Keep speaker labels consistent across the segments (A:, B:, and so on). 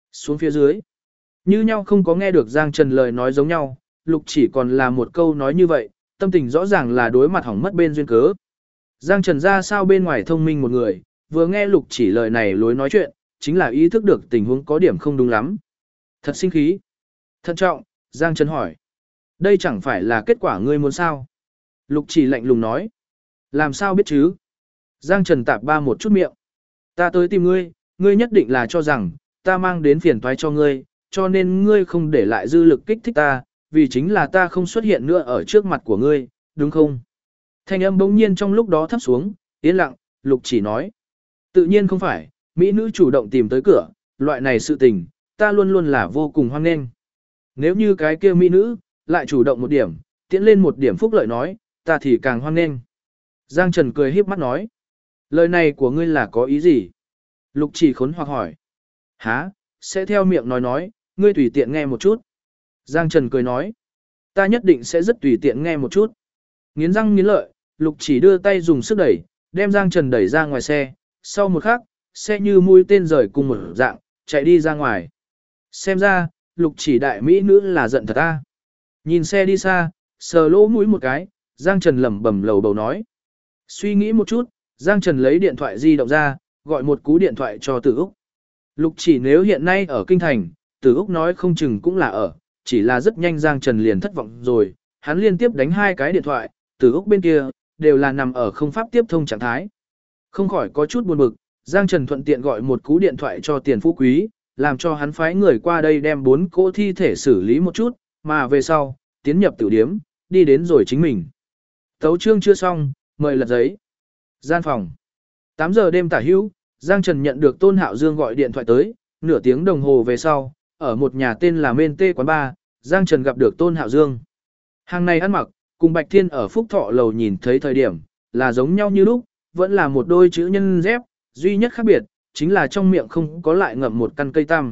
A: Xuống phía dưới. Như nhau không có nghe được Giang Trần lời nói giống nhau, Lục Chỉ còn là một câu nói như vậy, tâm tình rõ ràng là đối mặt hỏng mất bên duyên cớ. Giang Trần ra sao bên ngoài thông minh một người, vừa nghe Lục Chỉ lời này lối nói chuyện, chính là ý thức được tình huống có điểm không đúng lắm. Thật sinh khí. Thận trọng, Giang Trần hỏi. Đây chẳng phải là kết quả ngươi muốn sao? Lục Chỉ lạnh lùng nói. Làm sao biết chứ? Giang Trần tạp ba một chút miệng. Ta tới tìm ngươi, ngươi nhất định là cho rằng, ta mang đến phiền toái cho ngươi, cho nên ngươi không để lại dư lực kích thích ta, vì chính là ta không xuất hiện nữa ở trước mặt của ngươi, đúng không? Thanh âm bỗng nhiên trong lúc đó thấp xuống, yên lặng, Lục Chỉ nói. Tự nhiên không phải, mỹ nữ chủ động tìm tới cửa, loại này sự tình, ta luôn luôn là vô cùng hoan nghênh. Nếu như cái kia mỹ nữ, lại chủ động một điểm, tiễn lên một điểm phúc lợi nói, ta thì càng hoan nghênh. Giang Trần cười híp mắt nói. Lời này của ngươi là có ý gì? Lục Chỉ khốn hoặc hỏi. Hả, sẽ theo miệng nói, ngươi tùy tiện nghe một chút. Giang Trần cười nói. Ta nhất định sẽ rất tùy tiện nghe một chút. Nghiến răng nghiến lợi, Lục Chỉ đưa tay dùng sức đẩy, đem Giang Trần đẩy ra ngoài xe. Sau một khắc, xe như mũi tên rời cùng một dạng, chạy đi ra ngoài. Xem ra, Lục Chỉ đại mỹ nữ là giận thật ta. Nhìn xe đi xa, sờ lỗ mũi một cái, Giang Trần lẩm bẩm lầu bầu nói. Suy nghĩ một chút, Giang Trần lấy điện thoại di động ra, gọi một cú điện thoại cho Tử Úc. Lục Chỉ nếu hiện nay ở Kinh Thành, Tử Úc nói không chừng cũng là ở, chỉ là rất nhanh Giang Trần liền thất vọng rồi, hắn liên tiếp đánh 2 cái điện thoại, Tử Úc bên kia, đều là nằm ở không pháp tiếp thông trạng thái. Không khỏi có chút buồn bực, Giang Trần thuận tiện gọi một cú điện thoại cho Tiền Phú Quý, làm cho hắn phái người qua đây đem 4 cỗ thi thể xử lý một chút, mà về sau, tiến nhập tử điếm, đi đến rồi chính mình. Tấu chương chưa xong, mời lật giấy. Gian phòng. 8 giờ đêm tả hữu, Giang Trần nhận được Tôn Hạo Dương gọi điện thoại tới, nửa tiếng đồng hồ về sau, ở một nhà tên là Men Tê Quán Bar, Giang Trần gặp được Tôn Hạo Dương. Hàng này ăn mặc, cùng Bạch Thiên ở Phúc Thọ lầu nhìn thấy thời điểm, là giống nhau như lúc, vẫn là một đôi chữ nhân dép, duy nhất khác biệt, chính là trong miệng không có lại ngậm một căn cây tăm.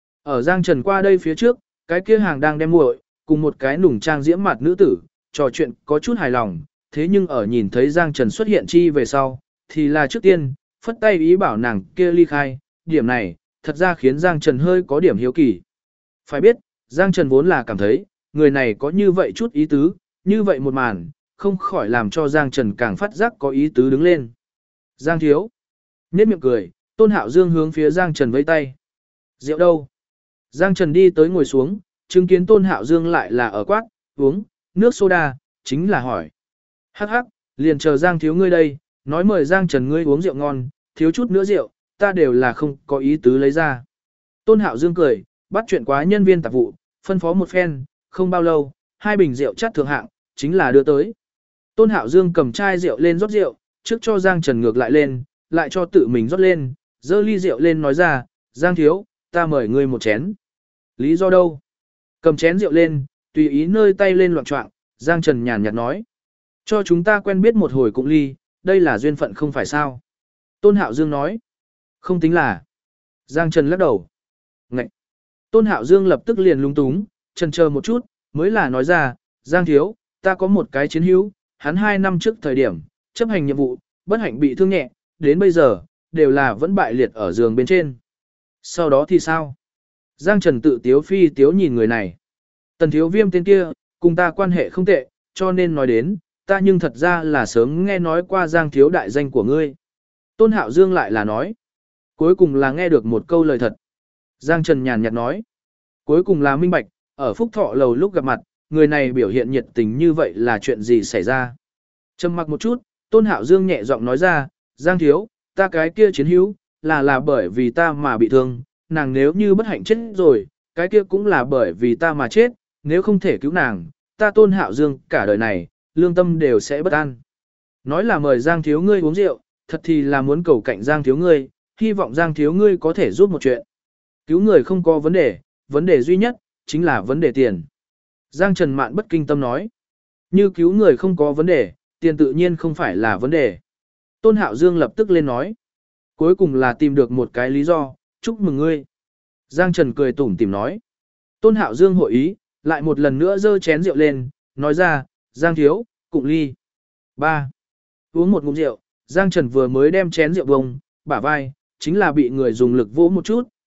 A: Ở Giang Trần qua đây phía trước, cái kia hàng đang đem muội, cùng một cái nùng trang diễm mặt nữ tử, trò chuyện có chút hài lòng, thế nhưng ở nhìn thấy Giang Trần xuất hiện chi về sau, thì là trước tiên, phất tay ý bảo nàng kia ly khai, điểm này, thật ra khiến Giang Trần hơi có điểm hiếu kỳ. Phải biết, Giang Trần vốn là cảm thấy, người này có như vậy chút ý tứ, như vậy một màn, không khỏi làm cho Giang Trần càng phát giác có ý tứ đứng lên. Giang thiếu. Nhết miệng cười, Tôn Hạo Dương hướng phía Giang Trần vẫy tay. Rượu đâu? Giang Trần đi tới ngồi xuống, chứng kiến Tôn Hạo Dương lại là ở quát, uống, nước soda, chính là hỏi. Hắc hắc, liền chờ Giang thiếu ngươi đây, nói mời Giang Trần ngươi uống rượu ngon, thiếu chút nữa rượu, ta đều là không có ý tứ lấy ra. Tôn Hạo Dương cười, bắt chuyện quá nhân viên tạp vụ, phân phó một phen, không bao lâu, 2 bình rượu chất thượng hạng, chính là đưa tới. Tôn Hạo Dương cầm chai rượu lên rót rượu, trước cho Giang Trần ngược lại lên, lại cho tự mình rót lên, dơ ly rượu lên nói ra, Giang thiếu, ta mời ngươi một chén. Lý do đâu? Cầm chén rượu lên, tùy ý nơi tay lên loạn trọng, Giang Trần nhàn nhạt nói. Cho chúng ta quen biết một hồi cũng ly, đây là duyên phận không phải sao. Tôn Hạo Dương nói. Không tính là. Giang Trần lắc đầu. Ngậy. Tôn Hạo Dương lập tức liền lung túng, chần chờ một chút, mới là nói ra, Giang thiếu, ta có một cái chiến hữu, hắn 2 năm trước thời điểm, chấp hành nhiệm vụ, bất hạnh bị thương nhẹ, đến bây giờ, đều là vẫn bại liệt ở giường bên trên. Sau đó thì sao? Giang Trần tự tiếu phi tiếu nhìn người này. Tần thiếu viêm tên kia, cùng ta quan hệ không tệ, cho nên nói đến, ta nhưng thật ra là sớm nghe nói qua Giang thiếu đại danh của ngươi. Tôn Hạo Dương lại là nói. Cuối cùng là nghe được một câu lời thật. Giang Trần nhàn nhạt nói. Cuối cùng là minh bạch, ở Phúc Thọ lầu lúc gặp mặt, người này biểu hiện nhiệt tình như vậy là chuyện gì xảy ra. Trầm mặc một chút, Tôn Hạo Dương nhẹ giọng nói ra, Giang thiếu, ta cái kia chiến hữu, là bởi vì ta mà bị thương, nàng nếu như bất hạnh chết rồi, cái kia cũng là bởi vì ta mà chết, nếu không thể cứu nàng, ta Tôn Hạo Dương cả đời này, lương tâm đều sẽ bất an. Nói là mời Giang thiếu ngươi uống rượu, thật thì là muốn cầu cạnh Giang thiếu ngươi, hy vọng Giang thiếu ngươi có thể giúp một chuyện. Cứu người không có vấn đề duy nhất, chính là vấn đề tiền. Giang Trần Mạn bất kinh tâm nói, như cứu người không có vấn đề, tiền tự nhiên không phải là vấn đề. Tôn Hạo Dương lập tức lên nói, cuối cùng là tìm được một cái lý do, chúc mừng ngươi. Giang Trần cười tủm tỉm nói, Tôn Hạo Dương hội ý, lại một lần nữa dơ chén rượu lên, nói ra, Giang thiếu, cụng ly. 3. Uống một ngụm rượu, Giang Trần vừa mới đem chén rượu bông, bả vai, chính là bị người dùng lực vỗ một chút,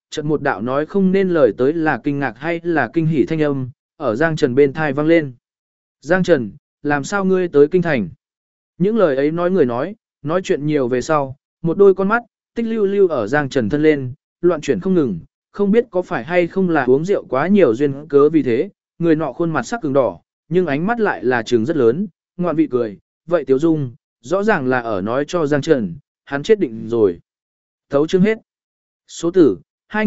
A: chợt một đạo nói không nên lời tới là kinh ngạc hay là kinh hỉ thanh âm, ở Giang Trần bên thai vang lên. Giang Trần, làm sao ngươi tới kinh thành? Những lời ấy nói người nói chuyện nhiều về sau, một đôi con mắt, tích lưu lưu ở Giang Trần thân lên, loạn chuyển không ngừng, không biết có phải hay không là uống rượu quá nhiều duyên cớ vì thế, người nọ khuôn mặt sắc cứng đỏ, nhưng ánh mắt lại là trừng rất lớn, ngoạn vị cười, vậy Tiếu Dung, rõ ràng là ở nói cho Giang Trần, hắn chết định rồi. Thấu chương hết. Số tử,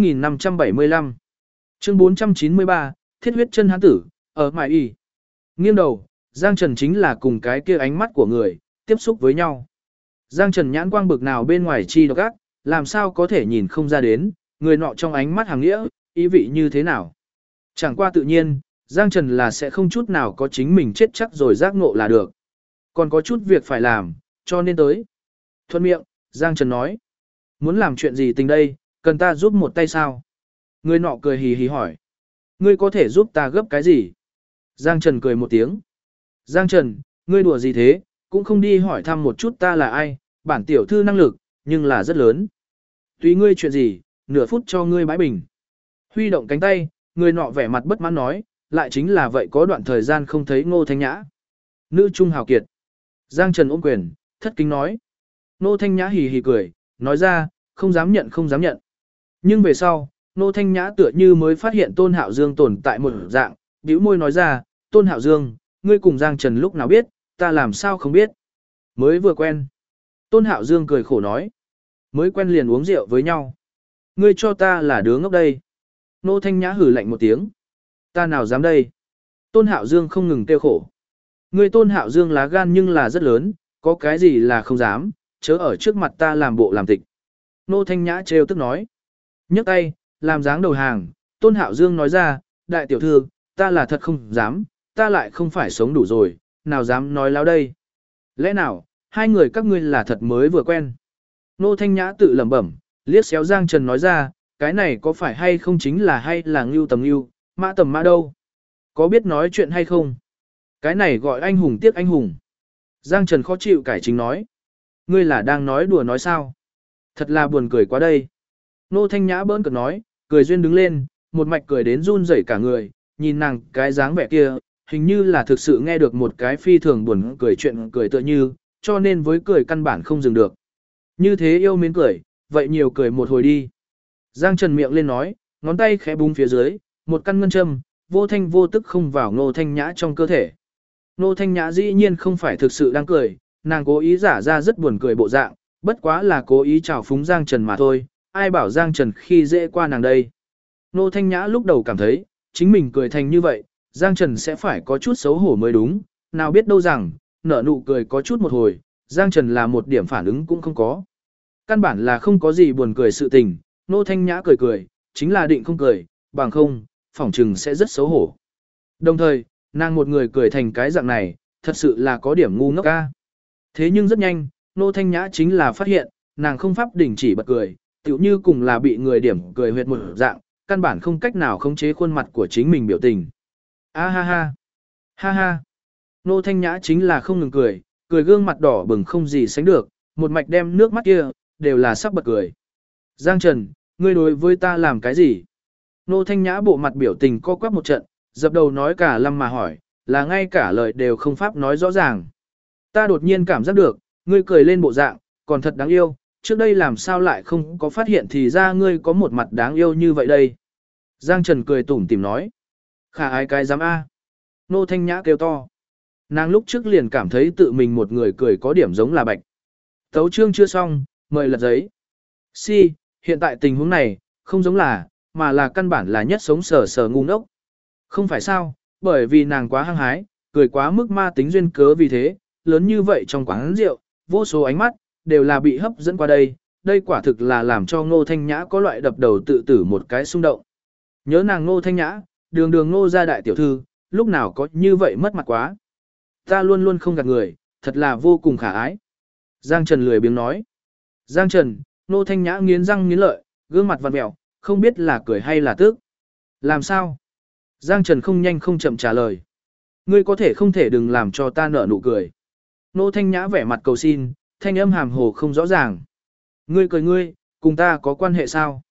A: 2575. Chương 493, thiết huyết chân hắn tử, ở mại y. Nghiêng đầu, Giang Trần chính là cùng cái kia ánh mắt của người, tiếp xúc với nhau. Giang Trần nhãn quang bực nào bên ngoài chi độc ác, làm sao có thể nhìn không ra đến, người nọ trong ánh mắt hàng nghĩa, ý vị như thế nào. Chẳng qua tự nhiên, Giang Trần là sẽ không chút nào có chính mình chết chắc rồi giác ngộ là được. Còn có chút việc phải làm, cho nên tới. Thuận miệng, Giang Trần nói. Muốn làm chuyện gì tình đây, cần ta giúp một tay sao? Người nọ cười hì hì hỏi. Ngươi có thể giúp ta gấp cái gì? Giang Trần cười một tiếng. Giang Trần, ngươi đùa gì thế, cũng không đi hỏi thăm một chút ta là ai, bản tiểu thư năng lực, nhưng là rất lớn. Tùy ngươi chuyện gì, nửa phút cho ngươi bãi bình. Huy động cánh tay, người nọ vẻ mặt bất mãn nói, lại chính là vậy có đoạn thời gian không thấy Ngô Thanh Nhã. Nữ trung hào kiệt. Giang Trần ôm quyền, thất kính nói. Ngô Thanh Nhã hì hì cười, nói ra, không dám nhận không dám nhận. Nhưng về sau, Ngô Thanh Nhã tựa như mới phát hiện Tôn Hạo Dương tồn tại một dạng, bĩu môi nói ra, Tôn Hạo Dương, ngươi cùng Giang Trần lúc nào biết, ta làm sao không biết. Mới vừa quen. Tôn Hạo Dương cười khổ nói. Mới quen liền uống rượu với nhau. Ngươi cho ta là đứa ngốc đây. Ngô Thanh Nhã hử lạnh một tiếng. Ta nào dám đây. Tôn Hạo Dương không ngừng tiêu khổ. Ngươi Tôn Hạo Dương lá gan nhưng là rất lớn, có cái gì là không dám, chớ ở trước mặt ta làm bộ làm tịch. Ngô Thanh Nhã trêu tức nói. Nhấc tay, làm dáng đầu hàng, Tôn Hạo Dương nói ra, đại tiểu thư, ta là thật không dám, ta lại không phải sống đủ rồi, nào dám nói láo đây. Lẽ nào, hai người các ngươi là thật mới vừa quen. Ngô Thanh Nhã tự lẩm bẩm, liếc xéo Giang Trần nói ra, cái này có phải hay không chính là hay là ngưu tầm ngưu, mã tầm mã đâu. Có biết nói chuyện hay không? Cái này gọi anh hùng tiếc anh hùng. Giang Trần khó chịu cải chính nói. Ngươi là đang nói đùa nói sao? Thật là buồn cười quá đây. Ngô Thanh Nhã bỡn cợt nói, cười duyên đứng lên, một mạch cười đến run rẩy cả người, nhìn nàng cái dáng vẻ kia, hình như là thực sự nghe được một cái phi thường buồn cười chuyện cười tựa như, cho nên với cười căn bản không dừng được. Như thế yêu mến cười, vậy nhiều cười một hồi đi. Giang Trần miệng lên nói, ngón tay khẽ búng phía dưới, một căn ngân châm, vô thanh vô tức không vào Ngô Thanh Nhã trong cơ thể. Ngô Thanh Nhã dĩ nhiên không phải thực sự đang cười, nàng cố ý giả ra rất buồn cười bộ dạng, bất quá là cố ý trào phúng Giang Trần mà thôi, ai bảo Giang Trần khi dễ qua nàng đây. Ngô Thanh Nhã lúc đầu cảm thấy, chính mình cười thành như vậy, Giang Trần sẽ phải có chút xấu hổ mới đúng, nào biết đâu rằng, nở nụ cười có chút một hồi, Giang Trần là một điểm phản ứng cũng không có. Căn bản là không có gì buồn cười sự tình, Ngô Thanh Nhã cười cười, chính là định không cười, bằng không, phỏng chừng sẽ rất xấu hổ. Đồng thời, nàng một người cười thành cái dạng này, thật sự là có điểm ngu ngốc ca. Thế nhưng rất nhanh, Ngô Thanh Nhã chính là phát hiện, nàng không pháp đình chỉ bật cười, tựu như cùng là bị người điểm cười huyệt một dạng, căn bản không cách nào khống chế khuôn mặt của chính mình biểu tình. A ha ha, ha ha. Ngô Thanh Nhã chính là không ngừng cười, cười gương mặt đỏ bừng không gì sánh được, một mạch đem nước mắt kia, đều là sắp bật cười. Giang Trần, ngươi đối với ta làm cái gì? Ngô Thanh Nhã bộ mặt biểu tình co quắp một trận, dập đầu nói cả lâm mà hỏi, là ngay cả lời đều không pháp nói rõ ràng. Ta đột nhiên cảm giác được, ngươi cười lên bộ dạng, còn thật đáng yêu, trước đây làm sao lại không có phát hiện thì ra ngươi có một mặt đáng yêu như vậy đây. Giang Trần cười tủm tỉm nói. Khả ai cái dám a? Ngô Thanh Nhã kêu to. Nàng lúc trước liền cảm thấy tự mình một người cười có điểm giống là bạch. Tấu chương chưa xong, mời lật giấy. Si, hiện tại tình huống này, không giống là, mà là căn bản là nhất sống sờ sờ ngu ngốc. Không phải sao, bởi vì nàng quá hăng hái, cười quá mức ma tính duyên cớ vì thế, lớn như vậy trong quán rượu, vô số ánh mắt, đều là bị hấp dẫn qua đây. Đây quả thực là làm cho Ngô Thanh Nhã có loại đập đầu tự tử một cái xung động. Nhớ nàng Ngô Thanh Nhã, đường đường Ngô gia đại tiểu thư, lúc nào có như vậy mất mặt quá. Ta luôn luôn không gạt người, thật là vô cùng khả ái. Giang Trần lười biếng nói. Giang Trần, Ngô Thanh Nhã nghiến răng nghiến lợi, gương mặt vặn vẹo, không biết là cười hay là tức. Làm sao? Giang Trần không nhanh không chậm trả lời. Ngươi có thể không thể đừng làm cho ta nở nụ cười. Ngô Thanh Nhã vẻ mặt cầu xin, thanh âm hàm hồ không rõ ràng. Ngươi cười ngươi, cùng ta có quan hệ sao?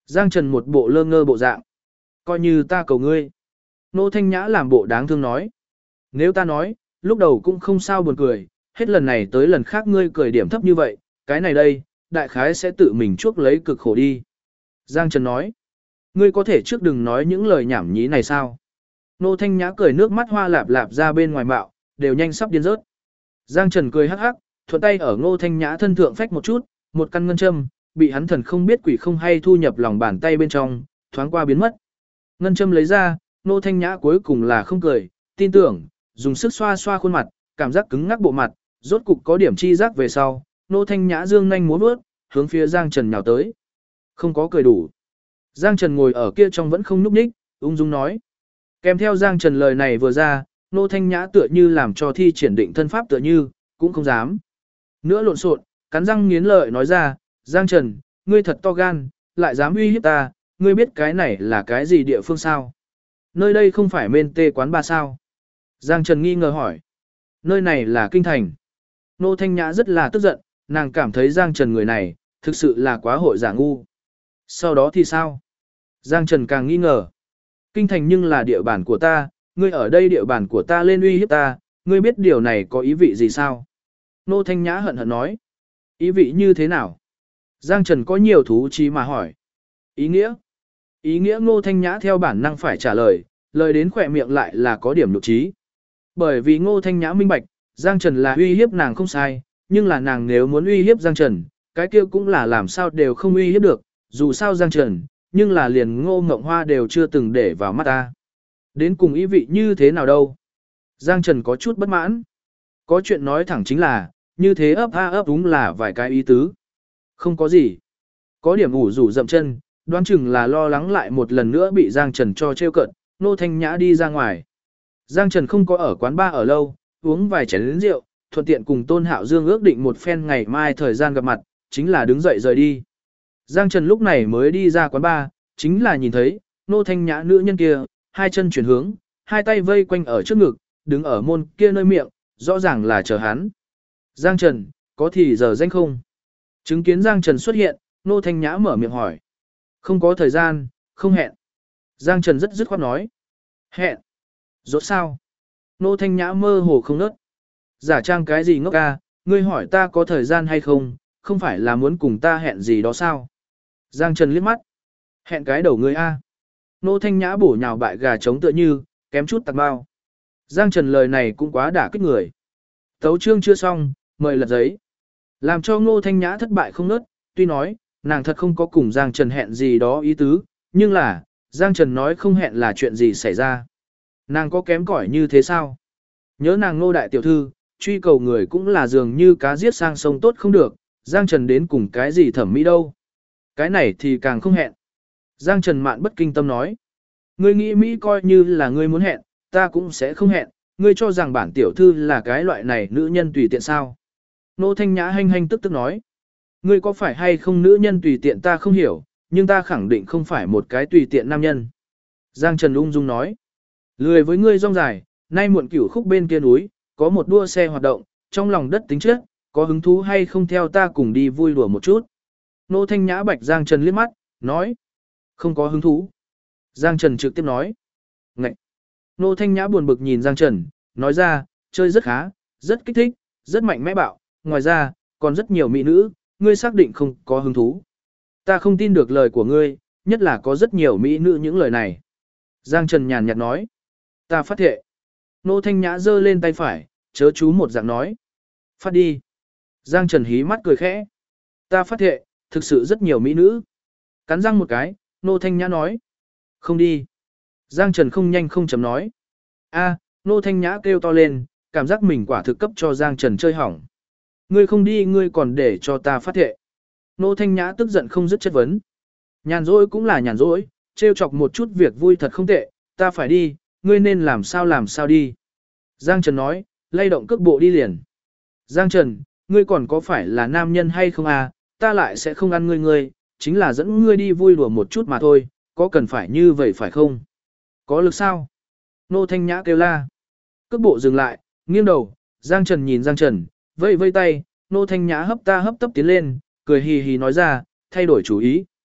A: Giang Trần một bộ lơ ngơ bộ dạng. Coi như ta cầu ngươi. Nô Thanh Nhã làm bộ đáng thương nói. Nếu ta nói, lúc đầu cũng không sao buồn cười, hết lần này tới lần khác ngươi cười điểm thấp như vậy, cái này đây, đại khái sẽ tự mình chuốc lấy cực khổ đi. Giang Trần nói. Ngươi có thể trước đừng nói những lời nhảm nhí này sao? Nô Thanh Nhã cười nước mắt hoa lạp lạp ra bên ngoài mạo, đều nhanh sắp điên rớt. Giang Trần cười hắc hắc, thuận tay ở Ngô Thanh Nhã thân thượng phách một chút, một căn ngân châm, bị hắn thần không biết quỷ không hay thu nhập lòng bàn tay bên trong, thoáng qua biến mất. Ngân châm lấy ra, Ngô Thanh Nhã cuối cùng là không cười, tin tưởng, dùng sức xoa xoa khuôn mặt, cảm giác cứng ngắc bộ mặt, rốt cục có điểm chi giác về sau, Ngô Thanh Nhã dương nhanh múa bước, hướng phía Giang Trần nhào tới. Không có cười đủ. Giang Trần ngồi ở kia trong vẫn không nhúc nhích, ung dung nói. Kèm theo Giang Trần lời này vừa ra, Nô Thanh Nhã tựa như làm cho thi triển định thân pháp tựa như, cũng không dám. Nữa lộn xộn, cắn răng nghiến lợi nói ra, Giang Trần, ngươi thật to gan, lại dám uy hiếp ta, ngươi biết cái này là cái gì địa phương sao? Nơi đây không phải men tê quán ba sao? Giang Trần nghi ngờ hỏi. Nơi này là kinh thành. Nô Thanh Nhã rất là tức giận, nàng cảm thấy Giang Trần người này, thực sự là quá hội giả ngu. Sau đó thì sao? Giang Trần càng nghi ngờ. Kinh thành nhưng là địa bàn của ta, ngươi ở đây địa bàn của ta lên uy hiếp ta, ngươi biết điều này có ý vị gì sao? Nô Thanh Nhã hận hận nói. Ý vị như thế nào? Giang Trần có nhiều thú chí mà hỏi. Ý nghĩa? Ý nghĩa Ngô Thanh Nhã theo bản năng phải trả lời, lời đến khỏe miệng lại là có điểm nhục trí. Bởi vì Ngô Thanh Nhã minh bạch, Giang Trần là uy hiếp nàng không sai, nhưng là nàng nếu muốn uy hiếp Giang Trần, cái kia cũng là làm sao đều không uy hiếp được, dù sao Giang Trần, nhưng là liền Ngô Ngộng Hoa đều chưa từng để vào mắt ta. Đến cùng ý vị như thế nào đâu? Giang Trần có chút bất mãn. Có chuyện nói thẳng chính là, như thế ấp a ấp đúng là vài cái ý tứ. Không có gì. Có điểm ủ rủ dậm chân, đoán chừng là lo lắng lại một lần nữa bị Giang Trần cho trêu cợt, Nô Thanh Nhã đi ra ngoài. Giang Trần không có ở quán bar ở lâu, uống vài chén rượu, thuận tiện cùng Tôn Hạo Dương ước định một phen ngày mai thời gian gặp mặt, chính là đứng dậy rời đi. Giang Trần lúc này mới đi ra quán bar, chính là nhìn thấy, Nô Thanh Nhã nữ nhân kia, hai chân chuyển hướng, hai tay vây quanh ở trước ngực, đứng ở môn kia nơi miệng, rõ ràng là chờ hắn. Giang Trần, có thì giờ danh không? Chứng kiến Giang Trần xuất hiện, Nô Thanh Nhã mở miệng hỏi. Không có thời gian, không hẹn. Giang Trần rất dứt khoát nói. Hẹn. Rốt sao? Nô Thanh Nhã mơ hồ không nớt. Giả trang cái gì ngốc ca, ngươi hỏi ta có thời gian hay không, không phải là muốn cùng ta hẹn gì đó sao? Giang Trần liếc mắt. Hẹn cái đầu ngươi a. Nô Thanh Nhã bổ nhào bại gà trống tựa như, kém chút tạc bao. Giang Trần lời này cũng quá đả kích người. Tấu chương chưa xong, mời lật giấy. Làm cho Ngô Thanh Nhã thất bại không nớt, tuy nói, nàng thật không có cùng Giang Trần hẹn gì đó ý tứ, nhưng là, Giang Trần nói không hẹn là chuyện gì xảy ra. Nàng có kém cỏi như thế sao? Nhớ nàng Ngô đại tiểu thư, truy cầu người cũng là dường như cá giết sang sông tốt không được, Giang Trần đến cùng cái gì thẩm mỹ đâu. Cái này thì càng không hẹn. Giang Trần mạn bất kinh tâm nói. Ngươi nghĩ Mỹ coi như là ngươi muốn hẹn, ta cũng sẽ không hẹn, ngươi cho rằng bản tiểu thư là cái loại này nữ nhân tùy tiện sao. Nô Thanh Nhã hanh hanh tức tức nói. Ngươi có phải hay không nữ nhân tùy tiện ta không hiểu, nhưng ta khẳng định không phải một cái tùy tiện nam nhân. Giang Trần ung dung nói. Lười với ngươi rong dài, nay muộn cửu khúc bên kia núi, có một đua xe hoạt động, trong lòng đất tính trước, có hứng thú hay không theo ta cùng đi vui đùa một chút. Nô Thanh Nhã bạch Giang Trần liếc mắt, nói. Không có hứng thú. Giang Trần trực tiếp nói. Ngậy. Nô Thanh Nhã buồn bực nhìn Giang Trần, nói ra, chơi rất khá, rất kích thích, rất mạnh mẽ bạo, ngoài ra, còn rất nhiều mỹ nữ, ngươi xác định không có hứng thú. Ta không tin được lời của ngươi, nhất là có rất nhiều mỹ nữ những lời này. Giang Trần nhàn nhạt nói. Ta phát thệ. Nô Thanh Nhã giơ lên tay phải, chớ chú một dạng nói. Phát đi. Giang Trần hí mắt cười khẽ. Ta phát thệ, thực sự rất nhiều mỹ nữ. Cắn răng một cái, Nô Thanh Nhã nói. Không đi. Giang Trần không nhanh không chấm nói. A, Nô Thanh Nhã kêu to lên, cảm giác mình quả thực cấp cho Giang Trần chơi hỏng. Ngươi không đi ngươi còn để cho ta phát thệ. Nô Thanh Nhã tức giận không dứt chất vấn. Nhàn rỗi cũng là nhàn rỗi, trêu chọc một chút việc vui thật không tệ, ta phải đi, ngươi nên làm sao đi. Giang Trần nói, lay động cước bộ đi liền. Giang Trần, ngươi còn có phải là nam nhân hay không à, ta lại sẽ không ăn ngươi, chính là dẫn ngươi đi vui đùa một chút mà thôi, có cần phải như vậy phải không? Có lực sao? Nô Thanh Nhã kêu la. Cước bộ dừng lại, nghiêng đầu, Giang Trần nhìn Giang Trần, vây vây tay, Nô Thanh Nhã hấp tấp tiến lên, cười hì hì nói ra, thay đổi chủ ý.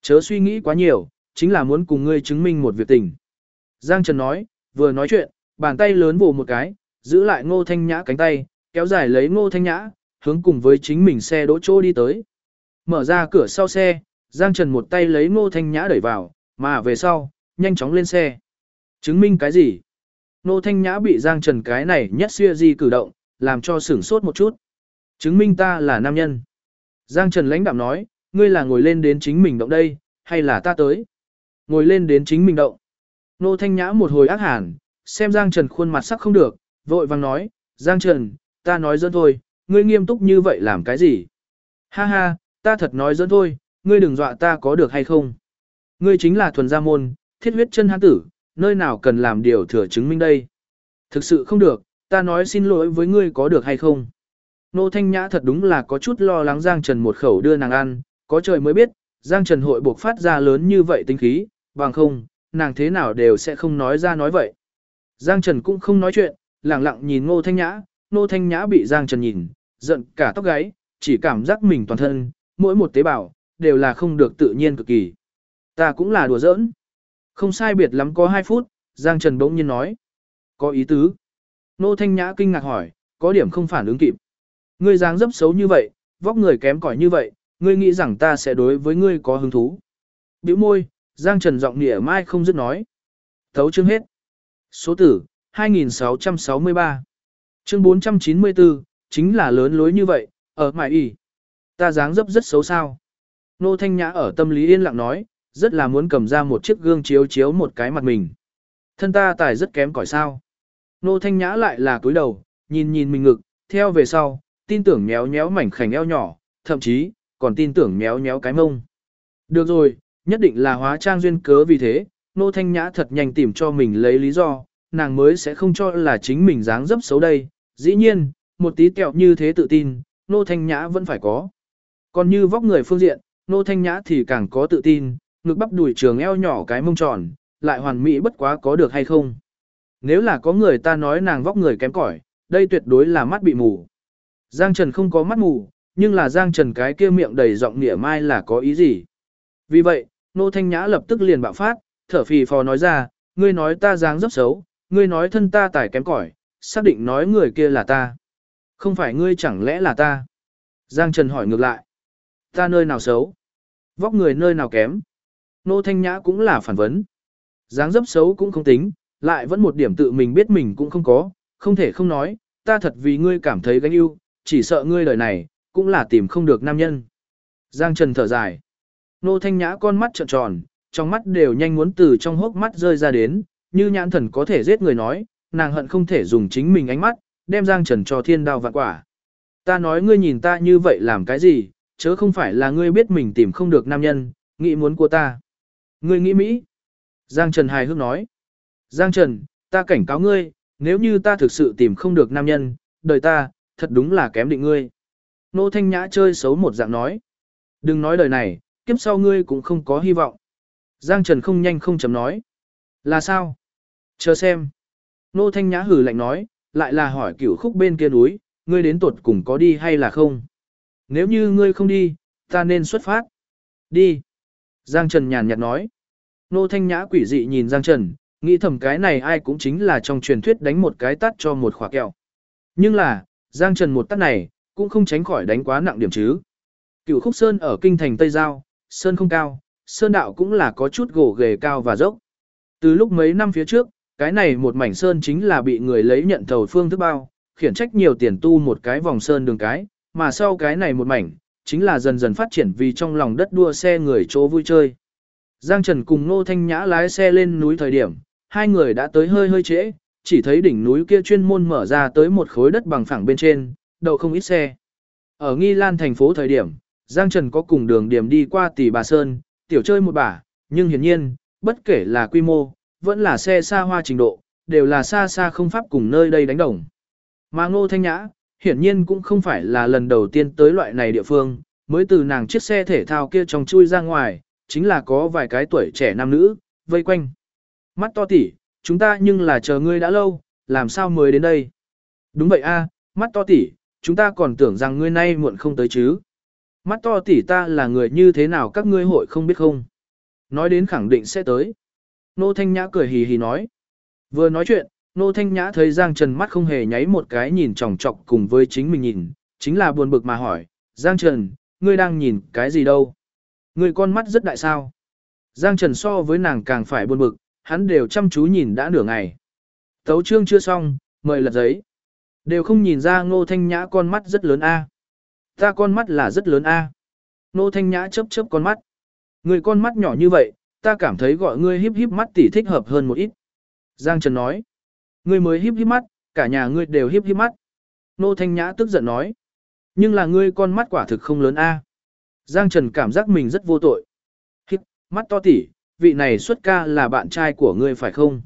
A: Chớ suy nghĩ quá nhiều, chính là muốn cùng ngươi chứng minh một việc tình. Giang Trần nói, vừa nói chuyện, bàn tay lớn vồ một cái, giữ lại Ngô Thanh Nhã cánh tay, kéo dài lấy Ngô Thanh Nhã, hướng cùng với chính mình xe đỗ chỗ đi tới. Mở ra cửa sau xe, Giang Trần một tay lấy Ngô Thanh Nhã đẩy vào, mà về sau, nhanh chóng lên xe. Chứng minh cái gì? Ngô Thanh Nhã bị Giang Trần cái này nhất xưa gì cử động, làm cho sửng sốt một chút. Chứng minh ta là nam nhân. Giang Trần lãnh đạm nói, ngươi là ngồi lên đến chính mình động đây, hay là ta tới? Ngồi lên đến chính mình động. Ngô Thanh Nhã một hồi ác hàn, xem Giang Trần khuôn mặt sắc không được, vội vàng nói, Giang Trần, ta nói dẫn thôi, ngươi nghiêm túc như vậy làm cái gì? Ha ha, ta thật nói dẫn thôi, ngươi đừng dọa ta có được hay không? Ngươi chính là thuần gia môn, thiết huyết chân hán tử, nơi nào cần làm điều thừa chứng minh đây? Thực sự không được, ta nói xin lỗi với ngươi có được hay không? Nô Thanh Nhã thật đúng là có chút lo lắng Giang Trần một khẩu đưa nàng ăn, có trời mới biết, Giang Trần hội buộc phát ra lớn như vậy tính khí, bằng không, nàng thế nào đều sẽ không nói ra nói vậy. Giang Trần cũng không nói chuyện, lặng lặng nhìn Ngô Thanh Nhã, Ngô Thanh Nhã bị Giang Trần nhìn, giận cả tóc gáy, chỉ cảm giác mình toàn thân, mỗi một tế bào, đều là không được tự nhiên cực kỳ. Ta cũng là đùa giỡn. Không sai biệt lắm có 2 phút, Giang Trần bỗng nhiên nói. Có ý tứ. Ngô Thanh Nhã kinh ngạc hỏi, có điểm không phản ứng kịp. Ngươi dáng dấp xấu như vậy, vóc người kém cỏi như vậy, ngươi nghĩ rằng ta sẽ đối với ngươi có hứng thú. Bĩu môi, Giang Trần giọng nịa mai không dứt nói. Thấu chương hết. Số tử, 2663. Chương 494, chính là lớn lối như vậy, ở mại y. Ta dáng dấp rất xấu sao. Nô Thanh Nhã ở tâm lý yên lặng nói, rất là muốn cầm ra một chiếc gương chiếu chiếu một cái mặt mình. Thân ta tài rất kém cỏi sao. Nô Thanh Nhã lại là cúi đầu, nhìn nhìn mình ngực, theo về sau, tin tưởng méo méo mảnh khảnh eo nhỏ, thậm chí, còn tin tưởng méo méo cái mông. Được rồi, nhất định là hóa trang duyên cớ vì thế, Nô Thanh Nhã thật nhanh tìm cho mình lấy lý do, nàng mới sẽ không cho là chính mình dáng dấp xấu đây. Dĩ nhiên, một tí kẹo như thế tự tin, Nô Thanh Nhã vẫn phải có. Còn như vóc người phương diện, Nô Thanh Nhã thì càng có tự tin, ngực bắp đùi trường eo nhỏ cái mông tròn, lại hoàn mỹ bất quá có được hay không. Nếu là có người ta nói nàng vóc người kém cỏi, đây tuyệt đối là mắt bị mù. Giang Trần không có mắt mù, nhưng là Giang Trần cái kia miệng đầy giọng nịa mai là có ý gì. Vì vậy, Nô Thanh Nhã lập tức liền bạo phát, thở phì phò nói ra, ngươi nói ta dáng dấp xấu, ngươi nói thân ta tài kém cỏi, xác định nói người kia là ta. Không phải ngươi chẳng lẽ là ta? Giang Trần hỏi ngược lại. Ta nơi nào xấu? Vóc người nơi nào kém? Nô Thanh Nhã cũng là phản vấn. Dáng dấp xấu cũng không tính, lại vẫn một điểm tự mình biết mình cũng không có, không thể không nói, ta thật vì ngươi cảm thấy gánh ưu, chỉ sợ ngươi đời này, cũng là tìm không được nam nhân. Giang Trần thở dài. Nô Thanh Nhã con mắt trợn tròn, trong mắt đều nhanh muốn từ trong hốc mắt rơi ra đến, như nhãn thần có thể giết người nói, nàng hận không thể dùng chính mình ánh mắt, đem Giang Trần cho thiên đao vạn quả. Ta nói ngươi nhìn ta như vậy làm cái gì, chớ không phải là ngươi biết mình tìm không được nam nhân, nghĩ muốn của ta. Ngươi nghĩ Mỹ. Giang Trần hài hước nói. Giang Trần, ta cảnh cáo ngươi, nếu như ta thực sự tìm không được nam nhân, đời ta, thật đúng là kém định ngươi. Nô Thanh Nhã chơi xấu một dạng nói. Đừng nói đời này, kiếp sau ngươi cũng không có hy vọng. Giang Trần không nhanh không chậm nói. Là sao? Chờ xem. Nô Thanh Nhã hử lạnh nói, lại là hỏi Cửu Khúc bên kia núi, ngươi đến tuột cùng có đi hay là không? Nếu như ngươi không đi, ta nên xuất phát. Đi. Giang Trần nhàn nhạt nói. Nô Thanh Nhã quỷ dị nhìn Giang Trần, nghĩ thầm cái này ai cũng chính là trong truyền thuyết đánh một cái tát cho một khỏa kẹo. Nhưng là, Giang Trần một tát này, cũng không tránh khỏi đánh quá nặng điểm chứ. Cửu Khúc Sơn ở kinh thành Tây Giao, Sơn không cao, Sơn đạo cũng là có chút gồ ghề cao và dốc. Từ lúc mấy năm phía trước, cái này một mảnh Sơn chính là bị người lấy nhận thầu phương thức bao, khiển trách nhiều tiền tu một cái vòng Sơn đường cái, mà sau cái này một mảnh, chính là dần dần phát triển vì trong lòng đất đua xe người chỗ vui chơi. Giang Trần cùng Nô Thanh Nhã lái xe lên núi thời điểm, hai người đã tới hơi hơi trễ, chỉ thấy đỉnh núi kia chuyên môn mở ra tới một khối đất bằng phẳng bên trên, đậu không ít xe. Ở Nghi Lan thành phố thời điểm, Giang Trần có cùng đường điểm đi qua Tỷ Bà Sơn, tiểu chơi một bả, nhưng hiển nhiên, bất kể là quy mô, vẫn là xe xa hoa trình độ, đều là xa xa không pháp cùng nơi đây đánh đồng. Mà Ngô Thanh Nhã, hiển nhiên cũng không phải là lần đầu tiên tới loại này địa phương, mới từ nàng chiếc xe thể thao kia trong chui ra ngoài, chính là có vài cái tuổi trẻ nam nữ, vây quanh. Mắt to tỉ, chúng ta nhưng là chờ ngươi đã lâu, làm sao mới đến đây? Đúng vậy a, mắt to tỉ, chúng ta còn tưởng rằng ngươi nay muộn không tới chứ. Mắt to tỉ ta là người như thế nào các ngươi hội không biết không? Nói đến khẳng định sẽ tới. Nô Thanh Nhã cười hì hì nói. Vừa nói chuyện, Nô Thanh Nhã thấy Giang Trần mắt không hề nháy một cái nhìn chòng chọc cùng với chính mình nhìn, chính là buồn bực mà hỏi, Giang Trần, ngươi đang nhìn cái gì đâu? Ngươi con mắt rất đại sao? Giang Trần so với nàng càng phải buồn bực, hắn đều chăm chú nhìn đã nửa ngày. Tấu chương chưa xong, mời lật giấy. Đều không nhìn ra Ngô Thanh Nhã con mắt rất lớn a. Ta con mắt là rất lớn a. Ngô Thanh Nhã chớp chớp con mắt. Người con mắt nhỏ như vậy, ta cảm thấy gọi ngươi híp híp mắt tỉ thích hợp hơn một ít. Giang Trần nói. Ngươi mới híp híp mắt, cả nhà ngươi đều híp híp mắt. Ngô Thanh Nhã tức giận nói. Nhưng là ngươi con mắt quả thực không lớn a. Giang Trần cảm giác mình rất vô tội. Híp, mắt to tỉ, vị này xuất ca là bạn trai của ngươi phải không?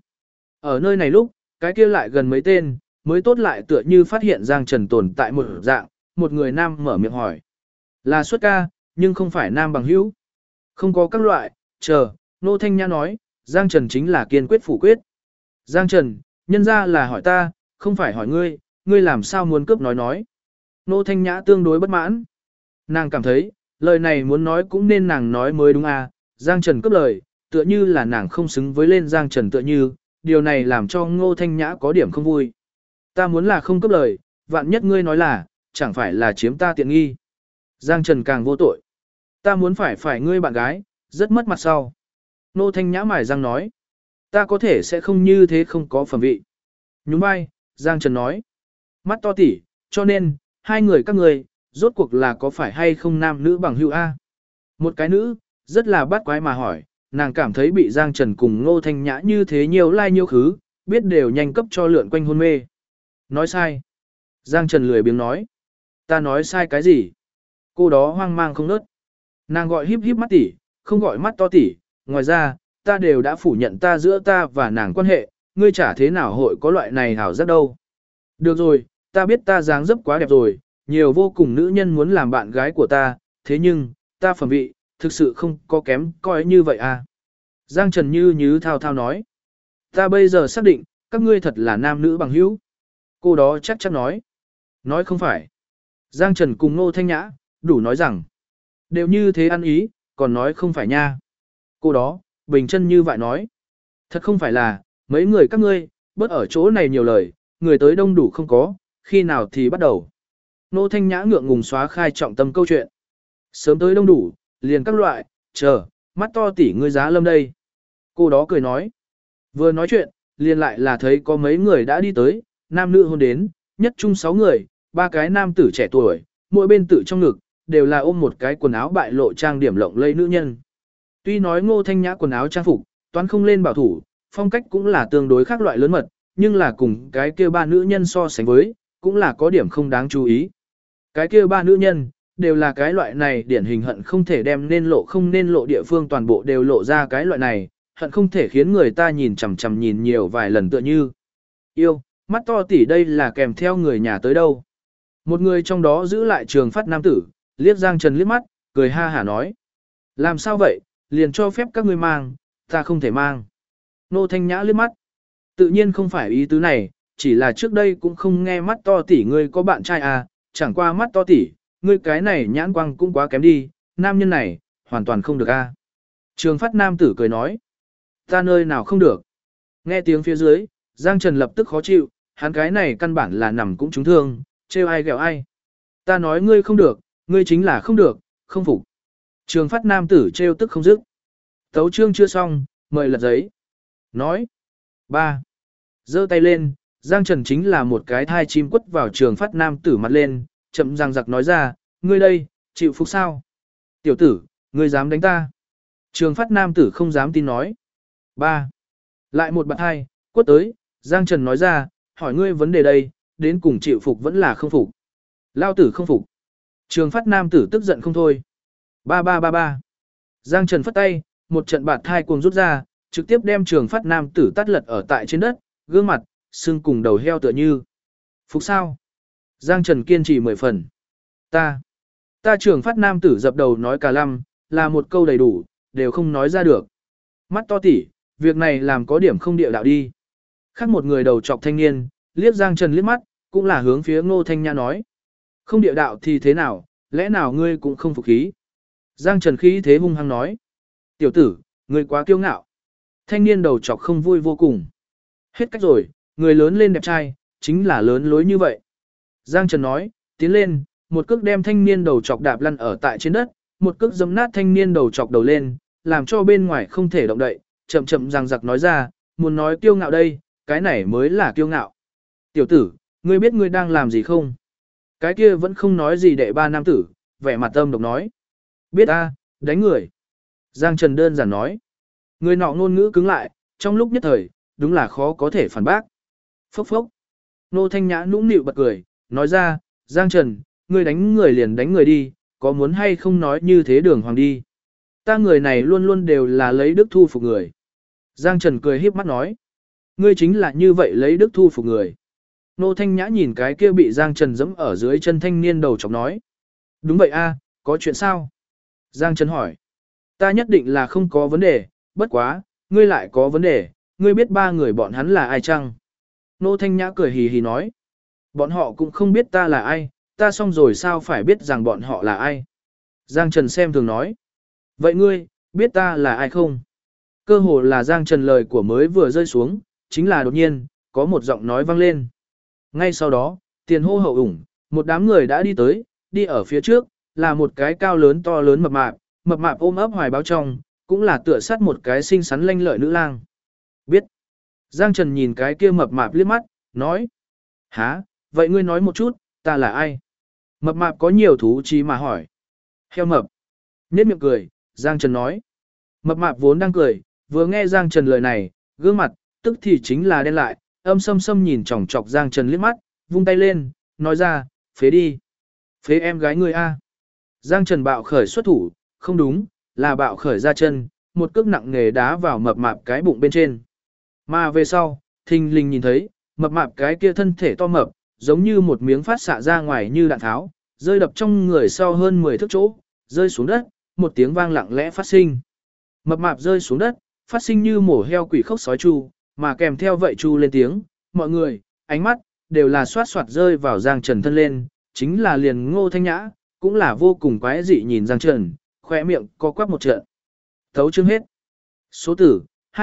A: Ở nơi này lúc, cái kia lại gần mấy tên, mới tốt lại tựa như phát hiện Giang Trần tồn tại một dạng, một người nam mở miệng hỏi. Là xuất ca, nhưng không phải nam bằng hữu. Không có các loại, chờ, Nô Thanh Nhã nói, Giang Trần chính là kiên quyết phủ quyết. Giang Trần, nhân ra là hỏi ta, không phải hỏi ngươi, ngươi làm sao muốn cướp nói. Nô Thanh Nhã tương đối bất mãn. Nàng cảm thấy, lời này muốn nói cũng nên nàng nói mới đúng à, Giang Trần cướp lời, tựa như là nàng không xứng với lên Giang Trần tựa như, điều này làm cho Ngô Thanh Nhã có điểm không vui. Ta muốn là không cướp lời, vạn nhất ngươi nói là, chẳng phải là chiếm ta tiện nghi. Giang Trần càng vô tội. Ta muốn phải ngươi bạn gái, rất mất mặt sau. Ngô Thanh Nhã mải răng nói. Ta có thể sẽ không như thế không có phẩm vị. Nhún vai, Giang Trần nói. Mắt to tỉ, cho nên, hai người các người, rốt cuộc là có phải hay không nam nữ bằng hữu A. Một cái nữ, rất là bắt quái mà hỏi, nàng cảm thấy bị Giang Trần cùng Ngô Thanh Nhã như thế nhiều lai nhiều khứ, biết đều nhanh cấp cho lượn quanh hôn mê. Nói sai. Giang Trần lười biếng nói. Ta nói sai cái gì? Cô đó hoang mang không nớt. Nàng gọi híp híp mắt tỉ, không gọi mắt to tỉ. Ngoài ra, ta đều đã phủ nhận ta giữa ta và nàng quan hệ, ngươi chả thế nào hội có loại này hảo giác đâu. Được rồi, ta biết ta dáng dấp quá đẹp rồi, nhiều vô cùng nữ nhân muốn làm bạn gái của ta, thế nhưng, ta phẩm vị, thực sự không có kém coi như vậy à. Giang Trần như thao thao nói. Ta bây giờ xác định, các ngươi thật là nam nữ bằng hữu. Cô đó chắc chắn nói. Nói không phải. Giang Trần cùng Ngô Thanh Nhã, đủ nói rằng. Đều như thế ăn ý, còn nói không phải nha. Cô đó, bình chân như vậy nói. Thật không phải là, mấy người các ngươi, bớt ở chỗ này nhiều lời, người tới đông đủ không có, khi nào thì bắt đầu. Ngô Thanh Nhã ngượng ngùng xóa khai trọng tâm câu chuyện. Sớm tới đông đủ, liền các loại, chờ, mắt to tỉ ngươi giá lâm đây. Cô đó cười nói. Vừa nói chuyện, liền lại là thấy có mấy người đã đi tới, nam nữ hôn đến, nhất chung 6 người, 3 cái nam tử trẻ tuổi, mỗi bên tự trong ngực, đều là ôm một cái quần áo bại lộ trang điểm lộng lẫy nữ nhân. Tuy nói Ngô Thanh Nhã quần áo trang phục, toán không lên bảo thủ, phong cách cũng là tương đối khác loại lớn mật, nhưng là cùng cái kia ba nữ nhân so sánh với, cũng là có điểm không đáng chú ý. Cái kia ba nữ nhân, đều là cái loại này điển hình hận không thể đem nên lộ không nên lộ địa phương toàn bộ đều lộ ra cái loại này, hận không thể khiến người ta nhìn chằm chằm nhìn nhiều vài lần tựa như. Yêu, mắt to tỉ đây là kèm theo người nhà tới đâu. Một người trong đó giữ lại Trường Phát nam tử, liếc Giang Trần liếc mắt, cười ha hả nói. Làm sao vậy, liền cho phép các ngươi mang, ta không thể mang. Nô Thanh Nhã liếc mắt. Tự nhiên không phải ý tứ này, chỉ là trước đây cũng không nghe mắt to tỉ ngươi có bạn trai à, chẳng qua mắt to tỉ, ngươi cái này nhãn quang cũng quá kém đi, nam nhân này, hoàn toàn không được a. Trường Phát nam tử cười nói. Ta nơi nào không được. Nghe tiếng phía dưới, Giang Trần lập tức khó chịu, hắn cái này căn bản là nằm cũng trúng thương, trêu ai ghẹo ai. Ta nói ngươi không được, ngươi chính là không được, không phục. Trường Phát nam tử trêu tức không dứt. Tấu chương chưa xong, mời lật giấy. Nói. 3. Giơ tay lên, Giang Trần chính là một cái thai chim quất vào Trường Phát nam tử mặt lên, chậm răng giặc nói ra, ngươi đây, chịu phục sao? Tiểu tử, ngươi dám đánh ta? Trường Phát nam tử không dám tin nói. 3. Lại một bạn hai, quất tới, Giang Trần nói ra, hỏi ngươi vấn đề đây, đến cùng chịu phục vẫn là không phục. Lao tử không phục. Trường Phát nam tử tức giận không thôi. 3. Giang Trần phất tay, một trận bạt thai cuồng rút ra, trực tiếp đem Trường Phát nam tử tát lật ở tại trên đất, gương mặt, xương cùng đầu heo tựa như. Phục sao? Giang Trần kiên trì 10 phần. Ta Trường Phát nam tử dập đầu nói cả lăm, là một câu đầy đủ, đều không nói ra được. Mắt to tỉ, việc này làm có điểm không địa đạo đi. Khác một người đầu trọc thanh niên, liếc Giang Trần liếc mắt, cũng là hướng phía Ngô Thanh Nhã nói. Không địa đạo thì thế nào, lẽ nào ngươi cũng không phục khí? Giang Trần khí thế hung hăng nói. Tiểu tử, Người quá kiêu ngạo. Thanh niên đầu chọc không vui vô cùng. Hết cách rồi, người lớn lên đẹp trai, chính là lớn lối như vậy. Giang Trần nói, tiến lên, một cước đem thanh niên đầu chọc đạp lăn ở tại trên đất, một cước giẫm nát thanh niên đầu chọc đầu lên, làm cho bên ngoài không thể động đậy, chậm chậm răng giặc nói ra, muốn nói kiêu ngạo đây, cái này mới là kiêu ngạo. Tiểu tử, ngươi biết ngươi đang làm gì không? Cái kia vẫn không nói gì đệ ba nam tử, vẻ mặt âm độc nói. Biết a, đánh người. Giang Trần đơn giản nói. Người nọ ngôn ngữ cứng lại, trong lúc nhất thời, đúng là khó có thể phản bác. Phốc phốc. Nô Thanh Nhã nũng nịu bật cười, nói ra, Giang Trần, ngươi đánh người liền đánh người đi, có muốn hay không nói như thế đường hoàng đi. Ta người này luôn luôn đều là lấy đức thu phục người. Giang Trần cười híp mắt nói. Ngươi chính là như vậy lấy đức thu phục người. Nô Thanh Nhã nhìn cái kia bị Giang Trần giẫm ở dưới chân thanh niên đầu chọc nói. Đúng vậy a, có chuyện sao? Giang Trần hỏi. Ta nhất định là không có vấn đề, bất quá, ngươi lại có vấn đề, ngươi biết ba người bọn hắn là ai chăng? Nô Thanh Nhã cười hì hì nói. Bọn họ cũng không biết ta là ai, ta xong rồi sao phải biết rằng bọn họ là ai? Giang Trần xem thường nói. Vậy ngươi, biết ta là ai không? Cơ hồ là Giang Trần lời của mới vừa rơi xuống, chính là đột nhiên, có một giọng nói vang lên. Ngay sau đó, tiền hô hậu ủng, một đám người đã đi tới, đi ở phía trước, là một cái cao lớn to lớn mập mạp ôm ấp hoài báo trong, cũng là tựa sát một cái xinh xắn lanh lợi nữ lang. Biết. Giang Trần nhìn cái kia mập mạp liếc mắt, nói. Hả, vậy ngươi nói một chút, ta là ai? Mập mạp có nhiều thú chí mà hỏi. Heo mập. Nhết miệng cười, Giang Trần nói. Mập mạp vốn đang cười, vừa nghe Giang Trần lời này, gương mặt, tức thì chính là đen lại, âm sâm sâm nhìn chòng chọc Giang Trần liếc mắt, vung tay lên, nói ra, phế đi. Phế em gái ngươi a. Giang Trần bạo khởi xuất thủ, không đúng, là bạo khởi ra chân, một cước nặng nghề đá vào mập mạp cái bụng bên trên. Mà về sau, thình lình nhìn thấy, mập mạp cái kia thân thể to mập, giống như một miếng phát xạ ra ngoài như đạn tháo, rơi đập trong người sau hơn 10 thước chỗ, rơi xuống đất, một tiếng vang lặng lẽ phát sinh. Mập mạp rơi xuống đất, phát sinh như mổ heo quỷ khóc sói chu, mà kèm theo vậy chu lên tiếng, mọi người, ánh mắt, đều là xoát xoát rơi vào Giang Trần thân lên, chính là liền Ngô Thanh Nhã, cũng là vô cùng quái dị nhìn Giang Trần, khỏe miệng co quắp một trận. Thấu chương hết. Số tử,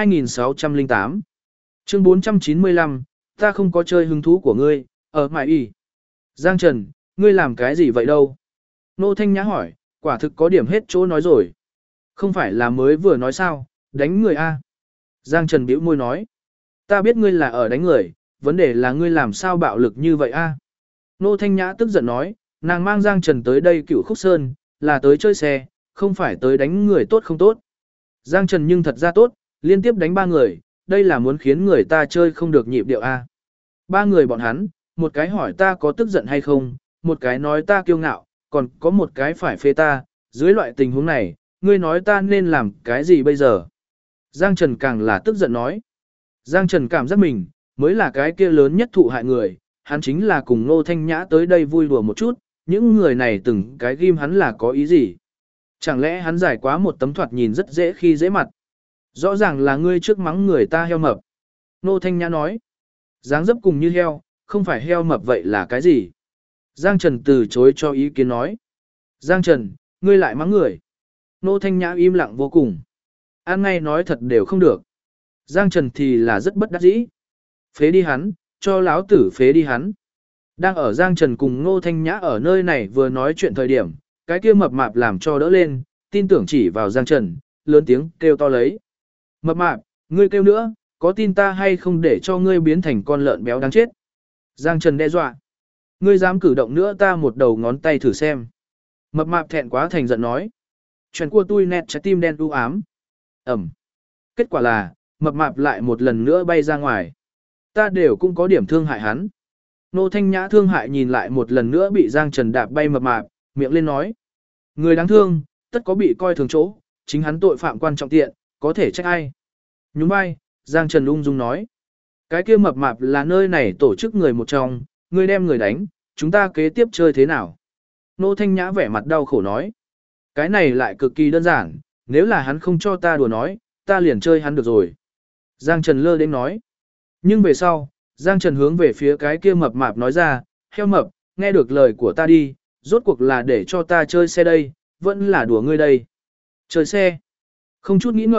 A: 2608. Chương 495, ta không có chơi hứng thú của ngươi, ở mãi y. Giang Trần, ngươi làm cái gì vậy đâu? Ngô Thanh Nhã hỏi, quả thực có điểm hết chỗ nói rồi. Không phải là mới vừa nói sao, đánh người a? Giang Trần bĩu môi nói. Ta biết ngươi là ở đánh người, vấn đề là ngươi làm sao bạo lực như vậy a? Nô Thanh Nhã tức giận nói, nàng mang Giang Trần tới đây Cửu Khúc Sơn, là tới chơi xe, không phải tới đánh người tốt không tốt. Giang Trần nhưng thật ra tốt, liên tiếp đánh ba người, đây là muốn khiến người ta chơi không được nhịp điệu a. Ba người bọn hắn, một cái hỏi ta có tức giận hay không, một cái nói ta kiêu ngạo, còn có một cái phải phê ta, dưới loại tình huống này, ngươi nói ta nên làm cái gì bây giờ? Giang Trần càng là tức giận nói. Giang Trần cảm giác mình, mới là cái kia lớn nhất thụ hại người, hắn chính là cùng Nô Thanh Nhã tới đây vui đùa một chút, những người này từng cái ghim hắn là có ý gì? Chẳng lẽ hắn giải quá một tấm thoạt nhìn rất dễ khi dễ mặt? Rõ ràng là ngươi trước mắng người ta heo mập. Nô Thanh Nhã nói. Dáng dấp cùng như heo, không phải heo mập vậy là cái gì? Giang Trần từ chối cho ý kiến nói. Giang Trần, ngươi lại mắng người. Nô Thanh Nhã im lặng vô cùng. An ngay nói thật đều không được. Giang Trần thì là rất bất đắc dĩ. Phế đi hắn, cho láo tử phế đi hắn. Đang ở Giang Trần cùng Nô Thanh Nhã ở nơi này vừa nói chuyện thời điểm, cái kia mập mạp làm cho đỡ lên, tin tưởng chỉ vào Giang Trần, lớn tiếng kêu to lấy. Mập mạp, ngươi kêu nữa, có tin ta hay không để cho ngươi biến thành con lợn béo đáng chết? Giang Trần đe dọa. Ngươi dám cử động nữa ta một đầu ngón tay thử xem. Mập mạp thẹn quá thành giận nói. Chuyện của tôi nét trái tim đen u ám. Ẩm. Kết quả là, mập mạp lại một lần nữa bay ra ngoài. Ta đều cũng có điểm thương hại hắn. Nô Thanh Nhã thương hại nhìn lại một lần nữa bị Giang Trần đạp bay mập mạp, miệng lên nói. Người đáng thương, tất có bị coi thường chỗ, chính hắn tội phạm quan trọng tiện, có thể trách ai. Nhún vai, Giang Trần ung dung nói. Cái kia mập mạp là nơi này tổ chức người một trong, người đem người đánh, chúng ta kế tiếp chơi thế nào? Nô Thanh Nhã vẻ mặt đau khổ nói. Cái này lại cực kỳ đơn giản, nếu là hắn không cho ta đùa nói, ta liền chơi hắn được rồi. Giang Trần lơ đến nói. Nhưng về sau, Giang Trần hướng về phía cái kia mập mạp nói ra, heo mập, nghe được lời của ta đi, rốt cuộc là để cho ta chơi xe đây, vẫn là đùa ngươi đây. Chơi xe. Không chút nghĩ ngợi,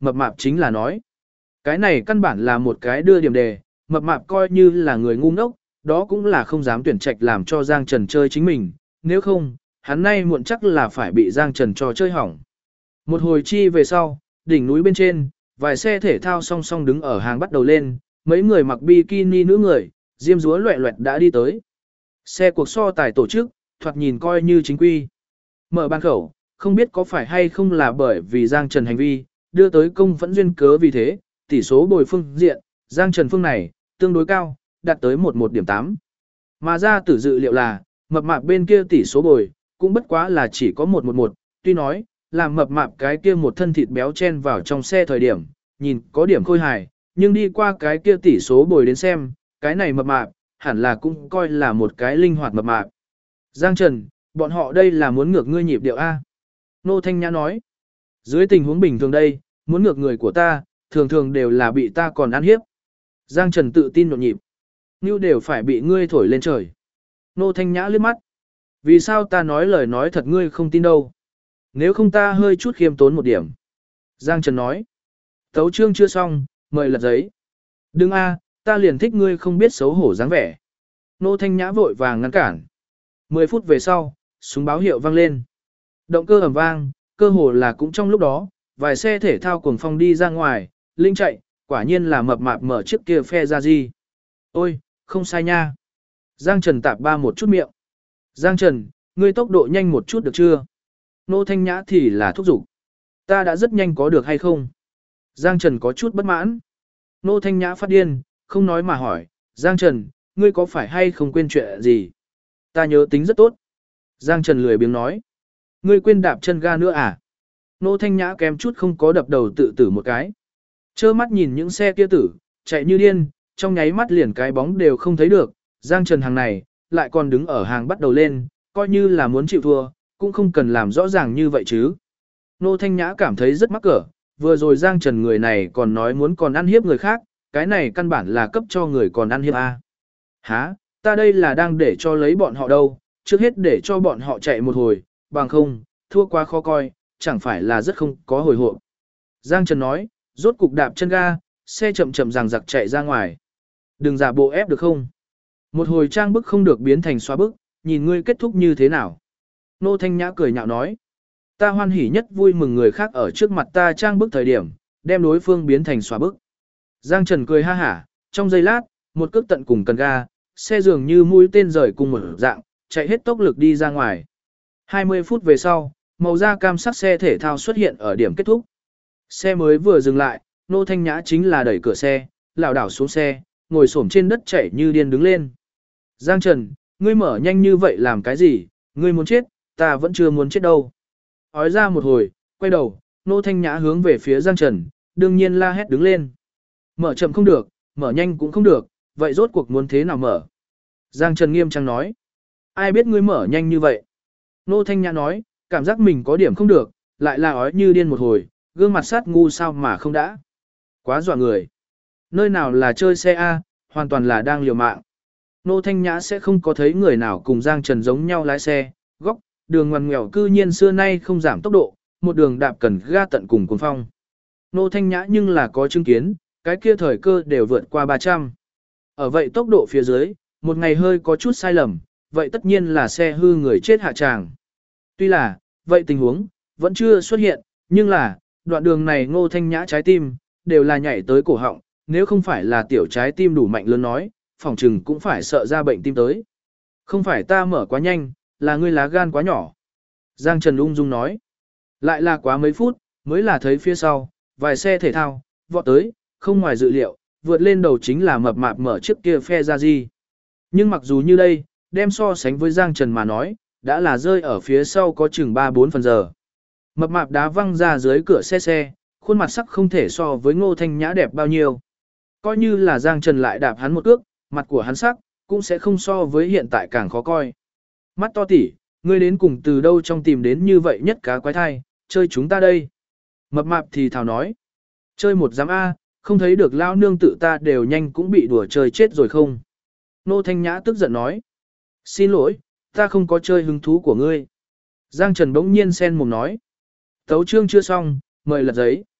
A: mập mạp chính là nói. Cái này căn bản là một cái đưa điểm đề, mập mạp coi như là người ngu ngốc, đó cũng là không dám tuyển trạch làm cho Giang Trần chơi chính mình, nếu không, hắn nay muộn chắc là phải bị Giang Trần cho chơi hỏng. Một hồi chi về sau, đỉnh núi bên trên, vài xe thể thao song song đứng ở hàng bắt đầu lên, mấy người mặc bikini nữ người, diêm dúa loẹt loẹt đã đi tới. Xe cuộc so tài tổ chức, thoạt nhìn coi như chính quy. Mở ban khẩu, không biết có phải hay không là bởi vì Giang Trần hành vi, đưa tới công vẫn duyên cớ vì thế, tỷ số bồi phương diện, Giang Trần phương này, tương đối cao, đạt tới 11.8. Mà ra tử dự liệu là, mập mạp bên kia tỷ số bồi, cũng bất quá là chỉ có 111, tuy nói, làm mập mạp cái kia một thân thịt béo chen vào trong xe thời điểm, nhìn có điểm khôi hài, nhưng đi qua cái kia tỷ số bồi đến xem, cái này mập mạp, hẳn là cũng coi là một cái linh hoạt mập mạp. Giang Trần, bọn họ đây là muốn ngược ngươi nhịp điệu A. Nô Thanh Nhã nói, dưới tình huống bình thường đây, muốn ngược người của ta, thường thường đều là bị ta còn ăn hiếp. Giang Trần tự tin nhộn nhịp, như đều phải bị ngươi thổi lên trời. Nô Thanh Nhã liếc mắt, vì sao ta nói lời nói thật ngươi không tin đâu. Nếu không ta hơi chút khiêm tốn một điểm. Giang Trần nói, tấu chương chưa xong, mời lật giấy. Đừng a, ta liền thích ngươi không biết xấu hổ dáng vẻ. Nô Thanh Nhã vội vàng ngăn cản. 10 phút về sau, súng báo hiệu vang lên. Động cơ ầm vang, cơ hồ là cũng trong lúc đó, vài xe thể thao cuồng phong đi ra ngoài, linh chạy, quả nhiên là mập mạp mở chiếc kia phe ra gì. Ôi, không sai nha. Giang Trần tạp ba một chút miệng. Giang Trần, ngươi tốc độ nhanh một chút được chưa? Nô Thanh Nhã thì là thúc giục. Ta đã rất nhanh có được hay không? Giang Trần có chút bất mãn. Nô Thanh Nhã phát điên, không nói mà hỏi, Giang Trần, ngươi có phải hay không quên chuyện gì? Ta nhớ tính rất tốt. Giang Trần lười biếng nói. Ngươi quên đạp chân ga nữa à? Nô Thanh Nhã kém chút không có đập đầu tự tử một cái. Chơ mắt nhìn những xe kia tử, chạy như điên, trong nháy mắt liền cái bóng đều không thấy được. Giang Trần hàng này, lại còn đứng ở hàng bắt đầu lên, coi như là muốn chịu thua, cũng không cần làm rõ ràng như vậy chứ. Nô Thanh Nhã cảm thấy rất mắc cỡ, vừa rồi Giang Trần người này còn nói muốn còn ăn hiếp người khác, cái này căn bản là cấp cho người còn ăn hiếp A. Hả, ta đây là đang để cho lấy bọn họ đâu, trước hết để cho bọn họ chạy một hồi, bằng không, thua quá khó coi, chẳng phải là rất không có hồi hộp. Giang Trần nói, rốt cục đạp chân ga, xe chậm chậm ràng giặc chạy ra ngoài. Đừng giả bộ ép được không? Một hồi trang bức không được biến thành xóa bức, nhìn ngươi kết thúc như thế nào? Nô Thanh Nhã cười nhạo nói, ta hoan hỉ nhất vui mừng người khác ở trước mặt ta trang bức thời điểm, đem đối phương biến thành xóa bức. Giang Trần cười ha hả, trong giây lát, một cước tận cùng cần ga, xe dường như mũi tên rời cùng một dạng, chạy hết tốc lực đi ra ngoài. 20 phút về sau, màu da cam sắc xe thể thao xuất hiện ở điểm kết thúc. Xe mới vừa dừng lại, Nô Thanh Nhã chính là đẩy cửa xe, lảo đảo xuống xe, ngồi xổm trên đất chảy như điên đứng lên. Giang Trần, ngươi mở nhanh như vậy làm cái gì, ngươi muốn chết, ta vẫn chưa muốn chết đâu. Ói ra một hồi, quay đầu, Nô Thanh Nhã hướng về phía Giang Trần, đương nhiên la hét đứng lên. Mở chậm không được, mở nhanh cũng không được, vậy rốt cuộc muốn thế nào mở? Giang Trần nghiêm trang nói. Ai biết ngươi mở nhanh như vậy? Nô Thanh Nhã nói, cảm giác mình có điểm không được, lại là ói như điên một hồi, gương mặt sát ngu sao mà không đã. Quá dọa người. Nơi nào là chơi xe A, hoàn toàn là đang liều mạng. Nô Thanh Nhã sẽ không có thấy người nào cùng Giang Trần giống nhau lái xe, góc, đường ngoằn ngoèo cư nhiên xưa nay không giảm tốc độ, một đường đạp cần ga tận cùng cuồng phong. Nô Thanh Nhã nhưng là có chứng kiến, cái kia thời cơ đều vượt qua 300. Ở vậy tốc độ phía dưới, một ngày hơi có chút sai lầm, vậy tất nhiên là xe hư người chết hạ tràng. Tuy là, vậy tình huống, vẫn chưa xuất hiện, nhưng là, đoạn đường này Ngô Thanh Nhã trái tim, đều là nhảy tới cổ họng, nếu không phải là tiểu trái tim đủ mạnh lớn nói, phòng trừng cũng phải sợ ra bệnh tim tới. Không phải ta mở quá nhanh, là ngươi lá gan quá nhỏ. Giang Trần ung dung nói. Lại là quá mấy phút, mới là thấy phía sau, vài xe thể thao, vọt tới, không ngoài dự liệu, vượt lên đầu chính là mập mạp mở chiếc kia phe ra gì. Nhưng mặc dù như đây, đem so sánh với Giang Trần mà nói, đã là rơi ở phía sau có chừng 3-4 phần giờ. Mập mạp đá văng ra dưới cửa xe, khuôn mặt sắc không thể so với Ngô Thanh Nhã đẹp bao nhiêu. Coi như là Giang Trần lại đạp hắn một cước, mặt của hắn sắc, cũng sẽ không so với hiện tại càng khó coi. Mắt to tỉ, ngươi đến cùng từ đâu trong tìm đến như vậy nhất cá quái thai, chơi chúng ta đây. Mập mạp thì thào nói. Chơi một giám A, không thấy được lao nương tự ta đều nhanh cũng bị đùa chơi chết rồi không. Nô Thanh Nhã tức giận nói. Xin lỗi, ta không có chơi hứng thú của ngươi. Giang Trần bỗng nhiên sen mồm nói. Tấu chương chưa xong, mời lật giấy.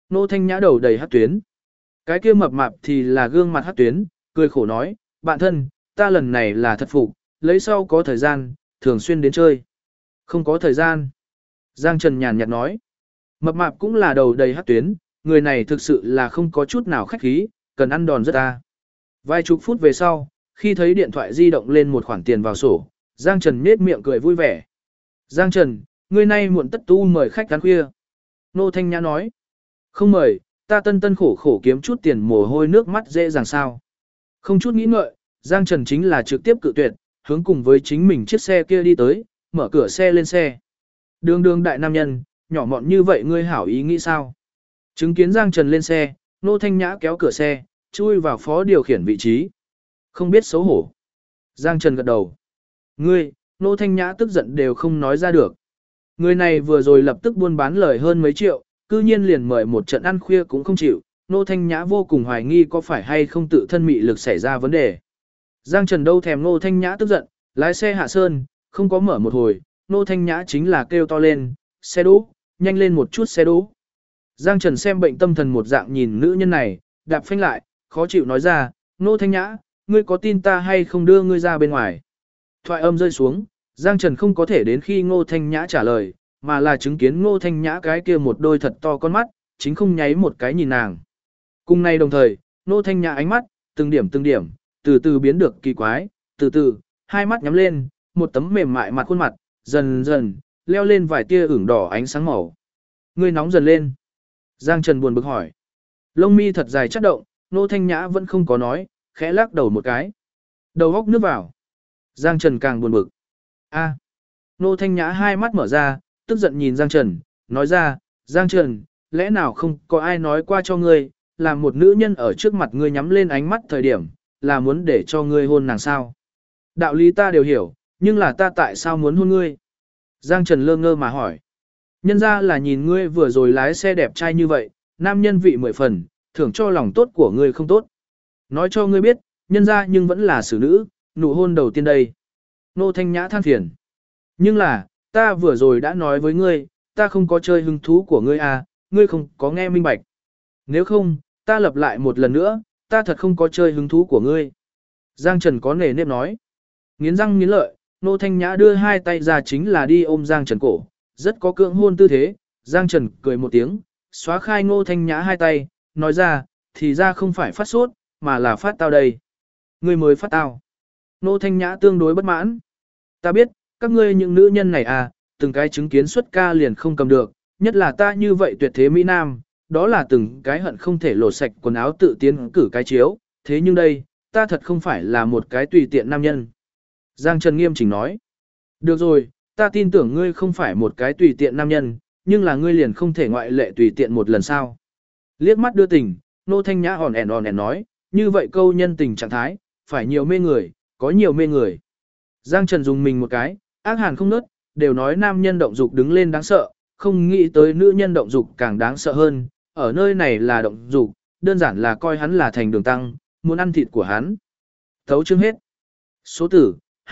A: Nô Thanh Nhã đầu đầy hắc tuyến. Cái kia mập mạp thì là gương mặt hắc tuyến, cười khổ nói, bạn thân, ta lần này là thật phục, lấy sau có thời gian, thường xuyên đến chơi. Không có thời gian. Giang Trần nhàn nhạt nói. Mập mạp cũng là đầu đầy hắc tuyến, người này thực sự là không có chút nào khách khí, cần ăn đòn rất ta. Vài chục phút về sau, khi thấy điện thoại di động lên một khoản tiền vào sổ, Giang Trần nhếch miệng cười vui vẻ. Giang Trần, ngươi nay muộn tất tu mời khách ăn khuya. Nô Thanh Nhã nói. Không mời, ta tân tân khổ khổ kiếm chút tiền mồ hôi nước mắt dễ dàng sao. Không chút nghĩ ngợi, Giang Trần chính là trực tiếp cự tuyệt, hướng cùng với chính mình chiếc xe kia đi tới, mở cửa xe lên xe. Đường đường đại nam nhân, nhỏ mọn như vậy ngươi hảo ý nghĩ sao? Chứng kiến Giang Trần lên xe, Nô Thanh Nhã kéo cửa xe, chui vào phó điều khiển vị trí. Không biết xấu hổ. Giang Trần gật đầu. Ngươi, Nô Thanh Nhã tức giận đều không nói ra được. Người này vừa rồi lập tức buôn bán lời hơn mấy triệu, cư nhiên liền mời một trận ăn khuya cũng không chịu. Nô Thanh Nhã vô cùng hoài nghi có phải hay không tự thân mị lực xảy ra vấn đề. Giang Trần đâu thèm Nô Thanh Nhã tức giận, lái xe hạ sơn, không có mở một hồi, Nô Thanh Nhã chính là kêu to lên, xe đỗ, nhanh lên một chút xe đỗ. Giang Trần xem bệnh tâm thần một dạng nhìn nữ nhân này, đạp phanh lại, khó chịu nói ra, Nô Thanh Nhã, ngươi có tin ta hay không đưa ngươi ra bên ngoài. Thoại âm rơi xuống, Giang Trần không có thể đến khi Ngô Thanh Nhã trả lời, mà là chứng kiến Ngô Thanh Nhã cái kia một đôi thật to con mắt, chính không nháy một cái nhìn nàng. Cùng nay đồng thời, Ngô Thanh Nhã ánh mắt, từng điểm, từ từ biến được kỳ quái, từ từ, hai mắt nhắm lên, một tấm mềm mại mặt khuôn mặt, dần dần, leo lên vài tia ửng đỏ ánh sáng màu. Ngươi nóng dần lên. Giang Trần buồn bực hỏi. Lông mi thật dài chất động, Ngô Thanh Nhã vẫn không có nói, khẽ lắc đầu một cái. Đầu góc nước vào. Giang Trần càng buồn bực. A. Ngô Thanh Nhã hai mắt mở ra, tức giận nhìn Giang Trần, nói ra, Giang Trần, lẽ nào không có ai nói qua cho ngươi, là một nữ nhân ở trước mặt ngươi nhắm lên ánh mắt thời điểm, là muốn để cho ngươi hôn nàng sao? Đạo lý ta đều hiểu, nhưng là ta tại sao muốn hôn ngươi? Giang Trần lơ ngơ mà hỏi. Nhân ra là nhìn ngươi vừa rồi lái xe đẹp trai như vậy, nam nhân vị 10 phần, thưởng cho lòng tốt của ngươi không tốt. Nói cho ngươi biết, nhân ra nhưng vẫn là xử nữ, nụ hôn đầu tiên đây. Nô Thanh Nhã than phiền. Nhưng là, ta vừa rồi đã nói với ngươi, ta không có chơi hứng thú của ngươi à, ngươi không có nghe minh bạch. Nếu không, ta lặp lại một lần nữa, ta thật không có chơi hứng thú của ngươi. Giang Trần có nề nếp nói. Nghiến răng nghiến lợi, Nô Thanh Nhã đưa hai tay ra chính là đi ôm Giang Trần cổ, rất có cưỡng hôn tư thế. Giang Trần cười một tiếng, xóa khai Nô Thanh Nhã hai tay, nói ra, thì ra không phải phát sốt, mà là phát tao đây. Ngươi mới phát tao. Nô Thanh Nhã tương đối bất mãn. Ta biết, các ngươi những nữ nhân này à, từng cái chứng kiến xuất ca liền không cầm được, nhất là ta như vậy tuyệt thế Mỹ Nam, đó là từng cái hận không thể lột sạch quần áo tự tiến cử cái chiếu, thế nhưng đây, ta thật không phải là một cái tùy tiện nam nhân. Giang Trần nghiêm chỉnh nói. Được rồi, ta tin tưởng ngươi không phải một cái tùy tiện nam nhân, nhưng là ngươi liền không thể ngoại lệ tùy tiện một lần sao. Liếc mắt đưa tình, Nô Thanh Nhã hòn ẻn nói, như vậy câu nhân tình trạng thái, phải nhiều mê người, có nhiều mê người. Giang Trần dùng mình một cái, ác hàn không nớt, đều nói nam nhân động dục đứng lên đáng sợ, không nghĩ tới nữ nhân động dục càng đáng sợ hơn, ở nơi này là động dục, đơn giản là coi hắn là thành đường tăng, muốn ăn thịt của hắn. Thấu chương hết. Số tử,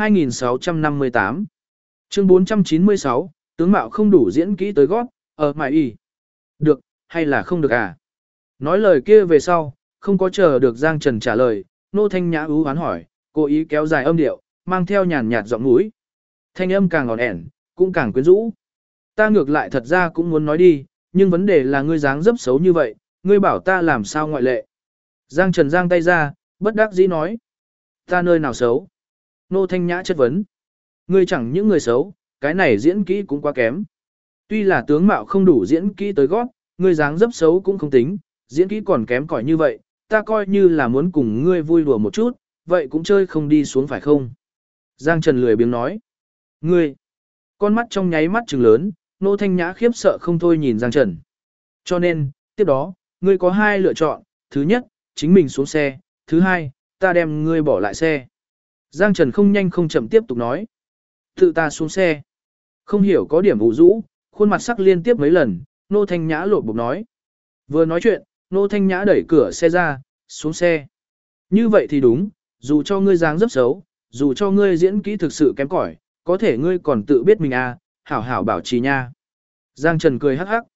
A: 2658. Chương 496, tướng mạo không đủ diễn kỹ tới gót, ở mại y. Được, hay là không được à? Nói lời kia về sau, không có chờ được Giang Trần trả lời, Nô Thanh Nhã ú hoán hỏi, cố ý kéo dài âm điệu, mang theo nhàn nhạt giọng mũi. Thanh âm càng ngọt ẻn, cũng càng quyến rũ. Ta ngược lại thật ra cũng muốn nói đi, nhưng vấn đề là ngươi dáng dấp xấu như vậy, ngươi bảo ta làm sao ngoại lệ. Giang Trần giang tay ra, bất đắc dĩ nói. Ta nơi nào xấu? Nô Thanh Nhã chất vấn. Ngươi chẳng những người xấu, cái này diễn kỹ cũng quá kém. Tuy là tướng mạo không đủ diễn kỹ tới gót, ngươi dáng dấp xấu cũng không tính, diễn kỹ còn kém cỏi như vậy, ta coi như là muốn cùng ngươi vui đùa một chút, vậy cũng chơi không đi xuống phải không? Giang Trần lười biếng nói. Ngươi! Con mắt trong nháy mắt trừng lớn, Nô Thanh Nhã khiếp sợ không thôi nhìn Giang Trần. Cho nên, tiếp đó, ngươi có hai lựa chọn, thứ nhất, chính mình xuống xe, thứ hai, ta đem ngươi bỏ lại xe. Giang Trần không nhanh không chậm tiếp tục nói. Tự ta xuống xe. Không hiểu có điểm ủ rũ, khuôn mặt sắc liên tiếp mấy lần, Nô Thanh Nhã lột bục nói. Vừa nói chuyện, Nô Thanh Nhã đẩy cửa xe ra, xuống xe. Như vậy thì đúng, dù cho ngươi dáng dấp xấu, dù cho ngươi diễn kỹ thực sự kém cỏi, có thể ngươi còn tự biết mình à, hảo hảo bảo trì nha. Giang Trần cười hắc hắc.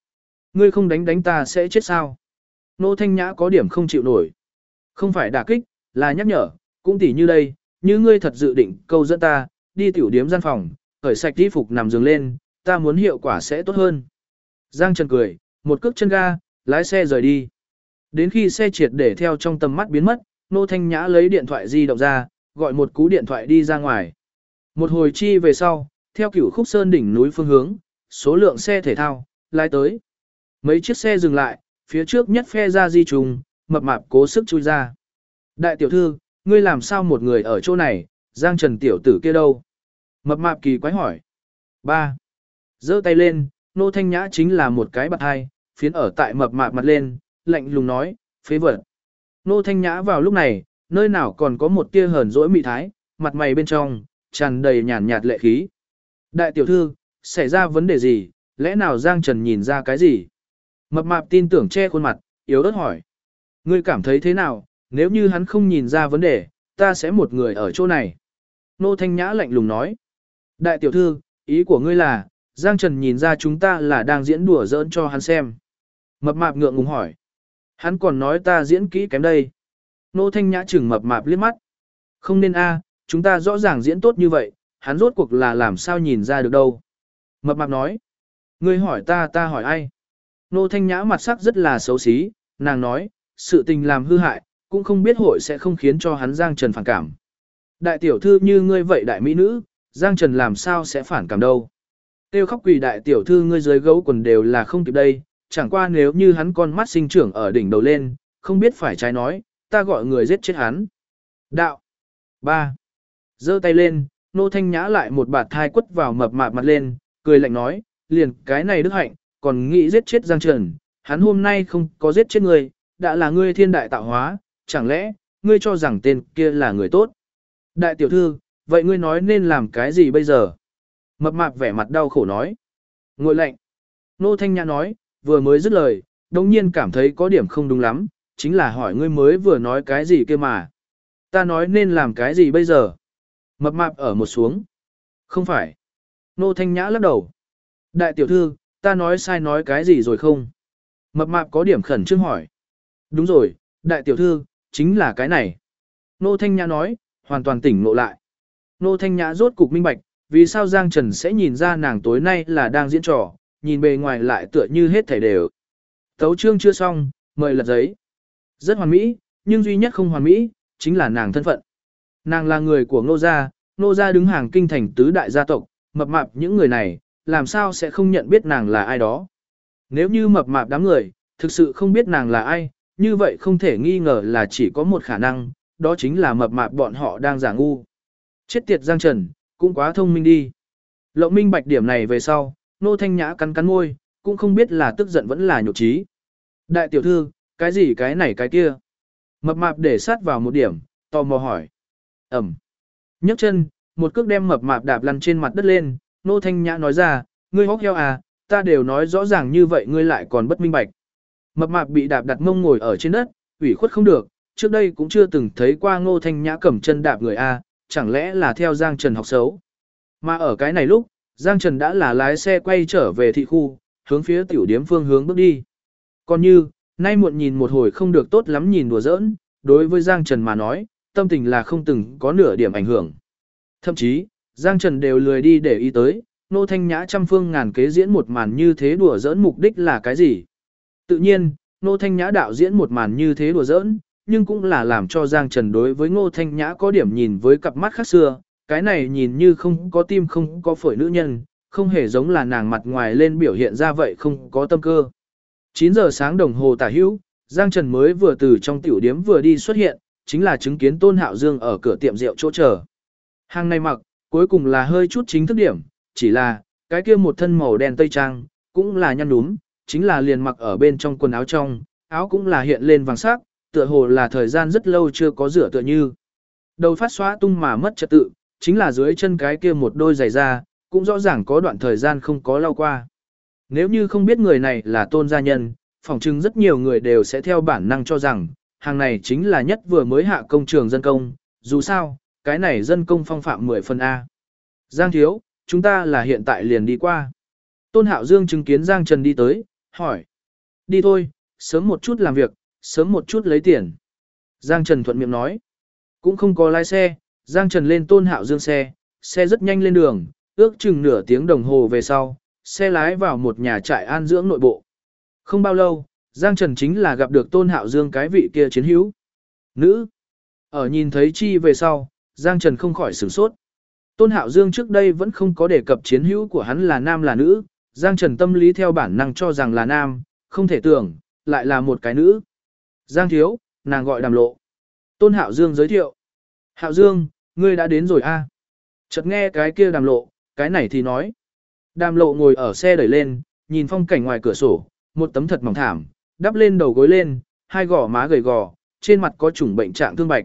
A: Ngươi không đánh đánh ta sẽ chết sao? Nô Thanh Nhã có điểm không chịu nổi. Không phải đả kích, là nhắc nhở, cũng tỉ như đây, như ngươi thật dự định câu dẫn ta, đi tiểu điếm gian phòng, cởi sạch y phục nằm giường lên, ta muốn hiệu quả sẽ tốt hơn. Giang Trần cười, một cước chân ga, lái xe rời đi. Đến khi xe triệt để theo trong tầm mắt biến mất, Nô Thanh Nhã lấy điện thoại di động ra, gọi một cú điện thoại đi ra ngoài. Một hồi chi về sau, theo Cửu Khúc Sơn đỉnh núi phương hướng, số lượng xe thể thao, lái tới. Mấy chiếc xe dừng lại, phía trước nhất phe ra di trùng, mập mạp cố sức chui ra. Đại tiểu thư, ngươi làm sao một người ở chỗ này, Giang Trần tiểu tử kia đâu? Mập mạp kỳ quái hỏi. 3. Giơ tay lên, Nô Thanh Nhã chính là một cái bạt hai, phiến ở tại mập mạp mặt lên, lạnh lùng nói, phế vật. Nô Thanh Nhã vào lúc này, nơi nào còn có một tia hờn dỗi mị thái, mặt mày bên trong, tràn đầy nhàn nhạt lệ khí. Đại tiểu thư, xảy ra vấn đề gì, lẽ nào Giang Trần nhìn ra cái gì? Mập mạp tin tưởng che khuôn mặt, yếu ớt hỏi. Ngươi cảm thấy thế nào, nếu như hắn không nhìn ra vấn đề, ta sẽ một người ở chỗ này. Nô Thanh Nhã lạnh lùng nói. Đại tiểu thư, ý của ngươi là, Giang Trần nhìn ra chúng ta là đang diễn đùa giỡn cho hắn xem. Mập mạp ngượng ngùng hỏi. Hắn còn nói ta diễn kỹ kém đây. Nô Thanh Nhã chừng mập mạp liếc mắt. Không nên a, chúng ta rõ ràng diễn tốt như vậy, hắn rốt cuộc là làm sao nhìn ra được đâu. Mập mạp nói. Ngươi hỏi ta, ta hỏi ai? Nô Thanh Nhã mặt sắc rất là xấu xí, nàng nói, sự tình làm hư hại, cũng không biết hội sẽ không khiến cho hắn Giang Trần phản cảm. Đại tiểu thư như ngươi vậy đại mỹ nữ, Giang Trần làm sao sẽ phản cảm đâu. Tiêu khóc quỳ đại tiểu thư ngươi dưới gấu quần đều là không kịp đây, chẳng qua nếu như hắn con mắt sinh trưởng ở đỉnh đầu lên, không biết phải trái nói, ta gọi người giết chết hắn. Đạo. 3. Giơ tay lên, Nô Thanh Nhã lại một bạt thai quất vào mập mạp mặt lên, cười lạnh nói, liền cái này đức hạnh, còn nghĩ giết chết Giang Trần, hắn hôm nay không có giết chết ngươi, đã là ngươi thiên đại tạo hóa, chẳng lẽ, ngươi cho rằng tên kia là người tốt. Đại tiểu thư, vậy ngươi nói nên làm cái gì bây giờ? Mập mạp vẻ mặt đau khổ nói. Ngồi lạnh. Nô Thanh Nhã nói, vừa mới dứt lời, đồng nhiên cảm thấy có điểm không đúng lắm, chính là hỏi ngươi mới vừa nói cái gì kia mà. Ta nói nên làm cái gì bây giờ? Mập mạp ở một xuống. Không phải. Nô Thanh Nhã lắc đầu. Đại tiểu thư, ta nói sai nói cái gì rồi không? Mập mạp có điểm khẩn trương hỏi. Đúng rồi, đại tiểu thư, chính là cái này. Nô Thanh Nhã nói, hoàn toàn tỉnh ngộ lại. Nô Thanh Nhã rốt cục minh bạch, vì sao Giang Trần sẽ nhìn ra nàng tối nay là đang diễn trò, nhìn bề ngoài lại tựa như hết thảy đều. Tấu chương chưa xong, mời lật giấy. Rất hoàn mỹ, nhưng duy nhất không hoàn mỹ, chính là nàng thân phận. Nàng là người của Ngô gia đứng hàng kinh thành tứ đại gia tộc, mập mạp những người này, làm sao sẽ không nhận biết nàng là ai đó. Nếu như mập mạp đám người, thực sự không biết nàng là ai, như vậy không thể nghi ngờ là chỉ có một khả năng, đó chính là mập mạp bọn họ đang giả ngu. Chết tiệt Giang Trần, cũng quá thông minh đi. Lộng minh bạch điểm này về sau, Nô Thanh Nhã cắn cắn môi, cũng không biết là tức giận vẫn là nhục trí. Đại tiểu thư, cái gì cái này cái kia? Mập mạp để sát vào một điểm, tò mò hỏi. Ẩm. Nhấc chân, một cước đem mập mạp đạp lăn trên mặt đất lên, Nô Thanh Nhã nói ra, ngươi hốc heo à, ta đều nói rõ ràng như vậy ngươi lại còn bất minh bạch. Mập mạp bị đạp đặt mông ngồi ở trên đất, ủy khuất không được, trước đây cũng chưa từng thấy qua Ngô Thanh Nhã cầm chân đạp người a, chẳng lẽ là theo Giang Trần học xấu. Mà ở cái này lúc, Giang Trần đã là lái xe quay trở về thị khu, hướng phía tiểu điếm phương hướng bước đi. Còn như, nay muộn nhìn một hồi không được tốt lắm nhìn đùa giỡn, đối với Giang Trần mà nói, tâm tình là không từng có nửa điểm ảnh hưởng. Thậm chí, Giang Trần đều lười đi để ý tới, Nô Thanh Nhã trăm phương ngàn kế diễn một màn như thế đùa giỡn mục đích là cái gì. Tự nhiên, Nô Thanh Nhã đạo diễn một màn như thế đùa giỡn, nhưng cũng là làm cho Giang Trần đối với Ngô Thanh Nhã có điểm nhìn với cặp mắt khác xưa, cái này nhìn như không có tim không có phổi nữ nhân, không hề giống là nàng mặt ngoài lên biểu hiện ra vậy không có tâm cơ. 9 giờ sáng đồng hồ tả hữu, Giang Trần mới vừa từ trong tiểu điếm vừa đi xuất hiện, chính là chứng kiến Tôn Hạo Dương ở cửa tiệm rượu chỗ chờ. Hàng này mặc, cuối cùng là hơi chút chính thức điểm, chỉ là, cái kia một thân màu đen tây trang, cũng là nhăn núm, chính là liền mặc ở bên trong quần áo trong, áo cũng là hiện lên vàng sắc, tựa hồ là thời gian rất lâu chưa có rửa tựa như. Đầu phát xóa tung mà mất trật tự, chính là dưới chân cái kia một đôi giày da, cũng rõ ràng có đoạn thời gian không có lau qua. Nếu như không biết người này là Tôn gia nhân, phỏng chừng rất nhiều người đều sẽ theo bản năng cho rằng, hàng này chính là nhất vừa mới hạ công trường dân công, dù sao, cái này dân công phong phạm 10 phần A. Giang thiếu, chúng ta là hiện tại liền đi qua. Tôn Hạo Dương chứng kiến Giang Trần đi tới, hỏi, Đi thôi, sớm một chút làm việc, sớm một chút lấy tiền. Giang Trần thuận miệng nói. Cũng không có lái xe, Giang Trần lên Tôn Hạo Dương xe, xe rất nhanh lên đường, ước chừng nửa tiếng đồng hồ về sau, xe lái vào một nhà trại an dưỡng nội bộ. Không bao lâu, Giang Trần chính là gặp được Tôn Hạo Dương cái vị kia chiến hữu. Nữ. Ở nhìn thấy chi về sau, Giang Trần không khỏi sửng sốt. Tôn Hạo Dương trước đây vẫn không có đề cập chiến hữu của hắn là nam là nữ, Giang Trần tâm lý theo bản năng cho rằng là nam, không thể tưởng, lại là một cái nữ. Giang thiếu, nàng gọi Đàm Lộ. Tôn Hạo Dương giới thiệu. Hạo Dương, ngươi đã đến rồi a? Chợt nghe cái kia Đàm Lộ, cái này thì nói. Đàm Lộ ngồi ở xe đẩy lên, nhìn phong cảnh ngoài cửa sổ, một tấm thật mỏng thảm, đắp lên đầu gối lên, hai gò má gầy gò, trên mặt có chủng bệnh trạng thương bạch.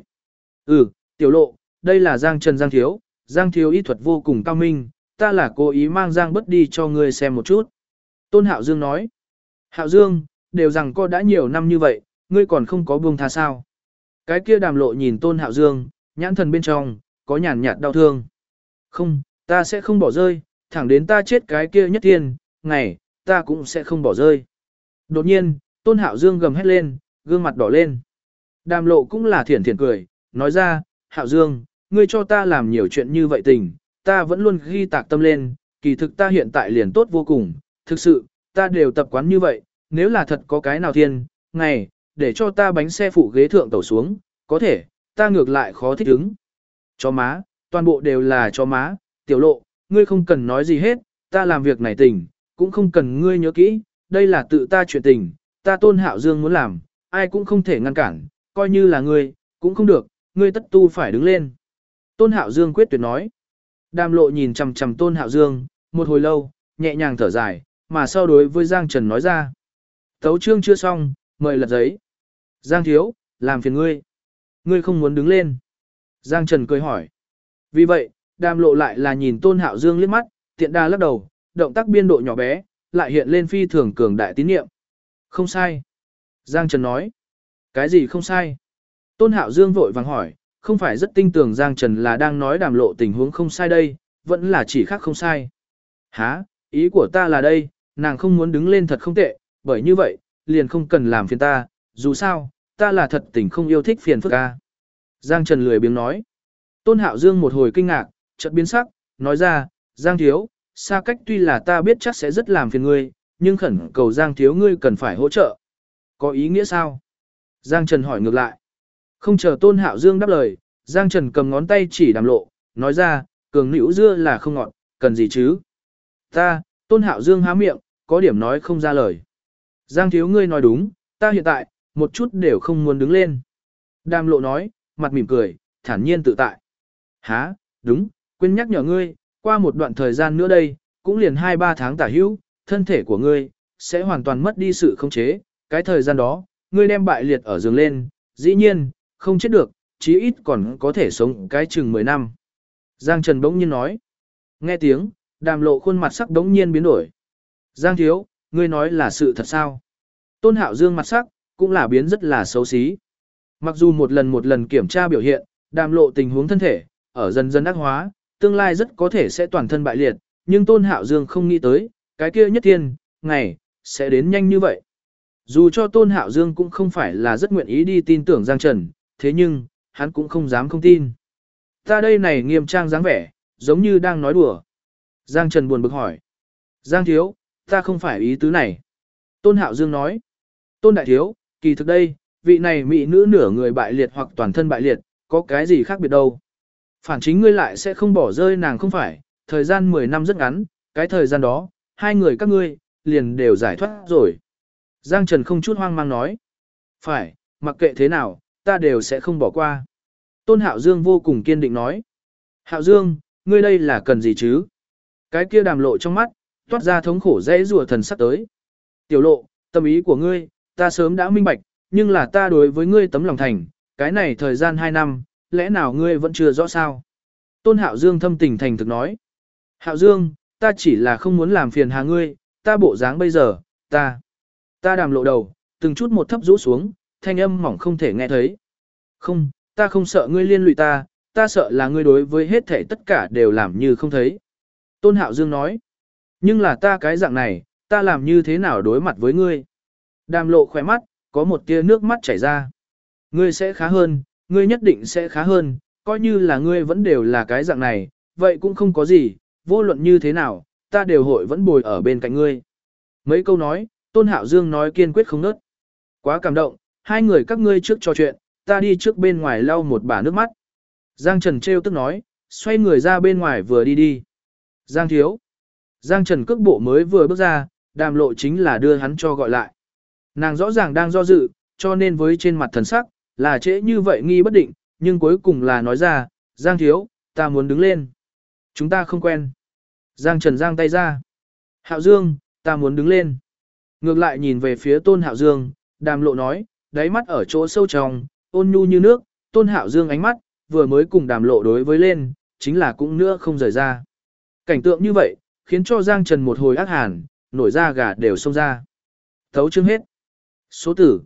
A: Tiểu Lộ, đây là Giang Trần Giang thiếu, Giang thiếu y thuật vô cùng cao minh, ta là cố ý mang Giang Bất đi cho ngươi xem một chút. Tôn Hạo Dương nói. Hạo Dương, đều rằng có đã nhiều năm như vậy, ngươi còn không có buông tha sao? Cái kia Đàm Lộ nhìn Tôn Hạo Dương, nhãn thần bên trong có nhàn nhạt đau thương. Không, ta sẽ không bỏ rơi, thẳng đến ta chết cái kia nhất tiên, ngày, ta cũng sẽ không bỏ rơi. Đột nhiên, Tôn Hạo Dương gầm hét lên, gương mặt đỏ lên. Đàm Lộ cũng là thiển thiển cười, nói ra, Hạo Dương, ngươi cho ta làm nhiều chuyện như vậy tình, ta vẫn luôn ghi tạc tâm lên, kỳ thực ta hiện tại liền tốt vô cùng, thực sự, ta đều tập quán như vậy, nếu là thật có cái nào thiên, ngày, để cho ta bánh xe phụ ghế thượng tẩu xuống, có thể, ta ngược lại khó thích ứng. Chó má, toàn bộ đều là chó má, Tiểu Lộ, ngươi không cần nói gì hết, ta làm việc này tình, cũng không cần ngươi nhớ kỹ, đây là tự ta chuyện tình, ta Tôn Hạo Dương muốn làm, ai cũng không thể ngăn cản, coi như là ngươi, cũng không được, ngươi tất tu phải đứng lên. Tôn Hạo Dương quyết tuyệt nói. Đàm Lộ nhìn chằm chằm Tôn Hạo Dương, một hồi lâu, nhẹ nhàng thở dài, mà sau đối với Giang Trần nói ra. Tấu chương chưa xong, mời lật giấy. Giang thiếu, làm phiền ngươi. Ngươi không muốn đứng lên. Giang Trần cười hỏi. Vì vậy, Đàm Lộ lại là nhìn Tôn Hạo Dương liếc mắt, tiện đa lắc đầu, động tác biên độ nhỏ bé, lại hiện lên phi thường cường đại tín niệm. Không sai. Giang Trần nói. Cái gì không sai? Tôn Hạo Dương vội vàng hỏi, không phải rất tin tưởng Giang Trần là đang nói Đàm Lộ tình huống không sai đây, vẫn là chỉ khác không sai. Hả, ý của ta là đây, nàng không muốn đứng lên thật không tệ, bởi như vậy, liền không cần làm phiền ta, dù sao, ta là thật tình không yêu thích phiền phức ca. Giang Trần lười biếng nói. Tôn Hạo Dương một hồi kinh ngạc, chợt biến sắc, nói ra, Giang thiếu, xa cách tuy là ta biết chắc sẽ rất làm phiền ngươi, nhưng khẩn cầu Giang thiếu ngươi cần phải hỗ trợ. Có ý nghĩa sao? Giang Trần hỏi ngược lại. Không chờ Tôn Hạo Dương đáp lời, Giang Trần cầm ngón tay chỉ Đàm Lộ, nói ra, cường nữu dưa là không ngọt, cần gì chứ? Tôn Hạo Dương há miệng, có điểm nói không ra lời. Giang thiếu ngươi nói đúng, ta hiện tại, một chút đều không muốn đứng lên. Đàm Lộ nói, mặt mỉm cười, thản nhiên tự tại. Hả, đúng, quên nhắc nhở ngươi, qua một đoạn thời gian nữa đây, cũng liền 2-3 tháng tả hữu, thân thể của ngươi, sẽ hoàn toàn mất đi sự khống chế, cái thời gian đó, ngươi đem bại liệt ở giường lên, dĩ nhiên, không chết được, chí ít còn có thể sống cái chừng 10 năm. Giang Trần bỗng nhiên nói. Nghe tiếng, Đàm Lộ khuôn mặt sắc bỗng nhiên biến đổi. Giang thiếu, ngươi nói là sự thật sao? Tôn Hạo Dương mặt sắc, cũng là biến rất là xấu xí. Mặc dù một lần kiểm tra biểu hiện, Đàm Lộ tình huống thân thể, ở dần dần ác hóa, tương lai rất có thể sẽ toàn thân bại liệt, nhưng Tôn Hạo Dương không nghĩ tới, cái kia nhất thiên, ngày, sẽ đến nhanh như vậy. Dù cho Tôn Hạo Dương cũng không phải là rất nguyện ý đi tin tưởng Giang Trần, thế nhưng, hắn cũng không dám không tin. Ta đây này nghiêm trang dáng vẻ, giống như đang nói đùa. Giang Trần buồn bực hỏi. Giang thiếu, ta không phải ý tứ này. Tôn Hạo Dương nói. Tôn Đại Thiếu, kỳ thực đây, vị này mỹ nữ nửa người bại liệt hoặc toàn thân bại liệt, có cái gì khác biệt đâu. Phản chính ngươi lại sẽ không bỏ rơi nàng không phải, thời gian 10 năm rất ngắn, cái thời gian đó, hai người các ngươi, liền đều giải thoát rồi. Giang Trần không chút hoang mang nói. Phải, mặc kệ thế nào, ta đều sẽ không bỏ qua. Tôn Hạo Dương vô cùng kiên định nói. Hạo Dương, ngươi đây là cần gì chứ? Cái kia Đàm Lộ trong mắt, toát ra thống khổ dễ rùa thần sắp tới. Tiểu Lộ, tâm ý của ngươi, ta sớm đã minh bạch, nhưng là ta đối với ngươi tấm lòng thành, cái này thời gian 2 năm, lẽ nào ngươi vẫn chưa rõ sao? Tôn Hạo Dương thâm tình thành thực nói. Hạo Dương, ta chỉ là không muốn làm phiền hà ngươi, ta bộ dáng bây giờ, ta Đàm Lộ đầu, từng chút một thấp rũ xuống, thanh âm mỏng không thể nghe thấy. Không, ta không sợ ngươi liên lụy ta, ta sợ là ngươi đối với hết thảy tất cả đều làm như không thấy. Tôn Hạo Dương nói, nhưng là ta cái dạng này, ta làm như thế nào đối mặt với ngươi? Đàm lộ khỏe mắt, có một tia nước mắt chảy ra. Ngươi sẽ khá hơn, ngươi nhất định sẽ khá hơn, coi như là ngươi vẫn đều là cái dạng này, vậy cũng không có gì, vô luận như thế nào, ta đều hội vẫn bồi ở bên cạnh ngươi. Mấy câu nói, Tôn Hạo Dương nói kiên quyết không nớt. Quá cảm động, hai người các ngươi trước trò chuyện, ta đi trước bên ngoài lau một bả nước mắt. Giang Trần trêu tức nói, xoay người ra bên ngoài vừa đi đi. Giang thiếu. Giang Trần cước bộ mới vừa bước ra, Đàm lộ chính là đưa hắn cho gọi lại. Nàng rõ ràng đang do dự, cho nên với trên mặt thần sắc, là trễ như vậy nghi bất định, nhưng cuối cùng là nói ra, Giang thiếu, ta muốn đứng lên. Chúng ta không quen. Giang Trần giang tay ra. Hạo Dương, ta muốn đứng lên. Ngược lại nhìn về phía Tôn Hạo Dương, Đàm lộ nói, đáy mắt ở chỗ sâu trong, ôn nhu như nước, Tôn Hạo Dương ánh mắt, vừa mới cùng Đàm lộ đối với lên, chính là cũng nữa không rời ra. Cảnh tượng như vậy, khiến cho Giang Trần một hồi ác hàn, nổi da gà đều xông ra. Thấu chương hết. Số tử,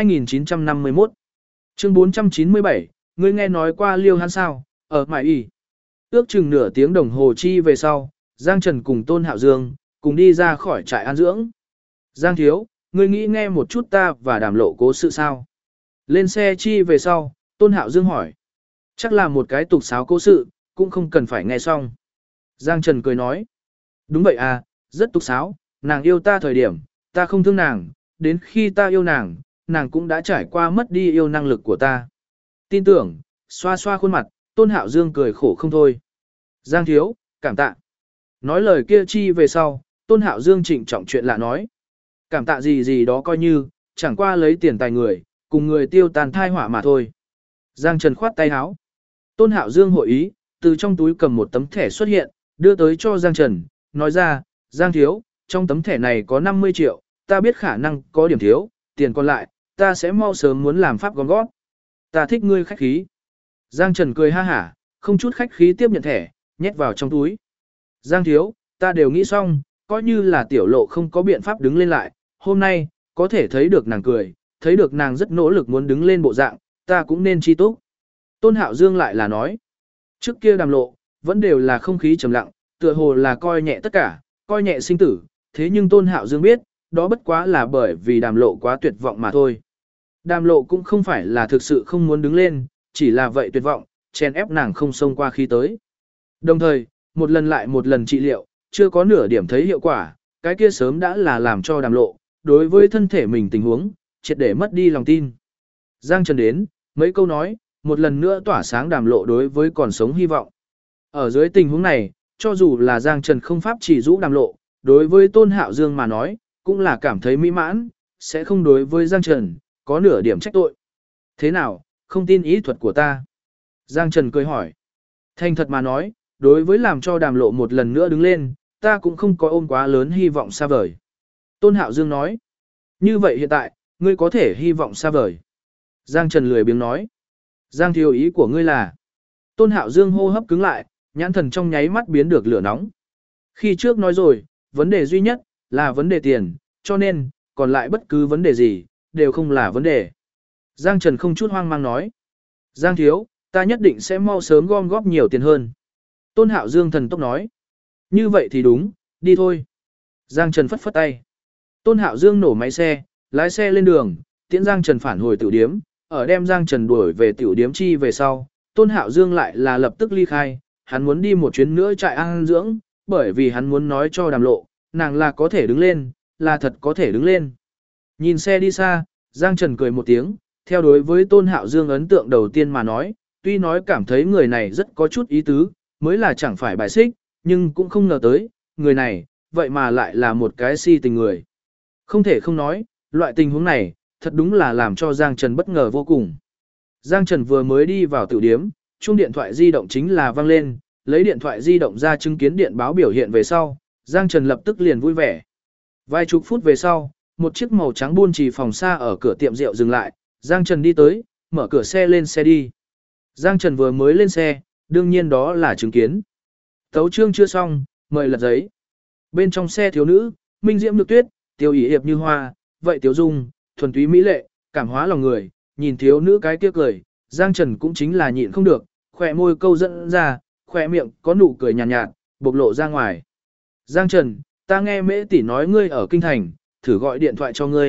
A: 2951. Chương 497, ngươi nghe nói qua Liêu Hán sao, ở Mại Y. Ước chừng nửa tiếng đồng hồ chi về sau, Giang Trần cùng Tôn Hạo Dương, cùng đi ra khỏi trại an dưỡng. Giang thiếu, ngươi nghĩ nghe một chút ta và Đàm lộ cố sự sao? Lên xe chi về sau, Tôn Hạo Dương hỏi. Chắc là một cái tục sáo cố sự, cũng không cần phải nghe xong. Giang Trần cười nói. Đúng vậy à, rất tục sáo, nàng yêu ta thời điểm, ta không thương nàng, đến khi ta yêu nàng, nàng cũng đã trải qua mất đi yêu năng lực của ta. Tin tưởng, xoa xoa khuôn mặt, Tôn Hạo Dương cười khổ không thôi. Giang thiếu, cảm tạ. Nói lời kia chi về sau, Tôn Hạo Dương trịnh trọng chuyện lạ nói. Cảm tạ gì gì đó coi như, chẳng qua lấy tiền tài người, cùng người tiêu tàn thai họa mà thôi. Giang Trần khoát tay áo. Tôn Hạo Dương hội ý, từ trong túi cầm một tấm thẻ xuất hiện, đưa tới cho Giang Trần, nói ra, Giang thiếu, trong tấm thẻ này có 50 triệu, ta biết khả năng có điểm thiếu, tiền còn lại, ta sẽ mau sớm muốn làm pháp gom gót. Ta thích ngươi khách khí. Giang Trần cười ha hả, không chút khách khí tiếp nhận thẻ, nhét vào trong túi. Giang thiếu, ta đều nghĩ xong, coi như là tiểu lộ không có biện pháp đứng lên lại, hôm nay, có thể thấy được nàng cười, thấy được nàng rất nỗ lực muốn đứng lên bộ dạng, ta cũng nên chi túc. Tôn Hạo Dương lại là nói, trước kia Đàm lộ, vẫn đều là không khí trầm lặng, tựa hồ là coi nhẹ tất cả, coi nhẹ sinh tử, thế nhưng Tôn Hạo Dương biết, đó bất quá là bởi vì Đàm lộ quá tuyệt vọng mà thôi. Đàm lộ cũng không phải là thực sự không muốn đứng lên, chỉ là vậy tuyệt vọng, chèn ép nàng không xông qua khi tới. Đồng thời, một lần lại một lần trị liệu, chưa có nửa điểm thấy hiệu quả, cái kia sớm đã là làm cho Đàm lộ, đối với thân thể mình tình huống, triệt để mất đi lòng tin. Giang Trần đến, mấy câu nói, một lần nữa tỏa sáng Đàm lộ đối với còn sống hy vọng. Ở dưới tình huống này, cho dù là Giang Trần không pháp chỉ rũ Đàm lộ, đối với Tôn Hạo Dương mà nói, cũng là cảm thấy mỹ mãn, sẽ không đối với Giang Trần, có nửa điểm trách tội. Thế nào, không tin ý thuật của ta? Giang Trần cười hỏi. Thành thật mà nói, đối với làm cho Đàm lộ một lần nữa đứng lên, ta cũng không có ôm quá lớn hy vọng xa vời. Tôn Hạo Dương nói. Như vậy hiện tại, ngươi có thể hy vọng xa vời. Giang Trần lười biếng nói. Giang thiếu ý của ngươi là. Tôn Hạo Dương hô hấp cứng lại, nhãn thần trong nháy mắt biến được lửa nóng. Khi trước nói rồi, vấn đề duy nhất, là vấn đề tiền, cho nên, còn lại bất cứ vấn đề gì, đều không là vấn đề. Giang Trần không chút hoang mang nói. Giang thiếu, ta nhất định sẽ mau sớm gom góp nhiều tiền hơn. Tôn Hạo Dương thần tốc nói. Như vậy thì đúng, đi thôi. Giang Trần phất phất tay. Tôn Hạo Dương nổ máy xe, lái xe lên đường, tiễn Giang Trần phản hồi tiểu điếm, ở đem Giang Trần đuổi về tiểu điếm chi về sau, Tôn Hạo Dương lại là lập tức ly khai, hắn muốn đi một chuyến nữa trại an dưỡng, bởi vì hắn muốn nói cho Đàm lộ, nàng là có thể đứng lên, là thật có thể đứng lên. Nhìn xe đi xa, Giang Trần cười một tiếng, theo đối với Tôn Hạo Dương ấn tượng đầu tiên mà nói, tuy nói cảm thấy người này rất có chút ý tứ, mới là chẳng phải bài xích, nhưng cũng không ngờ tới, người này, vậy mà lại là một cái si tình người. Không thể không nói, loại tình huống này, thật đúng là làm cho Giang Trần bất ngờ vô cùng. Giang Trần vừa mới đi vào tiểu điếm, chuông điện thoại di động chính là vang lên, lấy điện thoại di động ra chứng kiến điện báo biểu hiện về sau, Giang Trần lập tức liền vui vẻ. Vài chục phút về sau, một chiếc màu trắng buôn trì phòng xa ở cửa tiệm rượu dừng lại, Giang Trần đi tới, mở cửa xe lên xe đi. Giang Trần vừa mới lên xe, đương nhiên đó là chứng kiến. Tấu chương chưa xong, mời lật giấy. Bên trong xe thiếu nữ, minh diễm nhược tuyết, tiêu ý hiệp như hoa, vậy tiêu dung, thuần túy mỹ lệ, cảm hóa lòng người, nhìn thiếu nữ cái kia cười, Giang Trần cũng chính là nhịn không được, khỏe môi câu dẫn ra, khỏe miệng có nụ cười nhàn nhạt, bộc lộ ra ngoài. Giang Trần, ta nghe mễ tỷ nói ngươi ở kinh thành, thử gọi điện thoại cho ngươi,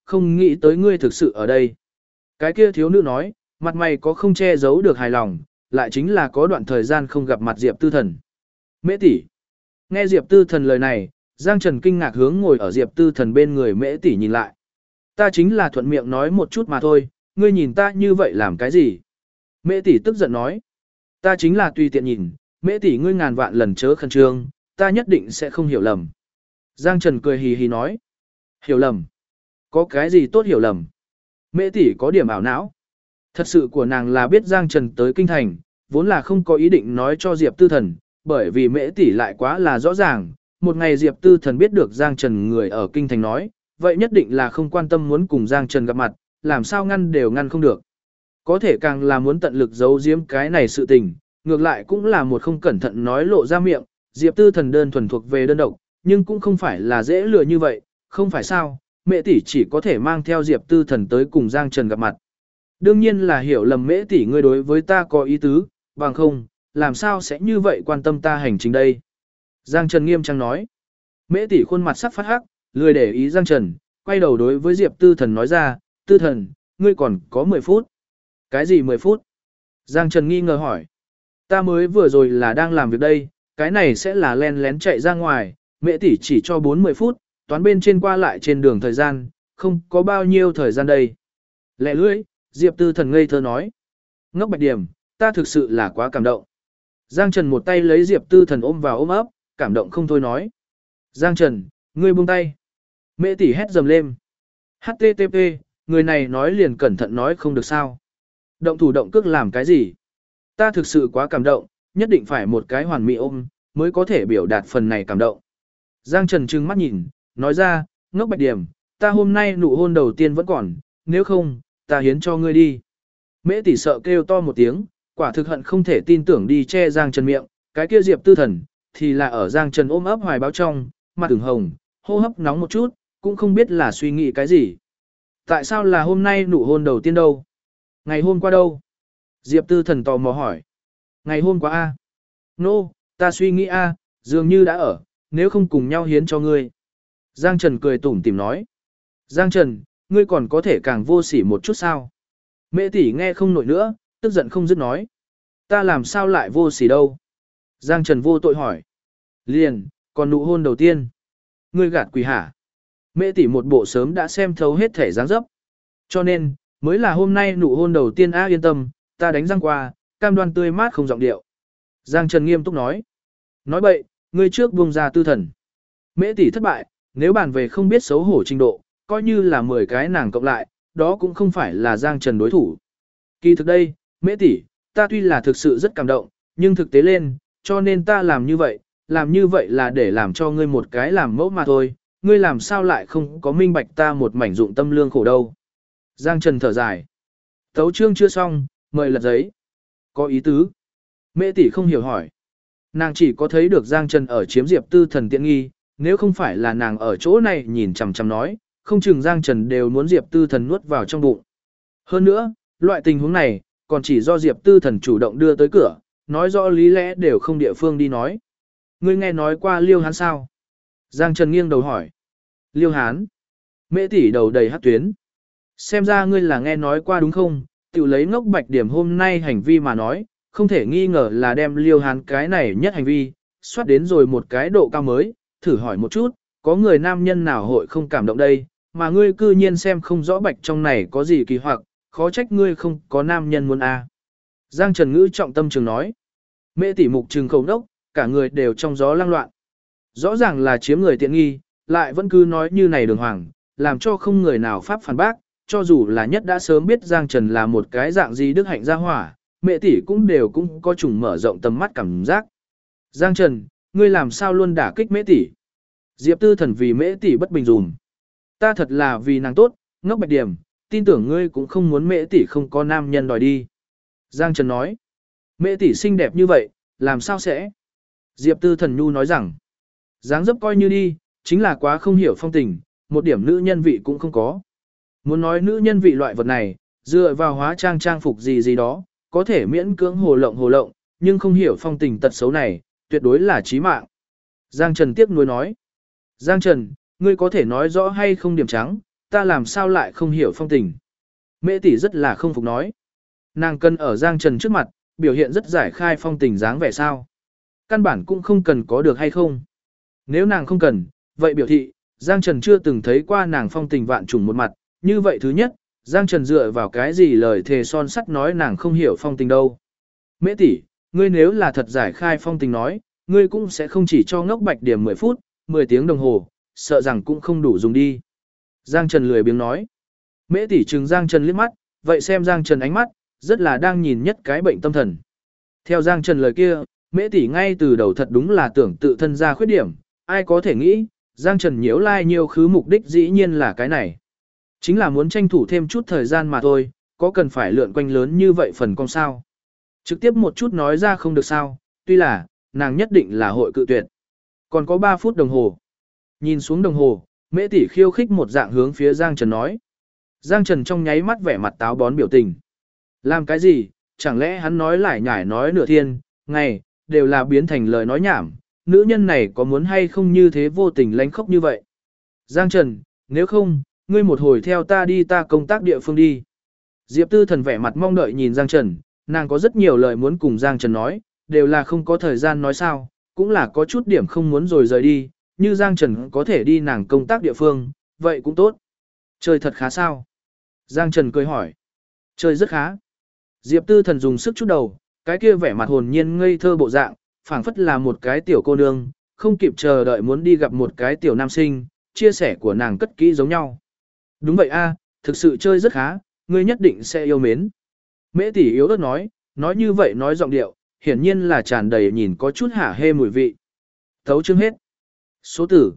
A: không nghĩ tới ngươi thực sự ở đây. Cái kia thiếu nữ nói, mặt mày có không che giấu được hài lòng, lại chính là có đoạn thời gian không gặp mặt Diệp Tư Thần. Mễ tỷ. Nghe Diệp Tư Thần lời này, Giang Trần kinh ngạc hướng ngồi ở Diệp Tư Thần bên người Mễ tỷ nhìn lại. Ta chính là thuận miệng nói một chút mà thôi, ngươi nhìn ta như vậy làm cái gì? Mễ tỷ tức giận nói. Ta chính là tùy tiện nhìn, Mễ tỷ ngươi ngàn vạn lần chớ khẩn trương, ta nhất định sẽ không hiểu lầm. Giang Trần cười hì hì nói. Hiểu lầm? Có cái gì tốt hiểu lầm? Mễ tỷ có điểm ảo não. Thật sự của nàng là biết Giang Trần tới kinh thành, vốn là không có ý định nói cho Diệp Tư Thần, bởi vì Mễ tỷ lại quá là rõ ràng, một ngày Diệp Tư Thần biết được Giang Trần người ở kinh thành nói, vậy nhất định là không quan tâm muốn cùng Giang Trần gặp mặt, làm sao ngăn đều ngăn không được. Có thể càng là muốn tận lực giấu giếm cái này sự tình, ngược lại cũng là một không cẩn thận nói lộ ra miệng, Diệp Tư Thần đơn thuần thuộc về đơn độc, nhưng cũng không phải là dễ lừa như vậy, không phải sao, Mễ tỷ chỉ có thể mang theo Diệp Tư Thần tới cùng Giang Trần gặp mặt. Đương nhiên là hiểu lầm Mễ tỷ ngươi đối với ta có ý tứ, bằng không, làm sao sẽ như vậy quan tâm ta hành trình đây. Giang Trần nghiêm trang nói. Mễ tỷ khuôn mặt sắc phát hắc, lười để ý Giang Trần, quay đầu đối với Diệp Tư Thần nói ra, Tư Thần, ngươi còn có 10 phút. Cái gì 10 phút? Giang Trần nghi ngờ hỏi. Ta mới vừa rồi là đang làm việc đây, cái này sẽ là len lén chạy ra ngoài, Mễ tỷ chỉ cho 40 phút, toán bên trên qua lại trên đường thời gian, không có bao nhiêu thời gian đây. Lẹ lưỡi, Diệp Tư Thần ngây thơ nói. Ngốc Bạch Điểm, ta thực sự là quá cảm động. Giang Trần một tay lấy Diệp Tư Thần ôm vào ôm ấp, cảm động không thôi nói. Giang Trần, ngươi buông tay. Mễ tỷ hét dầm lên. HTTP, người này nói liền cẩn thận nói không được sao. Động thủ động cước làm cái gì? Ta thực sự quá cảm động, nhất định phải một cái hoàn mỹ ôm, mới có thể biểu đạt phần này cảm động. Giang Trần trừng mắt nhìn, nói ra, ngốc Bạch Điểm, ta hôm nay nụ hôn đầu tiên vẫn còn, nếu không, ta hiến cho ngươi đi. Mễ tỷ sợ kêu to một tiếng, quả thực hận không thể tin tưởng đi che Giang Trần miệng, cái kia Diệp Tư Thần, thì là ở Giang Trần ôm ấp hoài báo trong, mặt ửng hồng, hô hấp nóng một chút, cũng không biết là suy nghĩ cái gì. Tại sao là hôm nay nụ hôn đầu tiên đâu? Ngày hôm qua đâu? Diệp Tư Thần tò mò hỏi. Ngày hôm qua a? Nô, ta suy nghĩ a, dường như đã ở, nếu không cùng nhau hiến cho ngươi. Giang Trần cười tủm tỉm nói. Giang Trần, ngươi còn có thể càng vô sỉ một chút sao? Mễ tỷ nghe không nổi nữa, tức giận không dứt nói. Ta làm sao lại vô sỉ đâu? Giang Trần vô tội hỏi. Liền, còn nụ hôn đầu tiên. Ngươi gạt quỷ hả? Mễ tỷ một bộ sớm đã xem thấu hết thể dáng dấp. Cho nên, mới là hôm nay nụ hôn đầu tiên a yên tâm, ta đánh răng qua, cam đoan tươi mát không giọng điệu. Giang Trần nghiêm túc nói. Nói bậy, ngươi trước buông ra Tư Thần. Mễ tỷ thất bại, nếu bàn về không biết xấu hổ trình độ, coi như là 10 cái nàng cộng lại, đó cũng không phải là Giang Trần đối thủ. Kỳ thực đây, Mễ tỷ, ta tuy là thực sự rất cảm động, nhưng thực tế lên, cho nên ta làm như vậy là để làm cho ngươi một cái làm mẫu mà thôi, ngươi làm sao lại không có minh bạch ta một mảnh dụng tâm lương khổ đâu. Giang Trần thở dài. Tấu chương chưa xong, mời lật giấy. Có ý tứ. Mễ tỷ không hiểu hỏi. Nàng chỉ có thấy được Giang Trần ở chiếm Diệp Tư Thần tiện nghi, nếu không phải là nàng ở chỗ này nhìn chằm chằm nói, không chừng Giang Trần đều muốn Diệp Tư Thần nuốt vào trong bụng. Hơn nữa, loại tình huống này, còn chỉ do Diệp Tư Thần chủ động đưa tới cửa, nói rõ lý lẽ đều không địa phương đi nói. Ngươi nghe nói qua Liêu Hán sao? Giang Trần nghiêng đầu hỏi. Liêu Hán? Mễ tỷ đầu đầy hát tuyến. Xem ra ngươi là nghe nói qua đúng không? Tiểu lấy ngốc Bạch Điểm hôm nay hành vi mà nói, không thể nghi ngờ là đem Liêu Hán cái này nhất hành vi, soát đến rồi một cái độ cao mới, thử hỏi một chút, có người nam nhân nào hội không cảm động đây, mà ngươi cư nhiên xem không rõ Bạch trong này có gì kỳ hoặc, khó trách ngươi không có nam nhân muốn a. Giang Trần ngữ trọng tâm trường nói. Mễ tỷ mục trừng khẩu đốc, cả người đều trong gió lang loạn. Rõ ràng là chiếm người tiện nghi, lại vẫn cứ nói như này đường hoàng, làm cho không người nào pháp phản bác, cho dù là nhất đã sớm biết Giang Trần là một cái dạng gì đức hạnh gia hỏa, Mễ tỷ cũng có chủng mở rộng tầm mắt cảm giác. Giang Trần, ngươi làm sao luôn đả kích Mễ tỷ? Diệp Tư Thần vì Mễ tỷ bất bình dùm. Ta thật là vì nàng tốt, ngốc Bạch Điểm, tin tưởng ngươi cũng không muốn Mễ tỷ không có nam nhân đòi đi. Giang Trần nói. Mễ tỷ xinh đẹp như vậy, làm sao sẽ? Diệp Tư Thần nhu nói rằng. Dáng dấp coi như đi, chính là quá không hiểu phong tình, một điểm nữ nhân vị cũng không có. Muốn nói nữ nhân vị loại vật này, dựa vào hóa trang trang phục gì đó, có thể miễn cưỡng hồ lộng, nhưng không hiểu phong tình tật xấu này, tuyệt đối là chí mạng. Giang Trần tiếc nuối nói. Giang Trần, ngươi có thể nói rõ hay không điểm trắng, ta làm sao lại không hiểu phong tình. Mễ tỷ rất là không phục nói. Nàng cần ở Giang Trần trước mặt, biểu hiện rất giải khai phong tình dáng vẻ sao. Căn bản cũng không cần có được hay không. Nếu nàng không cần, vậy biểu thị, Giang Trần chưa từng thấy qua nàng phong tình vạn trùng một mặt. Như vậy thứ nhất, Giang Trần dựa vào cái gì lời thề son sắt nói nàng không hiểu phong tình đâu. Mễ tỷ, ngươi nếu là thật giải khai phong tình nói, ngươi cũng sẽ không chỉ cho ngốc bạch điểm 10 phút, 10 tiếng đồng hồ, sợ rằng cũng không đủ dùng đi. Giang Trần lười biếng nói. Mễ tỷ trừng Giang Trần liếc mắt, vậy xem Giang Trần ánh mắt, rất là đang nhìn nhất cái bệnh tâm thần. Theo Giang Trần lời kia, Mễ tỷ ngay từ đầu thật đúng là tưởng tự thân ra khuyết điểm, ai có thể nghĩ, Giang Trần nhiễu lai nhiều khứ mục đích dĩ nhiên là cái này. Chính là muốn tranh thủ thêm chút thời gian mà thôi, có cần phải lượn quanh lớn như vậy phần con sao. Trực tiếp một chút nói ra không được sao, tuy là, nàng nhất định là hội cự tuyệt. Còn có 3 phút đồng hồ. Nhìn xuống đồng hồ, Mễ tỷ khiêu khích một dạng hướng phía Giang Trần nói. Giang Trần trong nháy mắt vẻ mặt táo bón biểu tình. Làm cái gì, chẳng lẽ hắn nói lại nhải nói nửa thiên, ngày, đều là biến thành lời nói nhảm, nữ nhân này có muốn hay không như thế vô tình lánh khóc như vậy. Giang Trần, nếu không, ngươi một hồi theo ta đi ta công tác địa phương đi. Diệp Tư Thần vẻ mặt mong đợi nhìn Giang Trần, nàng có rất nhiều lời muốn cùng Giang Trần nói, đều là không có thời gian nói sao, cũng là có chút điểm không muốn rồi rời đi, như Giang Trần có thể đi nàng công tác địa phương, vậy cũng tốt. Chơi thật khá sao? Giang Trần cười hỏi. Chơi rất khá. Diệp Tư Thần dùng sức chút đầu, cái kia vẻ mặt hồn nhiên ngây thơ bộ dạng, phảng phất là một cái tiểu cô nương, không kịp chờ đợi muốn đi gặp một cái tiểu nam sinh, chia sẻ của nàng cất kỹ giống nhau. Đúng vậy a, thực sự chơi rất khá, ngươi nhất định sẽ yêu mến. Mễ tỷ yếu ớt nói như vậy nói giọng điệu, hiển nhiên là tràn đầy nhìn có chút hả hê mùi vị. Thấu chương hết. Số tử,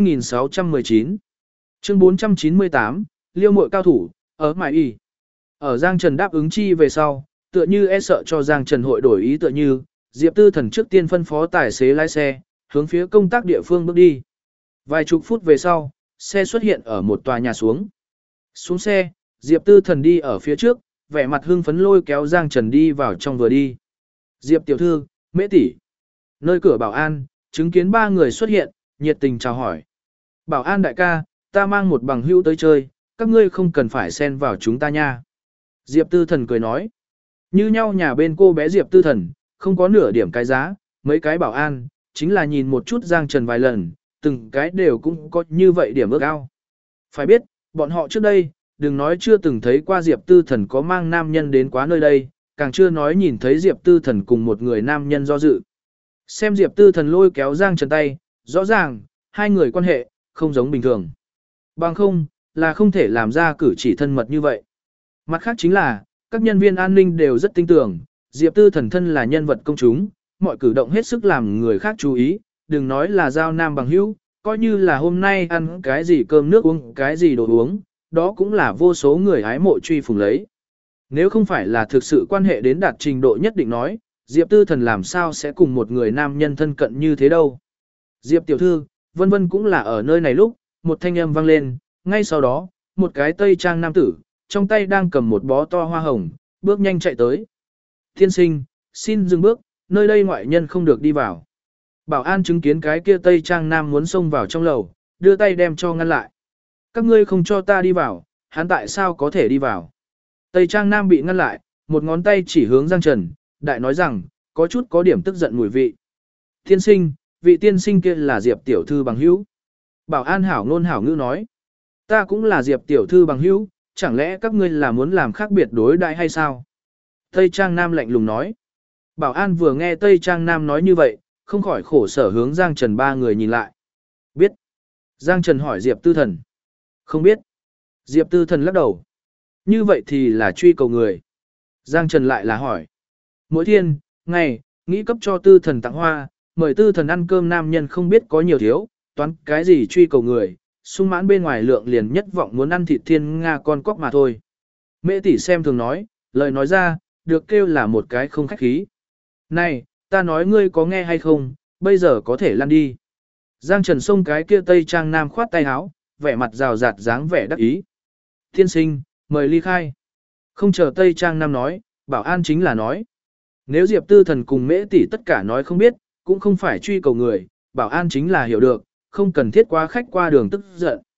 A: 2619. Chương 498, liêu muội cao thủ, ở mải y. Ở Giang Trần đáp ứng chi về sau, tựa như e sợ cho Giang Trần hội đổi ý tựa như, Diệp Tư Thần trước tiên phân phó tài xế lái xe, hướng phía công tác địa phương bước đi. Vài chục phút về sau, xe xuất hiện ở một tòa nhà xuống. Xuống xe, Diệp Tư Thần đi ở phía trước, vẻ mặt hưng phấn lôi kéo Giang Trần đi vào trong vừa đi. Diệp tiểu thư, Mễ tỷ. Nơi cửa bảo an, chứng kiến 3 người xuất hiện, nhiệt tình chào hỏi. Bảo an đại ca, ta mang một bằng hữu tới chơi, các ngươi không cần phải xen vào chúng ta nha. Diệp Tư Thần cười nói. Như nhau nhà bên cô bé Diệp Tư Thần, không có nửa điểm cái giá, mấy cái bảo an, chính là nhìn một chút Giang Trần vài lần, từng cái đều cũng có như vậy điểm ước ao. Phải biết, bọn họ trước đây, đừng nói chưa từng thấy qua Diệp Tư Thần có mang nam nhân đến quá nơi đây, càng chưa nói nhìn thấy Diệp Tư Thần cùng một người nam nhân do dự. Xem Diệp Tư Thần lôi kéo Giang Trần tay, rõ ràng, hai người quan hệ, không giống bình thường. Bằng không, là không thể làm ra cử chỉ thân mật như vậy. Mặt khác chính là, các nhân viên an ninh đều rất tin tưởng, Diệp Tư Thần thân là nhân vật công chúng, mọi cử động hết sức làm người khác chú ý, đừng nói là giao nam bằng hữu, coi như là hôm nay ăn cái gì cơm nước uống cái gì đồ uống, đó cũng là vô số người hái mộ truy phùng lấy. Nếu không phải là thực sự quan hệ đến đạt trình độ nhất định nói, Diệp Tư Thần làm sao sẽ cùng một người nam nhân thân cận như thế đâu. Diệp tiểu thư, vân vân cũng là ở nơi này lúc, một thanh âm vang lên, ngay sau đó, một cái tây trang nam tử, trong tay đang cầm một bó to hoa hồng, bước nhanh chạy tới. Tiên sinh, xin dừng bước, nơi đây ngoại nhân không được đi vào. Bảo an chứng kiến cái kia tây trang nam muốn xông vào trong lầu, đưa tay đem cho ngăn lại. Các ngươi không cho ta đi vào, hắn tại sao có thể đi vào? Tây trang nam bị ngăn lại, một ngón tay chỉ hướng Giang Trần, đại nói rằng, có chút có điểm tức giận mùi vị. Tiên sinh, vị tiên sinh kia là Diệp tiểu thư bằng hữu. Bảo an hảo ngôn hảo ngữ nói. Ta cũng là Diệp tiểu thư bằng hữu, chẳng lẽ các ngươi là muốn làm khác biệt đối đại hay sao? Tây Trang Nam lạnh lùng nói. Bảo an vừa nghe Tây Trang Nam nói như vậy, không khỏi khổ sở hướng Giang Trần 3 người nhìn lại. Biết. Giang Trần hỏi Diệp Tư Thần. Không biết. Diệp Tư Thần lắc đầu. Như vậy thì là truy cầu người. Giang Trần lại là hỏi. Mỗi thiên, ngày, nghĩ cấp cho Tư Thần tặng hoa, mời Tư Thần ăn cơm nam nhân không biết có nhiều thiếu, toán cái gì truy cầu người, sung mãn bên ngoài lượng liền nhất vọng muốn ăn thịt thiên Nga con cóc mà thôi. Mễ tỷ xem thường nói, lời nói ra, được kêu là một cái không khách khí. Này, ta nói ngươi có nghe hay không, bây giờ có thể lăn đi. Giang Trần xông cái kia tây trang nam khoát tay áo, vẻ mặt rào rạt dáng vẻ đắc ý. Tiên sinh, mời ly khai. Không chờ tây trang nam nói, bảo an chính là nói. Nếu Diệp Tư Thần cùng Mễ tỷ tất cả nói không biết, cũng không phải truy cầu người, bảo an chính là hiểu được, không cần thiết quá khách qua đường tức giận.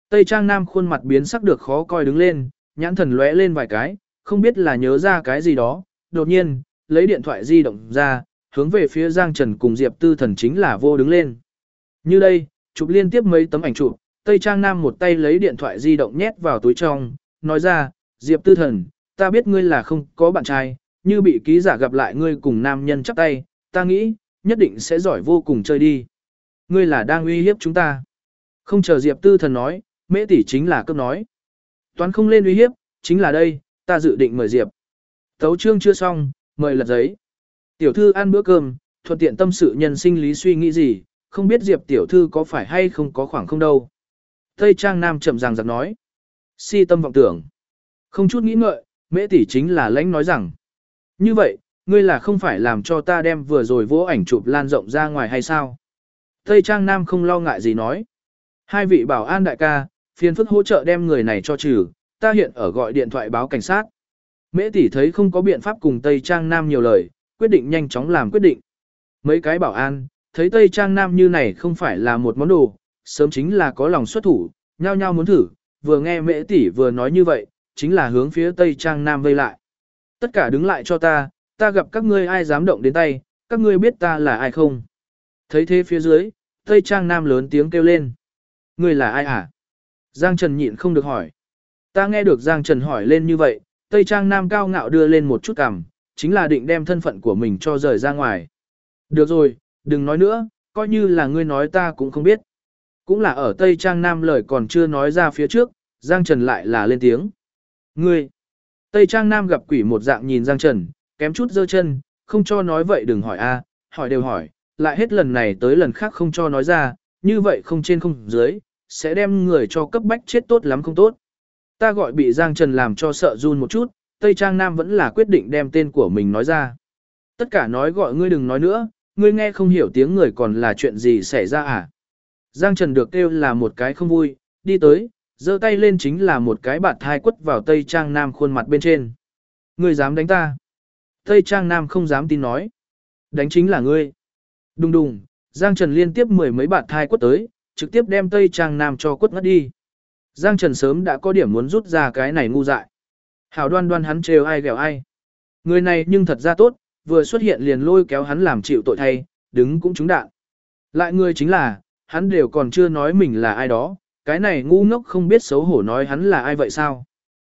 A: Tây Trang Nam khuôn mặt biến sắc được khó coi đứng lên, nhãn thần lóe lên vài cái, không biết là nhớ ra cái gì đó, đột nhiên, lấy điện thoại di động ra, hướng về phía Giang Trần cùng Diệp Tư Thần chính là vô đứng lên. Như đây, chụp liên tiếp mấy tấm ảnh chụp, Tây Trang Nam một tay lấy điện thoại di động nhét vào túi trong, nói ra, Diệp Tư Thần, ta biết ngươi là không có bạn trai, như bị ký giả gặp lại ngươi cùng nam nhân chắp tay, ta nghĩ, nhất định sẽ giỏi vô cùng chơi đi. Ngươi là đang uy hiếp chúng ta. Không chờ Diệp Tư Thần nói, Mễ tỷ chính là cấp nói. Toán không lên uy hiếp, chính là đây, ta dự định mời Diệp. Tấu chương chưa xong, mời lật giấy. Tiểu thư ăn bữa cơm, thuận tiện tâm sự nhân sinh lý suy nghĩ gì, không biết Diệp tiểu thư có phải hay không có khoảng không đâu. Tây Trang Nam chậm ràng giặc nói. Si tâm vọng tưởng. Không chút nghĩ ngợi, Mễ tỷ chính là lãnh nói rằng. Như vậy, ngươi là không phải làm cho ta đem vừa rồi vỗ ảnh chụp lan rộng ra ngoài hay sao? Tây Trang Nam không lo ngại gì nói. Hai vị bảo an đại ca, phiền phức hỗ trợ đem người này cho trừ, ta hiện ở gọi điện thoại báo cảnh sát. Mễ tỷ thấy không có biện pháp cùng Tây Trang Nam nhiều lời, quyết định nhanh chóng làm quyết định. Mấy cái bảo an, thấy Tây Trang Nam như này không phải là một món đồ, sớm chính là có lòng xuất thủ, nhao nhao muốn thử, vừa nghe Mễ tỷ vừa nói như vậy, chính là hướng phía Tây Trang Nam vây lại. Tất cả đứng lại cho ta gặp các ngươi ai dám động đến tay, các ngươi biết ta là ai không? Thấy thế phía dưới, Tây Trang Nam lớn tiếng kêu lên. Ngươi là ai hả? Giang Trần nhịn không được hỏi. Ta nghe được Giang Trần hỏi lên như vậy, Tây Trang Nam cao ngạo đưa lên một chút cằm, chính là định đem thân phận của mình cho rời ra ngoài. Được rồi, đừng nói nữa, coi như là ngươi nói ta cũng không biết. Cũng là ở Tây Trang Nam lời còn chưa nói ra phía trước, Giang Trần lại là lên tiếng. Ngươi! Tây Trang Nam gặp quỷ một dạng nhìn Giang Trần, kém chút giơ chân, không cho nói vậy đừng hỏi a, hỏi đều hỏi, lại hết lần này tới lần khác không cho nói ra, như vậy không trên không dưới, sẽ đem người cho cấp bách chết tốt lắm không tốt. Ta gọi bị Giang Trần làm cho sợ run một chút, Tây Trang Nam vẫn là quyết định đem tên của mình nói ra. Tất cả nói gọi ngươi đừng nói nữa, ngươi nghe không hiểu tiếng người còn là chuyện gì xảy ra à. Giang Trần được kêu là một cái không vui, đi tới, giơ tay lên chính là một cái bạt thai quất vào Tây Trang Nam khuôn mặt bên trên. Ngươi dám đánh ta? Tây Trang Nam không dám tin nói. Đánh chính là ngươi. Đùng đùng, Giang Trần liên tiếp mười mấy bạt thai quất tới, trực tiếp đem Tây Trang Nam cho quất ngất đi. Giang Trần sớm đã có điểm muốn rút ra cái này ngu dại. Hảo đoan đoan hắn trêu ai ghẹo ai. Người này nhưng thật ra tốt, vừa xuất hiện liền lôi kéo hắn làm chịu tội thay, đứng cũng trúng đạn. Lại người chính là, hắn đều còn chưa nói mình là ai đó, cái này ngu ngốc không biết xấu hổ nói hắn là ai vậy sao?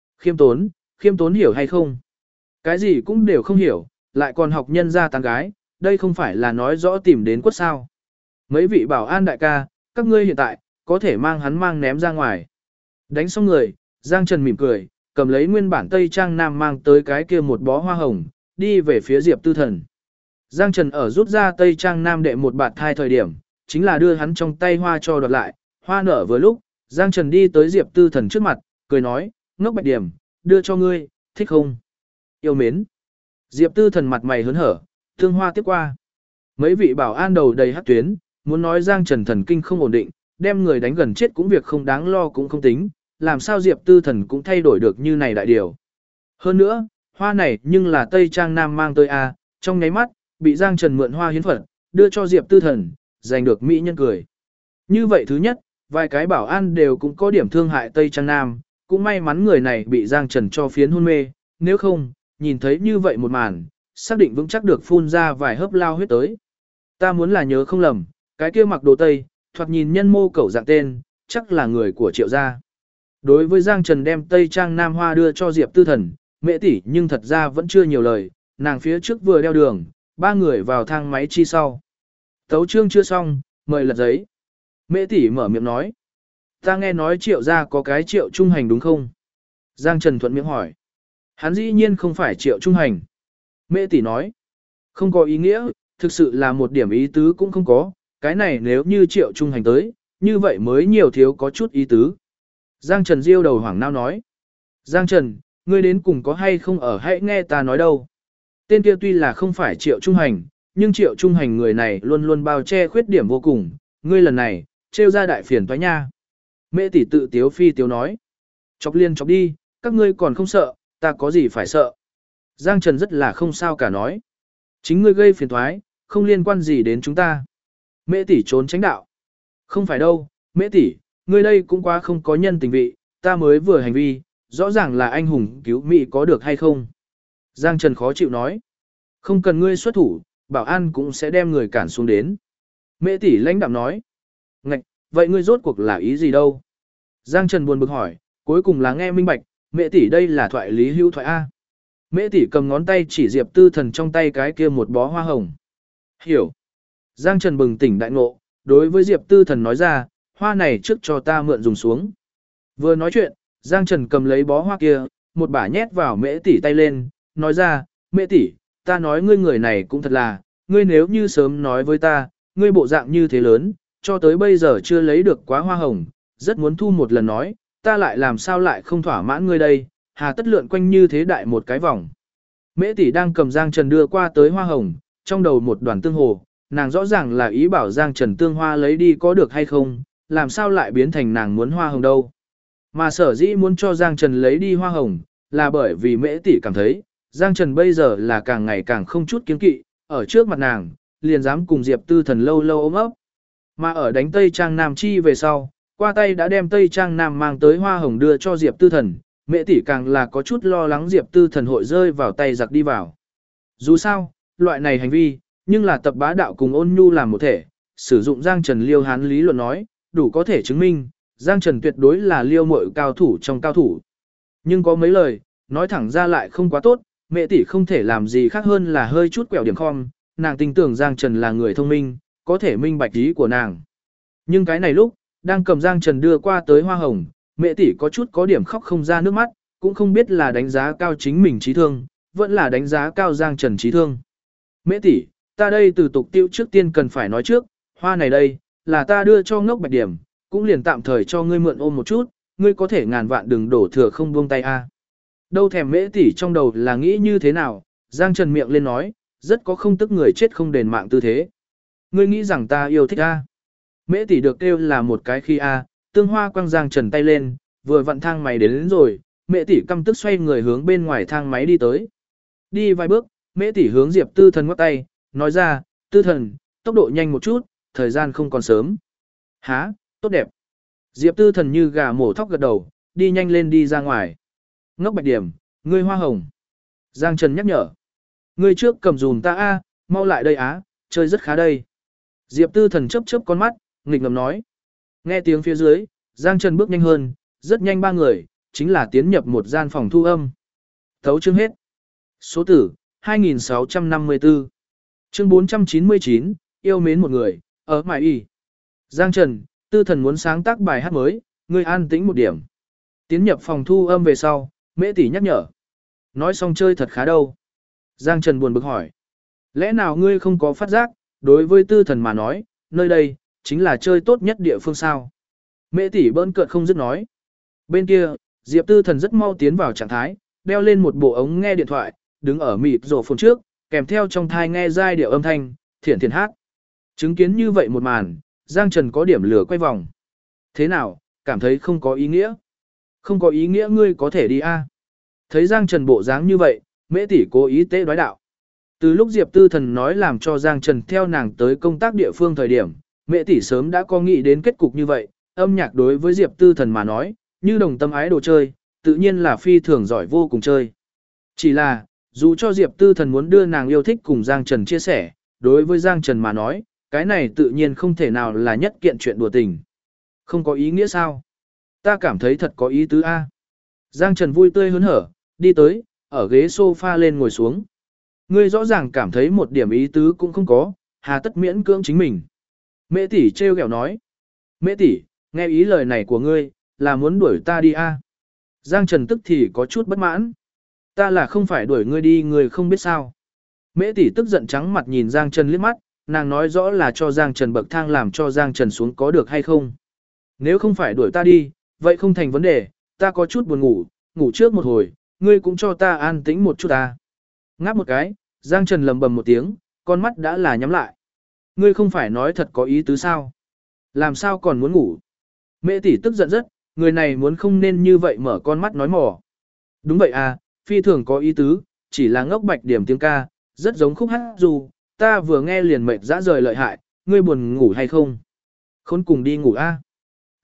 A: Khiêm tốn hiểu hay không? Cái gì cũng đều không hiểu, lại còn học nhân gia tán gái, đây không phải là nói rõ tìm đến quất sao. Mấy vị bảo an đại ca, các ngươi hiện tại, có thể mang hắn mang ném ra ngoài. Đánh xong người, Giang Trần mỉm cười, cầm lấy nguyên bản Tây Trang Nam mang tới cái kia một bó hoa hồng, đi về phía Diệp Tư Thần. Giang Trần ở rút ra Tây Trang Nam đệ một bạt thai thời điểm, chính là đưa hắn trong tay hoa cho đoạt lại, hoa nở vừa lúc, Giang Trần đi tới Diệp Tư Thần trước mặt, cười nói, ngốc bạch điểm, đưa cho ngươi, thích không? Yêu mến. Diệp Tư Thần mặt mày hớn hở, thương hoa tiếp qua. Mấy vị bảo an đầu đầy hắc tuyến, muốn nói Giang Trần thần kinh không ổn định, đem người đánh gần chết cũng việc không đáng lo cũng không tính, làm sao Diệp Tư Thần cũng thay đổi được như này đại điều. Hơn nữa, hoa này nhưng là Tây Trang Nam mang tới a, trong nháy mắt, bị Giang Trần mượn hoa hiến phật, đưa cho Diệp Tư Thần, giành được mỹ nhân cười. Như vậy thứ nhất, vài cái bảo an đều cũng có điểm thương hại Tây Trang Nam, cũng may mắn người này bị Giang Trần cho phiến hôn mê, nếu không, nhìn thấy như vậy một màn, xác định vững chắc được phun ra vài hớp lao huyết tới. Ta muốn là nhớ không lầm, cái kia mặc đồ Tây, thoạt nhìn nhân mô cẩu dạng tên, chắc là người của Triệu gia. Đối với Giang Trần đem Tây Trang Nam hoa đưa cho Diệp Tư Thần, Mễ tỷ nhưng thật ra vẫn chưa nhiều lời, nàng phía trước vừa đeo đường, ba người vào thang máy chi sau. Tấu chương chưa xong, mời lật giấy. Mễ tỷ mở miệng nói. Ta nghe nói Triệu gia có cái Triệu Trung Hành đúng không? Giang Trần thuận miệng hỏi. Hắn dĩ nhiên không phải Triệu Trung Hành. Mễ tỷ nói. Không có ý nghĩa, thực sự là một điểm ý tứ cũng không có, cái này nếu như Triệu Trung Hành tới, như vậy mới nhiều thiếu có chút ý tứ. Giang Trần diêu đầu hoảng nao nói. Giang Trần, ngươi đến cùng có hay không ở hãy nghe ta nói đâu. Tên kia tuy là không phải Triệu Trung Hành, nhưng Triệu Trung Hành người này luôn luôn bao che khuyết điểm vô cùng, ngươi lần này, trêu ra đại phiền toái nha. Mễ tỷ tự tiếu phi tiếu nói. Chọc liên chọc đi, các ngươi còn không sợ, ta có gì phải sợ. Giang Trần rất là không sao cả nói. Chính ngươi gây phiền toái, không liên quan gì đến chúng ta. Mễ tỷ trốn tránh đạo. Không phải đâu, Mễ tỷ, Ngươi đây cũng quá không có nhân tình vị, ta mới vừa hành vi, rõ ràng là anh hùng cứu mỹ có được hay không? Giang Trần khó chịu nói. Không cần ngươi xuất thủ, bảo an cũng sẽ đem người cản xuống đến. Mễ tỷ lãnh đạm nói. Ngạch, vậy ngươi rốt cuộc là ý gì đâu? Giang Trần buồn bực hỏi, cuối cùng là nghe minh bạch, mễ tỷ đây là thoại lý hữu thoại A. Mễ tỷ cầm ngón tay chỉ Diệp Tư Thần trong tay cái kia một bó hoa hồng. Hiểu. Giang Trần bừng tỉnh đại ngộ, đối với Diệp Tư Thần nói ra, hoa này trước cho ta mượn dùng xuống. Vừa nói chuyện, Giang Trần cầm lấy bó hoa kia, một bả nhét vào mễ tỷ tay lên, nói ra, mễ tỷ, ta nói ngươi người này cũng thật là, ngươi nếu như sớm nói với ta, ngươi bộ dạng như thế lớn, cho tới bây giờ chưa lấy được quá hoa hồng, rất muốn thu một lần nói, ta lại làm sao lại không thỏa mãn ngươi đây, hà tất lượn quanh như thế đại một cái vòng. Mễ tỷ đang cầm Giang Trần đưa qua tới hoa hồng, trong đầu một đoàn tương hồ, nàng rõ ràng là ý bảo Giang Trần tương hoa lấy đi có được hay không, làm sao lại biến thành nàng muốn hoa hồng đâu. Mà sở dĩ muốn cho Giang Trần lấy đi hoa hồng, là bởi vì Mễ tỷ cảm thấy, Giang Trần bây giờ là càng ngày càng không chút kiêng kỵ, ở trước mặt nàng, liền dám cùng Diệp Tư Thần lâu lâu ôm ấp. Mà ở đánh Tây Trang Nam chi về sau, qua tay đã đem Tây Trang Nam mang tới hoa hồng đưa cho Diệp Tư Thần, Mễ tỷ càng là có chút lo lắng Diệp Tư Thần hội rơi vào tay giặc đi vào. Dù sao, loại này hành vi, nhưng là tập bá đạo cùng ôn nhu làm một thể, sử dụng Giang Trần liêu hán lý luận nói, đủ có thể chứng minh, Giang Trần tuyệt đối là liêu muội cao thủ trong cao thủ. Nhưng có mấy lời, nói thẳng ra lại không quá tốt, Mễ tỷ không thể làm gì khác hơn là hơi chút quẹo điểm khom, nàng tin tưởng Giang Trần là người thông minh, có thể minh bạch ý của nàng. Nhưng cái này lúc, đang cầm Giang Trần đưa qua tới hoa hồng, Mễ tỷ có chút có điểm khóc không ra nước mắt, cũng không biết là đánh giá cao chính mình trí thương, vẫn là đánh giá cao Giang Trần trí thương. Mễ tỷ, ta đây từ tục tiêu trước tiên cần phải nói trước, hoa này đây, là ta đưa cho Ngốc Bạch Điểm, cũng liền tạm thời cho ngươi mượn ôm một chút, ngươi có thể ngàn vạn đừng đổ thừa không buông tay a. Đâu thèm Mễ tỷ trong đầu là nghĩ như thế nào, Giang Trần miệng lên nói, rất có không tức người chết không đền mạng tư thế. Ngươi nghĩ rằng ta yêu thích a? Mễ tỷ được kêu là một cái khi a, tương hoa quăng Giang Trần tay lên, vừa vặn thang máy đến rồi, Mễ tỷ căm tức xoay người hướng bên ngoài thang máy đi tới. Đi vài bước, Mễ tỷ hướng Diệp Tư Thần ngoắc tay, nói ra, Tư Thần, tốc độ nhanh một chút, thời gian không còn sớm. Hả, tốt đẹp. Diệp Tư Thần như gà mổ thóc gật đầu, đi nhanh lên đi ra ngoài. Ngốc Bạch Điểm, ngươi hoa hồng. Giang Trần nhắc nhở. Ngươi trước cầm dùm ta a, mau lại đây á, chơi rất khá đây. Diệp Tư Thần chớp chớp con mắt, nghịch ngầm nói. Nghe tiếng phía dưới, Giang Trần bước nhanh hơn, rất nhanh ba người, chính là tiến nhập một gian phòng thu âm. Thấu chương hết. Số tử, 2654. Chương 499, yêu mến một người, ở mải y. Giang Trần, Tư Thần muốn sáng tác bài hát mới, ngươi an tĩnh một điểm. Tiến nhập phòng thu âm về sau, Mễ tỷ nhắc nhở. Nói xong chơi thật khá đâu. Giang Trần buồn bực hỏi. Lẽ nào ngươi không có phát giác, đối với Tư Thần mà nói, nơi đây, chính là chơi tốt nhất địa phương sao. Mễ tỷ bỡn cợt không dứt nói. Bên kia, Diệp Tư Thần rất mau tiến vào trạng thái, đeo lên một bộ ống nghe điện thoại, đứng ở mịt rổ phồn trước, kèm theo trong thai nghe giai điệu âm thanh, thiển thiển hát. Chứng kiến như vậy một màn, Giang Trần có điểm lửa quay vòng. Thế nào, cảm thấy không có ý nghĩa? Không có ý nghĩa ngươi có thể đi a. Thấy Giang Trần bộ dáng như vậy, Mễ tỷ cố ý tế đoái đạo. Từ lúc Diệp Tư Thần nói làm cho Giang Trần theo nàng tới công tác địa phương thời điểm, Mễ tỷ sớm đã có nghĩ đến kết cục như vậy, âm nhạc đối với Diệp Tư Thần mà nói, như đồng tâm ái đồ chơi, tự nhiên là phi thường giỏi vô cùng chơi. Chỉ là, dù cho Diệp Tư Thần muốn đưa nàng yêu thích cùng Giang Trần chia sẻ, đối với Giang Trần mà nói, cái này tự nhiên không thể nào là nhất kiện chuyện đùa tình. Không có ý nghĩa sao? Ta cảm thấy thật có ý tứ a. Giang Trần vui tươi hớn hở, đi tới, ở ghế sofa lên ngồi xuống. Ngươi rõ ràng cảm thấy một điểm ý tứ cũng không có, hà tất miễn cưỡng chính mình. Mễ tỷ trêu ghẹo nói. Mễ tỷ, nghe ý lời này của ngươi, là muốn đuổi ta đi a? Giang Trần tức thì có chút bất mãn. Ta là không phải đuổi ngươi đi, ngươi không biết sao. Mễ tỷ tức giận trắng mặt nhìn Giang Trần liếc mắt, nàng nói rõ là cho Giang Trần bậc thang làm cho Giang Trần xuống có được hay không. Nếu không phải đuổi ta đi, vậy không thành vấn đề, ta có chút buồn ngủ, ngủ trước một hồi, ngươi cũng cho ta an tĩnh một chút ta. Ngáp một cái, Giang Trần lầm bầm một tiếng, con mắt đã là nhắm lại. Ngươi không phải nói thật có ý tứ sao? Làm sao còn muốn ngủ? Mễ tỷ tức giận rất, người này muốn không nên như vậy mở con mắt nói mỏ. Đúng vậy à, phi thường có ý tứ, chỉ là Ngốc Bạch Điểm tiếng ca, rất giống khúc hát dù, ta vừa nghe liền mệt dã rời lợi hại, ngươi buồn ngủ hay không? Khốn cùng đi ngủ a.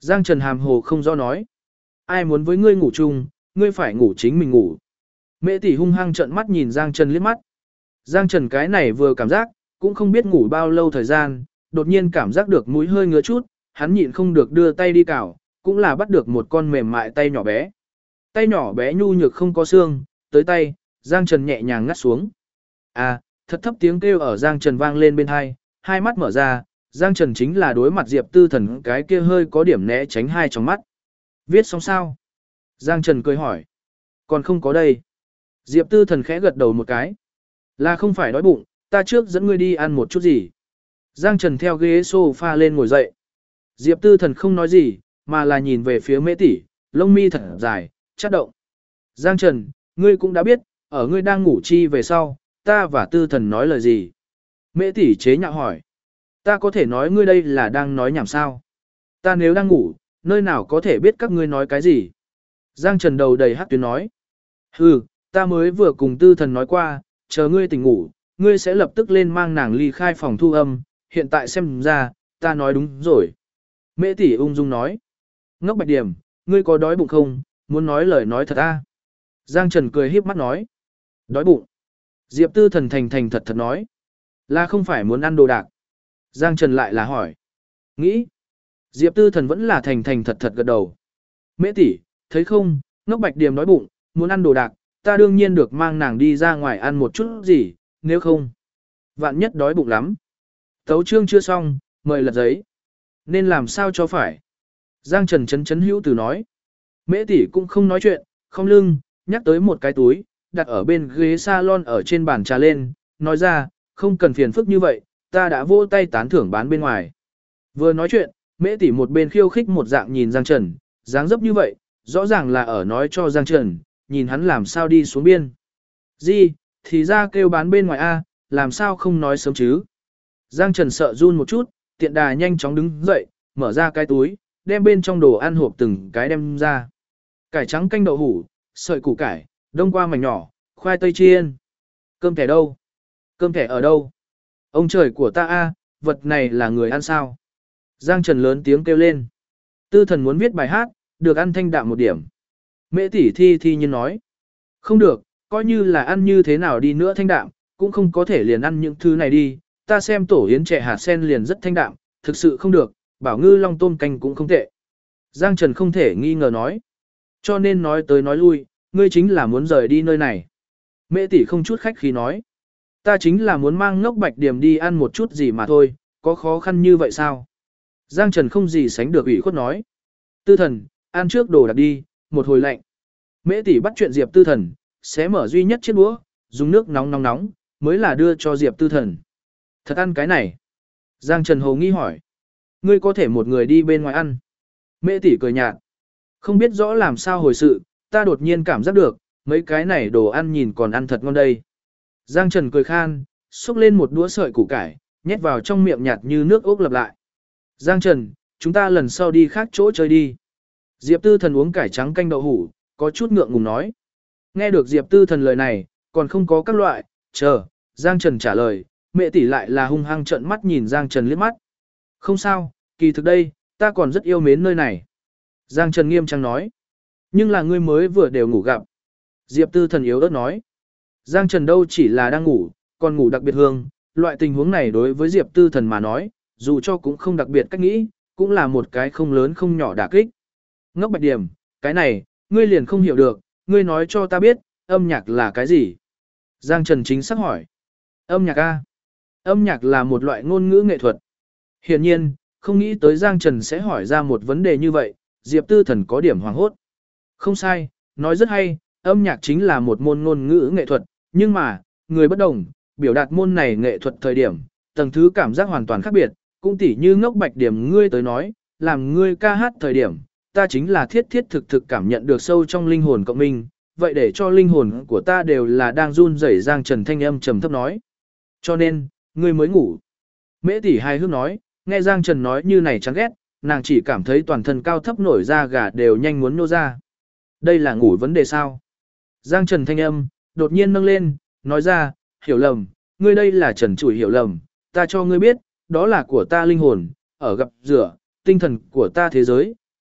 A: Giang Trần hàm hồ không do nói. Ai muốn với ngươi ngủ chung, ngươi phải ngủ chính mình ngủ. Mễ tỷ hung hăng trợn mắt nhìn Giang Trần liếc mắt. Giang Trần cái này vừa cảm giác, cũng không biết ngủ bao lâu thời gian, đột nhiên cảm giác được mũi hơi ngứa chút, hắn nhịn không được đưa tay đi cào, cũng là bắt được một con mềm mại tay nhỏ bé. Tay nhỏ bé nhu nhược không có xương, tới tay, Giang Trần nhẹ nhàng ngắt xuống. À, thật thấp tiếng kêu ở Giang Trần vang lên bên hai mắt mở ra, Giang Trần chính là đối mặt Diệp Tư Thần cái kia hơi có điểm né tránh hai trong mắt. Viết xong sao? Giang Trần cười hỏi. Còn không có đây. Diệp Tư Thần khẽ gật đầu một cái. Là không phải đói bụng, ta trước dẫn ngươi đi ăn một chút gì. Giang Trần theo ghế sofa lên ngồi dậy. Diệp Tư Thần không nói gì, mà là nhìn về phía Mễ tỷ, lông mi thật dài, chát động. Giang Trần, ngươi cũng đã biết, ở ngươi đang ngủ chi về sau, ta và Tư Thần nói lời gì. Mễ tỷ chế nhạo hỏi. Ta có thể nói ngươi đây là đang nói nhảm sao? Ta nếu đang ngủ, nơi nào có thể biết các ngươi nói cái gì? Giang Trần đầu đầy hắc tuyến nói. Hừ, ta mới vừa cùng Tư Thần nói qua, chờ ngươi tỉnh ngủ, ngươi sẽ lập tức lên mang nàng ly khai phòng thu âm, hiện tại xem ra, ta nói đúng rồi. Mễ tỷ ung dung nói. Ngốc Bạch Điểm, ngươi có đói bụng không, muốn nói lời nói thật à? Giang Trần cười híp mắt nói. Đói bụng. Diệp Tư Thần thành thật thật nói. Là không phải muốn ăn đồ đạc. Giang Trần lại là hỏi. Nghĩ. Diệp Tư Thần vẫn là thành thật thật gật đầu. Mễ tỷ, thấy không, Ngốc Bạch Điểm đói bụng, muốn ăn đồ đạc, ta đương nhiên được mang nàng đi ra ngoài ăn một chút gì, nếu không. Vạn nhất đói bụng lắm. Tấu chương chưa xong, mời lật giấy. Nên làm sao cho phải. Giang Trần chấn hữu từ nói. Mễ tỷ cũng không nói chuyện, không lưng, nhắc tới một cái túi, đặt ở bên ghế salon ở trên bàn trà lên, nói ra, không cần phiền phức như vậy, ta đã vỗ tay tán thưởng bán bên ngoài. Vừa nói chuyện, Mễ tỷ một bên khiêu khích một dạng nhìn Giang Trần, dáng dấp như vậy, rõ ràng là ở nói cho Giang Trần, nhìn hắn làm sao đi xuống biên. Gì, thì ra kêu bán bên ngoài a, làm sao không nói sớm chứ. Giang Trần sợ run một chút, tiện đà nhanh chóng đứng dậy, mở ra cái túi, đem bên trong đồ ăn hộp từng cái đem ra. Cải trắng canh đậu hủ, sợi củ cải, đông qua mảnh nhỏ, khoai tây chiên. Cơm thẻ đâu? Cơm thẻ ở đâu? Ông trời của ta a, vật này là người ăn sao? Giang Trần lớn tiếng kêu lên. Tư Thần muốn viết bài hát, được ăn thanh đạm một điểm. Mễ tỷ thi nhiên nói. Không được, coi như là ăn như thế nào đi nữa thanh đạm, cũng không có thể liền ăn những thứ này đi. Ta xem tổ yến trẻ hạt sen liền rất thanh đạm, thực sự không được, bảo ngư long tôm canh cũng không tệ. Giang Trần không thể nghi ngờ nói. Cho nên nói tới nói lui, ngươi chính là muốn rời đi nơi này. Mễ tỷ không chút khách khí nói. Ta chính là muốn mang Ngốc Bạch Điểm đi ăn một chút gì mà thôi, có khó khăn như vậy sao? Giang Trần không gì sánh được ủy khuất nói. Tư Thần, ăn trước đồ đặt đi, một hồi lạnh. Mễ tỷ bắt chuyện Diệp Tư Thần, xé mở duy nhất chiếc đũa, dùng nước nóng, mới là đưa cho Diệp Tư Thần. Thật ăn cái này. Giang Trần hồ nghi hỏi. Ngươi có thể một người đi bên ngoài ăn. Mễ tỷ cười nhạt. Không biết rõ làm sao hồi sự, ta đột nhiên cảm giác được, mấy cái này đồ ăn nhìn còn ăn thật ngon đây. Giang Trần cười khan, xúc lên một đũa sợi củ cải, nhét vào trong miệng nhạt như nước ốc lặp lại. Giang Trần, chúng ta lần sau đi khác chỗ chơi đi. Diệp Tư Thần uống cải trắng canh đậu hủ, có chút ngượng ngùng nói. Nghe được Diệp Tư Thần lời này, còn không có các loại, chờ, Giang Trần trả lời, Mẹ tỷ lại là hung hăng trợn mắt nhìn Giang Trần liếc mắt. Không sao, kỳ thực đây, ta còn rất yêu mến nơi này. Giang Trần nghiêm trang nói. Nhưng là ngươi mới vừa đều ngủ gặp. Diệp Tư Thần yếu ớt nói. Giang Trần đâu chỉ là đang ngủ, còn ngủ đặc biệt hương. Loại tình huống này đối với Diệp Tư Thần mà nói, dù cho cũng không đặc biệt cách nghĩ, cũng là một cái không lớn không nhỏ đả kích. Ngốc Bạch Điểm, cái này, ngươi liền không hiểu được, ngươi nói cho ta biết, âm nhạc là cái gì? Giang Trần chính xác hỏi. Âm nhạc A. Âm nhạc là một loại ngôn ngữ nghệ thuật. Hiển nhiên, không nghĩ tới Giang Trần sẽ hỏi ra một vấn đề như vậy, Diệp Tư Thần có điểm hoàng hốt. Không sai, nói rất hay, âm nhạc chính là một môn ngôn ngữ nghệ thuật, nhưng mà, người bất đồng, biểu đạt môn này nghệ thuật thời điểm, tầng thứ cảm giác hoàn toàn khác biệt, cũng tỉ như Ngốc Bạch Điểm ngươi tới nói, làm ngươi ca hát thời điểm, ta chính là thiết thực cảm nhận được sâu trong linh hồn cộng minh, vậy để cho linh hồn của ta đều là đang run rẩy. Giang Trần thanh âm trầm thấp nói. Cho nên, ngươi mới ngủ. Mễ tỷ hài hước nói, nghe Giang Trần nói như này chán ghét, nàng chỉ cảm thấy toàn thân cao thấp nổi da gà đều nhanh muốn nô ra. Đây là ngủ vấn đề sao? Giang Trần thanh âm, đột nhiên nâng lên, nói ra, hiểu lầm, ngươi đây là Trần Chủi hiểu lầm, ta cho ngươi biết, đó là của ta linh hồn, ở gặp rửa, tinh thần của ta thế giới,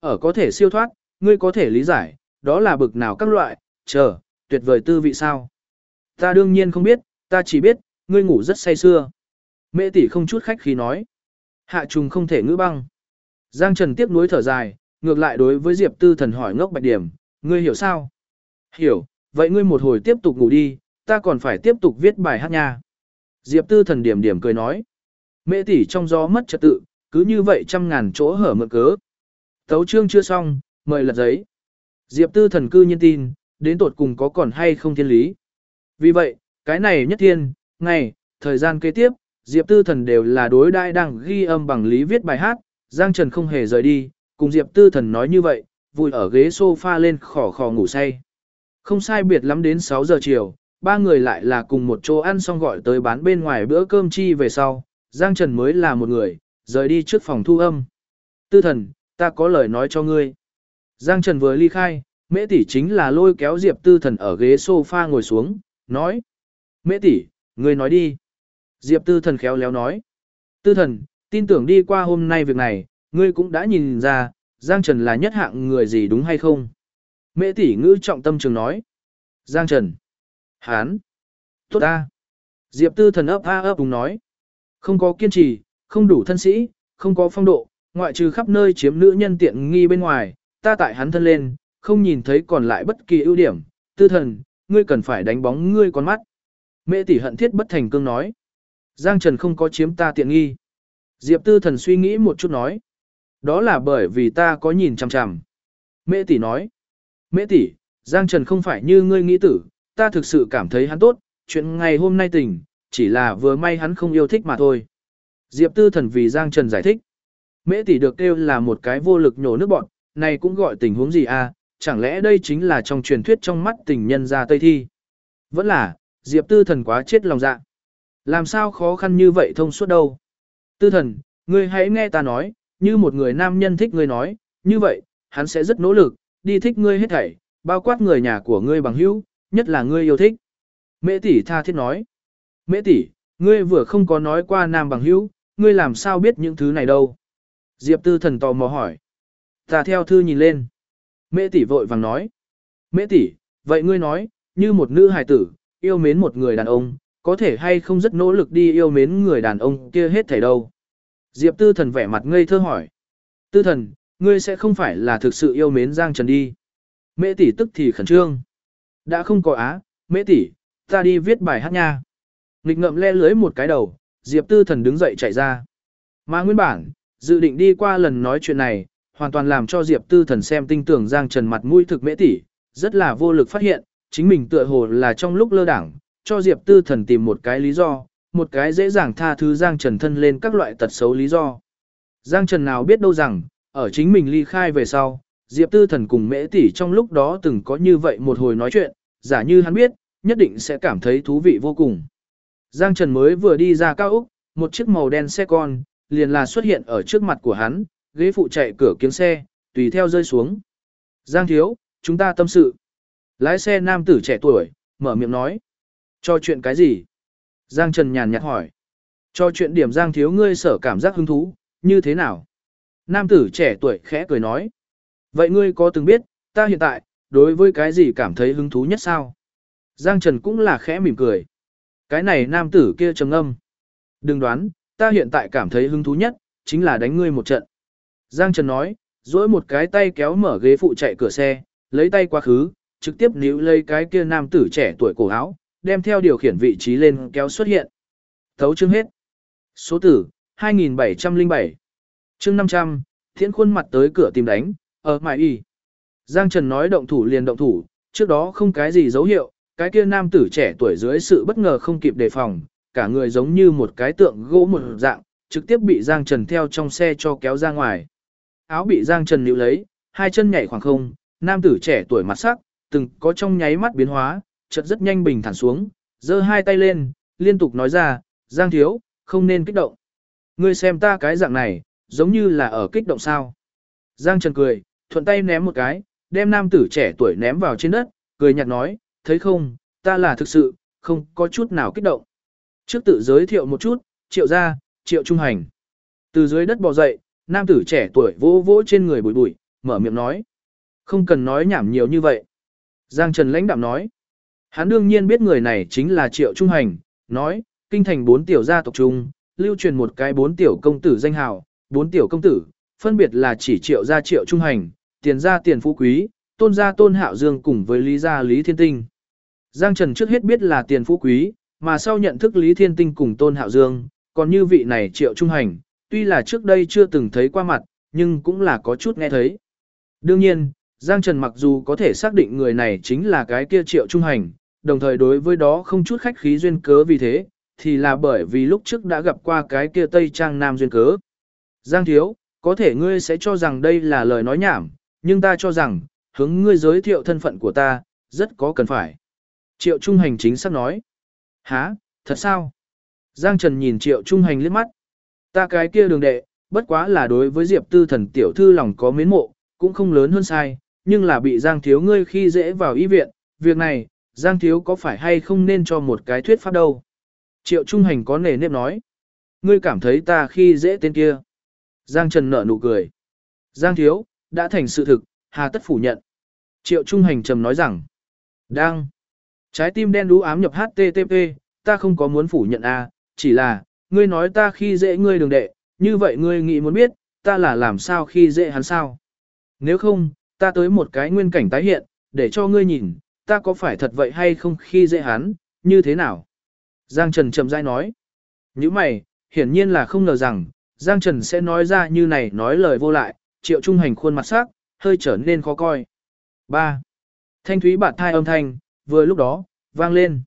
A: ở có thể siêu thoát, ngươi có thể lý giải, đó là bực nào các loại, tuyệt vời tư vị sao. Ta đương nhiên không biết, ta chỉ biết, ngươi ngủ rất say sưa. Mễ tỷ không chút khách khí nói. Hạ trùng không thể ngữ băng. Giang Trần tiếc nuối thở dài, ngược lại đối với Diệp Tư Thần hỏi ngốc Bạch Điểm, ngươi hiểu sao? Hiểu, vậy ngươi một hồi tiếp tục ngủ đi, ta còn phải tiếp tục viết bài hát nha. Diệp Tư Thần điểm điểm cười nói. Mễ tỷ trong gió mất trật tự, cứ như vậy trăm ngàn chỗ hở mượn cớ. Tấu chương chưa xong, mời lật giấy. Diệp Tư Thần cư nhiên tin, đến tột cùng có còn hay không thiên lý. Vì vậy, cái này nhất thiên, ngày, thời gian kế tiếp, Diệp Tư Thần đều là đối đãi đang ghi âm bằng lý viết bài hát, Giang Trần không hề rời đi, cùng Diệp Tư Thần nói như vậy, vùi ở ghế sofa lên khò khò ngủ say. Không sai biệt lắm đến 6 giờ chiều, ba người lại là cùng một chỗ ăn xong gọi tới bán bên ngoài bữa cơm chi về sau, Giang Trần mới là một người, rời đi trước phòng thu âm. Tư Thần, ta có lời nói cho ngươi. Giang Trần vừa ly khai, Mễ tỷ chính là lôi kéo Diệp Tư Thần ở ghế sofa ngồi xuống, nói. Mễ tỷ, ngươi nói đi. Diệp Tư Thần khéo léo nói. Tư Thần, tin tưởng đi qua hôm nay việc này, ngươi cũng đã nhìn ra, Giang Trần là nhất hạng người gì đúng hay không? Mễ tỷ ngữ trọng tâm trường nói. Giang Trần. Hán. Tốt ta. Diệp Tư Thần ấp a ấp đúng nói. Không có kiên trì, không đủ thân sĩ, không có phong độ, ngoại trừ khắp nơi chiếm nữ nhân tiện nghi bên ngoài, ta tại hắn thân lên, không nhìn thấy còn lại bất kỳ ưu điểm. Tư Thần, ngươi cần phải đánh bóng ngươi con mắt. Mễ tỷ hận thiết bất thành cương nói. Giang Trần không có chiếm ta tiện nghi. Diệp Tư Thần suy nghĩ một chút nói. Đó là bởi vì ta có nhìn chằm chằm. Mễ tỷ nói. Mễ tỷ, Giang Trần không phải như ngươi nghĩ tử, ta thực sự cảm thấy hắn tốt, chuyện ngày hôm nay tình, chỉ là vừa may hắn không yêu thích mà thôi. Diệp Tư Thần vì Giang Trần giải thích. Mễ tỷ được kêu là một cái vô lực nhổ nước bọn, này cũng gọi tình huống gì à, chẳng lẽ đây chính là trong truyền thuyết trong mắt tình nhân ra Tây Thi. Vẫn là, Diệp Tư Thần quá chết lòng dạ. Làm sao khó khăn như vậy thông suốt đâu. Tư Thần, ngươi hãy nghe ta nói, như một người nam nhân thích ngươi nói, như vậy, hắn sẽ rất nỗ lực, đi thích ngươi hết thảy, bao quát người nhà của ngươi bằng hữu, nhất là ngươi yêu thích. Mễ tỷ tha thiết nói. Mễ tỷ, ngươi vừa không có nói qua nam bằng hữu, ngươi làm sao biết những thứ này đâu. Diệp Tư Thần tò mò hỏi. Ta theo thư nhìn lên. Mễ tỷ vội vàng nói. Mễ tỷ, vậy ngươi nói, như một nữ hài tử, yêu mến một người đàn ông, có thể hay không rất nỗ lực đi yêu mến người đàn ông kia hết thảy đâu. Diệp Tư Thần vẻ mặt ngây thơ hỏi. Tư Thần, ngươi sẽ không phải là thực sự yêu mến Giang Trần đi. Mễ tỷ tức thì khẩn trương. Đã không có á, Mễ tỷ, ta đi viết bài hát nha. Nghịch ngợm le lưới một cái đầu, Diệp Tư Thần đứng dậy chạy ra. Mà nguyên bản, dự định đi qua lần nói chuyện này, hoàn toàn làm cho Diệp Tư Thần xem tinh tưởng Giang Trần mặt mũi thực Mễ tỷ, rất là vô lực phát hiện, chính mình tựa hồ là trong lúc lơ đảng, cho Diệp Tư Thần tìm một cái lý do, một cái dễ dàng tha thứ Giang Trần thân lên các loại tật xấu lý do. Giang Trần nào biết đâu rằng, ở chính mình ly khai về sau, Diệp Tư Thần cùng Mễ tỷ trong lúc đó từng có như vậy một hồi nói chuyện, giả như hắn biết, nhất định sẽ cảm thấy thú vị vô cùng. Giang Trần mới vừa đi ra cao ốc, một chiếc màu đen xe con, liền là xuất hiện ở trước mặt của hắn, ghế phụ chạy cửa kiếng xe, tùy theo rơi xuống. Giang thiếu, chúng ta tâm sự. Lái xe nam tử trẻ tuổi, mở miệng nói. Cho chuyện cái gì? Giang Trần nhàn nhạt hỏi. Cho chuyện điểm Giang thiếu ngươi sở cảm giác hứng thú, như thế nào? Nam tử trẻ tuổi khẽ cười nói. Vậy ngươi có từng biết, ta hiện tại, đối với cái gì cảm thấy hứng thú nhất sao? Giang Trần cũng là khẽ mỉm cười. Cái này nam tử kia trầm ngâm. Đừng đoán, ta hiện tại cảm thấy hứng thú nhất, chính là đánh ngươi một trận. Giang Trần nói, duỗi một cái tay kéo mở ghế phụ chạy cửa xe, lấy tay quá khứ, trực tiếp níu lấy cái kia nam tử trẻ tuổi cổ áo, đem theo điều khiển vị trí lên kéo xuất hiện. Thấu chương hết. Số tử, 2707. Chương 500, Thiện khuôn mặt tới cửa tìm đánh, ở mại y. Giang Trần nói động thủ liền động thủ, trước đó không cái gì dấu hiệu, cái kia nam tử trẻ tuổi dưới sự bất ngờ không kịp đề phòng, cả người giống như một cái tượng gỗ một dạng, trực tiếp bị Giang Trần theo trong xe cho kéo ra ngoài. Áo bị Giang Trần níu lấy, hai chân nhảy khoảng không, nam tử trẻ tuổi mặt sắc, từng có trong nháy mắt biến hóa, chợt rất nhanh bình thản xuống, giơ hai tay lên, liên tục nói ra, Giang thiếu, không nên kích động. Ngươi xem ta cái dạng này, giống như là ở kích động sao. Giang Trần cười, thuận tay ném một cái, đem nam tử trẻ tuổi ném vào trên đất, cười nhạt nói, thấy không, ta là thực sự, không có chút nào kích động. Trước tự giới thiệu một chút, Triệu gia, Triệu Trung Hành. Từ dưới đất bò dậy, nam tử trẻ tuổi vỗ vỗ trên người bụi bụi, mở miệng nói. Không cần nói nhảm nhiều như vậy. Giang Trần lãnh đạm nói. Hắn đương nhiên biết người này chính là Triệu Trung Hành, nói, kinh thành 4 tiểu gia tộc trung, lưu truyền một cái 4 tiểu công tử danh hào, 4 tiểu công tử, phân biệt là chỉ Triệu gia Triệu Trung Hành, Tiền gia Tiền Phú Quý, Tôn gia Tôn Hạo Dương cùng với Lý gia Lý Thiên Tinh. Giang Trần trước hết biết là Tiền Phú Quý, mà sau nhận thức Lý Thiên Tinh cùng Tôn Hạo Dương, còn như vị này Triệu Trung Hành, tuy là trước đây chưa từng thấy qua mặt, nhưng cũng là có chút nghe thấy. Đương nhiên, Giang Trần mặc dù có thể xác định người này chính là cái kia Triệu Trung Hành, đồng thời đối với đó không chút khách khí duyên cớ vì thế, thì là bởi vì lúc trước đã gặp qua cái kia Tây Trang Nam duyên cớ. Giang Thiếu, có thể ngươi sẽ cho rằng đây là lời nói nhảm, nhưng ta cho rằng, hướng ngươi giới thiệu thân phận của ta, rất có cần phải. Triệu Trung Hành chính xác nói. Hả, thật sao? Giang Trần nhìn Triệu Trung Hành liếc mắt. Ta cái kia đường đệ, bất quá là đối với Diệp Tư Thần tiểu thư lòng có mến mộ, cũng không lớn hơn sai, nhưng là bị Giang Thiếu ngươi khi dễ vào y viện, việc này, Giang Thiếu có phải hay không nên cho một cái thuyết pháp đâu? Triệu Trung Hành có nề nếp nói. Ngươi cảm thấy ta khi dễ tên kia. Giang Trần nở nụ cười. Giang Thiếu, đã thành sự thực, hà tất phủ nhận. Triệu Trung Hành trầm nói rằng. Đang. Trái tim đen đú ám nhập HTTP, ta không có muốn phủ nhận a, chỉ là, ngươi nói ta khi dễ ngươi đường đệ, như vậy ngươi nghĩ muốn biết, ta là làm sao khi dễ hắn sao? Nếu không, ta tới một cái nguyên cảnh tái hiện, để cho ngươi nhìn, ta có phải thật vậy hay không khi dễ hắn, như thế nào? Giang Trần chậm rãi nói. Như mày, hiển nhiên là không ngờ rằng, Giang Trần sẽ nói ra như này nói lời vô lại, Triệu Trung Hành khuôn mặt sắc, hơi trở nên khó coi. 3. Thanh thúy bạt thai âm thanh, vừa lúc đó, vang lên.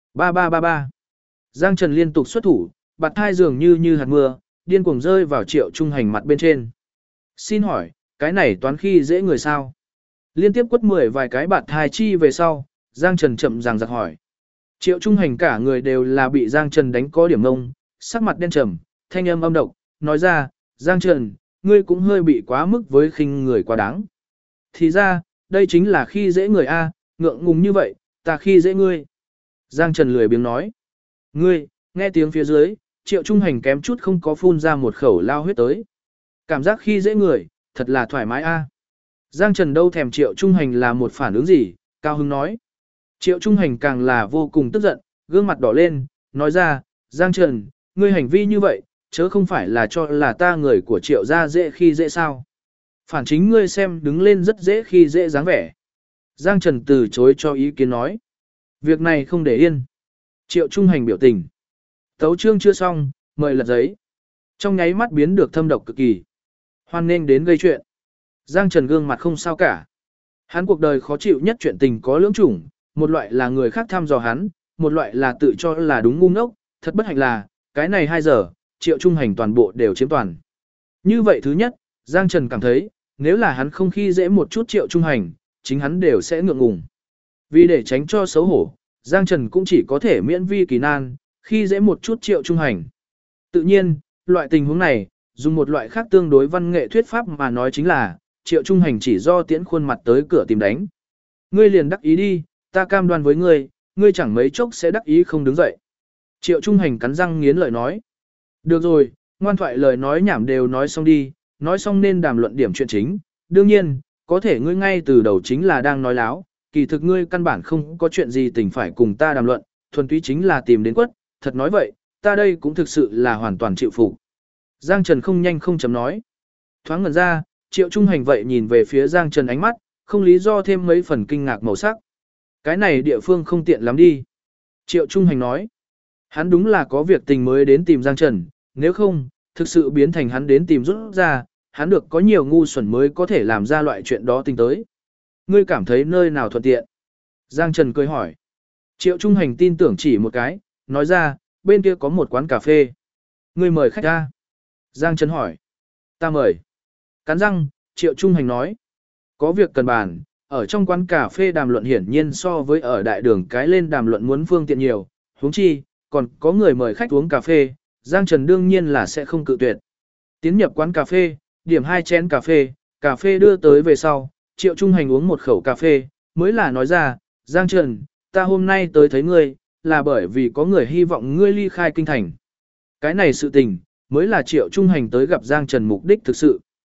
A: 3333. Giang Trần liên tục xuất thủ, bạt thai dường như hạt mưa, điên cuồng rơi vào Triệu Trung Hành mặt bên trên. Xin hỏi, cái này toán khi dễ người sao? Liên tiếp quất 10 vài cái bạt thai chi về sau, Giang Trần chậm ràng giặc hỏi. Triệu Trung Hành cả người đều là bị Giang Trần đánh có điểm ngông, sắc mặt đen trầm, thanh âm âm độc, nói ra, Giang Trần, ngươi cũng hơi bị quá mức với khinh người quá đáng. Thì ra, đây chính là khi dễ người A, ngượng ngùng như vậy, ta khi dễ ngươi. Giang Trần lười biếng nói. Ngươi, nghe tiếng phía dưới, Triệu Trung Hành kém chút không có phun ra một khẩu lao huyết tới. Cảm giác khi dễ người, thật là thoải mái A. Giang Trần đâu thèm Triệu Trung Hành là một phản ứng gì, Cao Hưng nói. Triệu Trung Hành càng là vô cùng tức giận, gương mặt đỏ lên, nói ra, Giang Trần, ngươi hành vi như vậy, chớ không phải là cho là ta người của Triệu gia dễ khi dễ sao. Phản chính ngươi xem đứng lên rất dễ khi dễ dáng vẻ. Giang Trần từ chối cho ý kiến nói. Việc này không để yên. Triệu Trung Hành biểu tình. Tấu chương chưa xong, mời lật giấy. Trong nháy mắt biến được thâm độc cực kỳ. Hoan nên đến gây chuyện. Giang Trần gương mặt không sao cả. Hắn cuộc đời khó chịu nhất chuyện tình có lưỡng chủng, một loại là người khác thăm dò hắn, một loại là tự cho là đúng ngu ngốc, thật bất hạnh là, cái này 2 giờ, Triệu Trung Hành toàn bộ đều chiếm toàn. Như vậy thứ nhất, Giang Trần cảm thấy, nếu là hắn không khi dễ một chút Triệu Trung Hành, chính hắn đều sẽ ngượng ngùng. Vì để tránh cho xấu hổ, Giang Trần cũng chỉ có thể miễn vi kỳ nan, khi dễ một chút Triệu Trung Hành. Tự nhiên, loại tình huống này, dùng một loại khác tương đối văn nghệ thuyết pháp mà nói chính là, Triệu Trung Hành chỉ do tiễn khuôn mặt tới cửa tìm đánh. Ngươi liền đắc ý đi, ta cam đoan với ngươi, ngươi chẳng mấy chốc sẽ đắc ý không đứng dậy. Triệu Trung Hành cắn răng nghiến lợi nói. Được rồi, ngoan thoại lời nói nhảm đều nói xong đi, nói xong nên đàm luận điểm chuyện chính. Đương nhiên, có thể ngươi ngay từ đầu chính là đang nói láo, kỳ thực ngươi căn bản không có chuyện gì tình phải cùng ta đàm luận, thuần túy chính là tìm đến quất, thật nói vậy, ta đây cũng thực sự là hoàn toàn chịu phục. Giang Trần không nhanh không chấm nói. Thoáng ngẩn ra, Triệu Trung Hành vậy nhìn về phía Giang Trần ánh mắt, không lý do thêm mấy phần kinh ngạc màu sắc. Cái này địa phương không tiện lắm đi. Triệu Trung Hành nói. Hắn đúng là có việc tình mới đến tìm Giang Trần, nếu không, thực sự biến thành hắn đến tìm rút ra, hắn được có nhiều ngu xuẩn mới có thể làm ra loại chuyện đó tính tới. Ngươi cảm thấy nơi nào thuận tiện? Giang Trần cười hỏi. Triệu Trung Hành tin tưởng chỉ một cái, nói ra, bên kia có một quán cà phê. Ngươi mời khách ra. Giang Trần hỏi. Ta mời. Cắn răng, Triệu Trung Hành nói. Có việc cần bàn, ở trong quán cà phê đàm luận hiển nhiên so với ở đại đường cái lên đàm luận muốn phương tiện nhiều, huống chi, còn có người mời khách uống cà phê, Giang Trần đương nhiên là sẽ không cự tuyệt. Tiến nhập quán cà phê, điểm 2 chén cà phê đưa tới về sau, Triệu Trung Hành uống một khẩu cà phê, mới là nói ra, Giang Trần, ta hôm nay tới thấy ngươi, là bởi vì có người hy vọng ngươi ly khai kinh thành. Cái này sự tình, mới là Triệu Trung Hành tới gặp Giang Trần mục đích thực sự.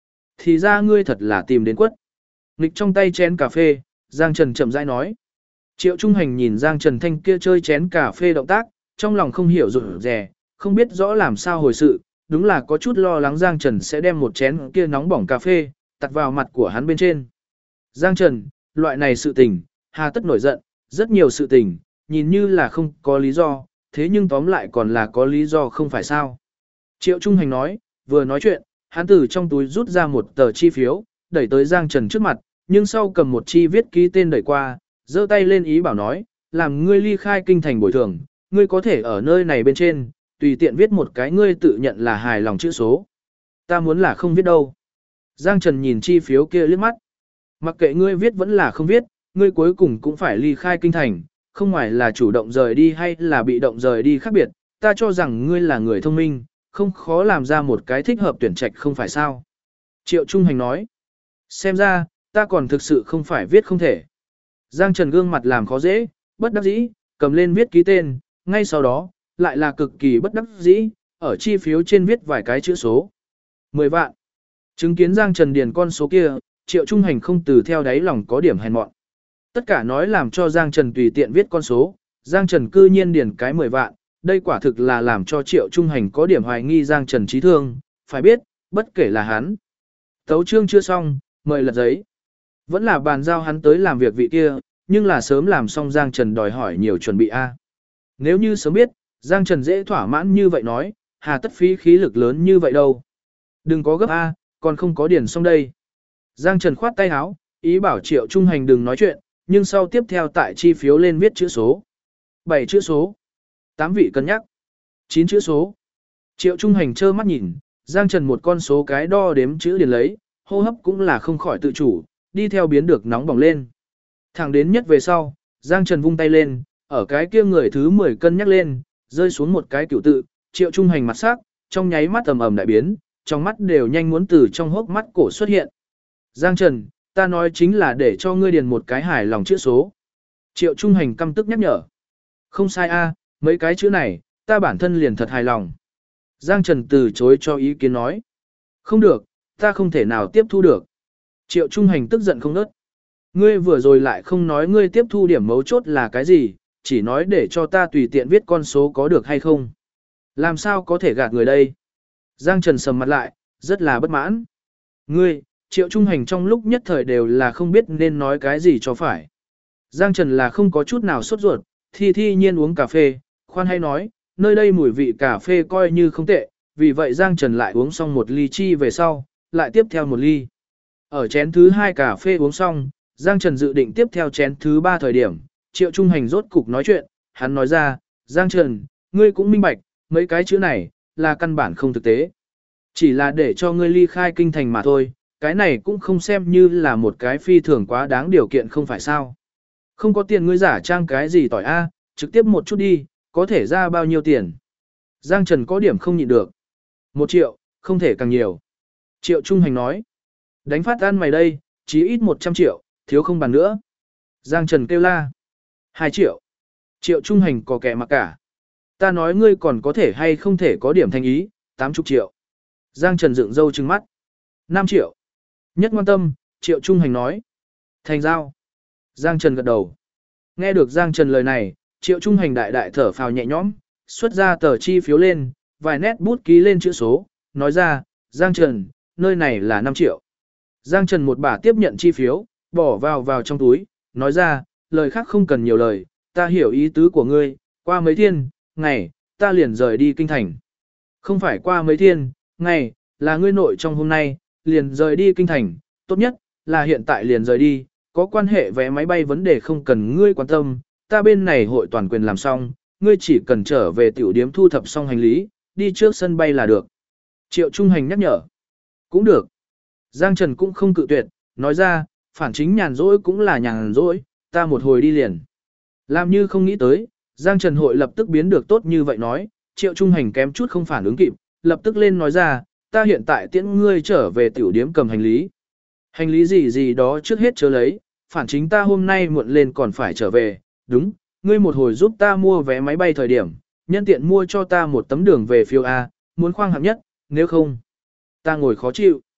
A: thì ra ngươi thật là tìm đến quất. Nghịch trong tay chén cà phê, Giang Trần chậm rãi nói. Triệu Trung Hành nhìn Giang Trần Thanh kia chơi chén cà phê động tác, trong lòng không hiểu rụt rè, không biết rõ làm sao hồi sự, đúng là có chút lo lắng Giang Trần sẽ đem một chén kia nóng bỏng cà phê, tạt vào mặt của hắn bên trên. Giang Trần, loại này sự tình, hà tất nổi giận, rất nhiều sự tình, nhìn như là không có lý do, thế nhưng tóm lại còn là có lý do không phải sao. Triệu Trung Hành nói, vừa nói chuyện, hắn từ trong túi rút ra một tờ chi phiếu, đẩy tới Giang Trần trước mặt, nhưng sau cầm một chi viết ký tên đẩy qua, giơ tay lên ý bảo nói, làm ngươi ly khai kinh thành bồi thường, ngươi có thể ở nơi này bên trên, tùy tiện viết một cái ngươi tự nhận là hài lòng chữ số. Ta muốn là không viết đâu. Giang Trần nhìn chi phiếu kia liếc mắt. Mặc kệ ngươi viết vẫn là không viết, ngươi cuối cùng cũng phải ly khai kinh thành, không ngoài là chủ động rời đi hay là bị động rời đi khác biệt, ta cho rằng ngươi là người thông minh, không khó làm ra một cái thích hợp tuyển trạch không phải sao. Triệu Trung Hành nói, xem ra, ta còn thực sự không phải viết không thể. Giang Trần gương mặt làm khó dễ, bất đắc dĩ, cầm lên viết ký tên, ngay sau đó, lại là cực kỳ bất đắc dĩ, ở chi phiếu trên viết vài cái chữ số. 10 vạn. Chứng kiến Giang Trần điền con số kia, Triệu Trung Hành không từ theo đáy lòng có điểm hèn mọn. Tất cả nói làm cho Giang Trần tùy tiện viết con số, Giang Trần cư nhiên điền cái 10 vạn, đây quả thực là làm cho Triệu Trung Hành có điểm hoài nghi Giang Trần trí thương, phải biết, bất kể là hắn. Tấu chương chưa xong, mời lật giấy. Vẫn là bàn giao hắn tới làm việc vị kia, nhưng là sớm làm xong Giang Trần đòi hỏi nhiều chuẩn bị a. Nếu như sớm biết, Giang Trần dễ thỏa mãn như vậy nói, hà tất phí khí lực lớn như vậy đâu. Đừng có gấp a, còn không có điền xong đây. Giang Trần khoát tay áo, ý bảo Triệu Trung Hành đừng nói chuyện, nhưng sau tiếp theo tại chi phiếu lên viết chữ số. 7 chữ số. 8 vị cân nhắc. 9 chữ số. Triệu Trung Hành trơ mắt nhìn, Giang Trần một con số cái đo đếm chữ điền lấy, hô hấp cũng là không khỏi tự chủ, đi theo biến được nóng bỏng lên. Thẳng đến nhất về sau, Giang Trần vung tay lên, ở cái kia người thứ 10 cân nhắc lên, rơi xuống một cái cửu tự, Triệu Trung Hành mặt sắc, trong nháy mắt ầm ầm đại biến, trong mắt đều nhanh muốn từ trong hốc mắt cổ xuất hiện. Giang Trần, ta nói chính là để cho ngươi điền một cái hài lòng chữ số. Triệu Trung Hành căm tức nhắc nhở. Không sai a, mấy cái chữ này, ta bản thân liền thật hài lòng. Giang Trần từ chối cho ý kiến nói. Không được, ta không thể nào tiếp thu được. Triệu Trung Hành tức giận không nớt. Ngươi vừa rồi lại không nói ngươi tiếp thu điểm mấu chốt là cái gì, chỉ nói để cho ta tùy tiện viết con số có được hay không. Làm sao có thể gạt người đây? Giang Trần sầm mặt lại, rất là bất mãn. Ngươi, Triệu Trung Hành trong lúc nhất thời đều là không biết nên nói cái gì cho phải. Giang Trần là không có chút nào sốt ruột, thi nhiên uống cà phê, khoan hay nói, nơi đây mùi vị cà phê coi như không tệ, vì vậy Giang Trần lại uống xong một ly chi về sau, lại tiếp theo một ly. Ở chén thứ 2 cà phê uống xong, Giang Trần dự định tiếp theo chén thứ 3 thời điểm, Triệu Trung Hành rốt cục nói chuyện, hắn nói ra, Giang Trần, ngươi cũng minh bạch, mấy cái chữ này, là căn bản không thực tế. Chỉ là để cho ngươi ly khai kinh thành mà thôi, cái này cũng không xem như là một cái phi thường quá đáng điều kiện không phải sao. Không có tiền ngươi giả trang cái gì tỏi a, trực tiếp một chút đi, có thể ra bao nhiêu tiền. Giang Trần có điểm không nhịn được. 1 triệu, không thể càng nhiều. Triệu Trung Hành nói, đánh phát ăn mày đây, chí ít 100 triệu, thiếu không bàn nữa. Giang Trần kêu la, 2 triệu. Triệu Trung Hành có kẻ mặc cả. Ta nói ngươi còn có thể hay không thể có điểm thành ý, 80 triệu. Giang Trần dựng râu trừng mắt. 5 triệu. Nhất quan tâm, Triệu Trung Hành nói. Thành giao. Giang Trần gật đầu. Nghe được Giang Trần lời này, Triệu Trung Hành đại đại thở phào nhẹ nhõm, xuất ra tờ chi phiếu lên, vài nét bút ký lên chữ số, nói ra, Giang Trần, nơi này là 5 triệu. Giang Trần một bả tiếp nhận chi phiếu, bỏ vào trong túi, nói ra, lời khác không cần nhiều lời, ta hiểu ý tứ của ngươi, qua mấy thiên, ngày, ta liền rời đi kinh thành. Không phải qua mấy thiên, ngày, là ngươi nội trong hôm nay, liền rời đi kinh thành, tốt nhất, là hiện tại liền rời đi, có quan hệ vé máy bay vấn đề không cần ngươi quan tâm, ta bên này hội toàn quyền làm xong, ngươi chỉ cần trở về tiểu điếm thu thập xong hành lý, đi trước sân bay là được. Triệu Trung Hành nhắc nhở. Cũng được. Giang Trần cũng không cự tuyệt, nói ra, phản chính nhàn rỗi cũng là nhàn rỗi, ta một hồi đi liền. Làm như không nghĩ tới, Giang Trần hội lập tức biến được tốt như vậy nói, Triệu Trung Hành kém chút không phản ứng kịp, lập tức lên nói ra, ta hiện tại tiễn ngươi trở về tiểu điếm cầm hành lý. Hành lý gì đó trước hết chớ lấy, phản chính ta hôm nay muộn lên còn phải trở về, đúng, ngươi một hồi giúp ta mua vé máy bay thời điểm, nhân tiện mua cho ta một tấm đường về phiếu A, muốn khoang hạng nhất, nếu không, ta ngồi khó chịu.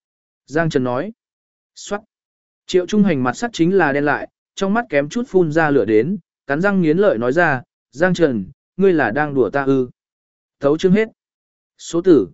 A: Giang Trần nói. Xoát. Triệu Trung Hành mặt sắc chính là đen lại, trong mắt kém chút phun ra lửa đến, cắn răng nghiến lợi nói ra, Giang Trần, ngươi là đang đùa ta ư. Thấu chương hết. Số tử,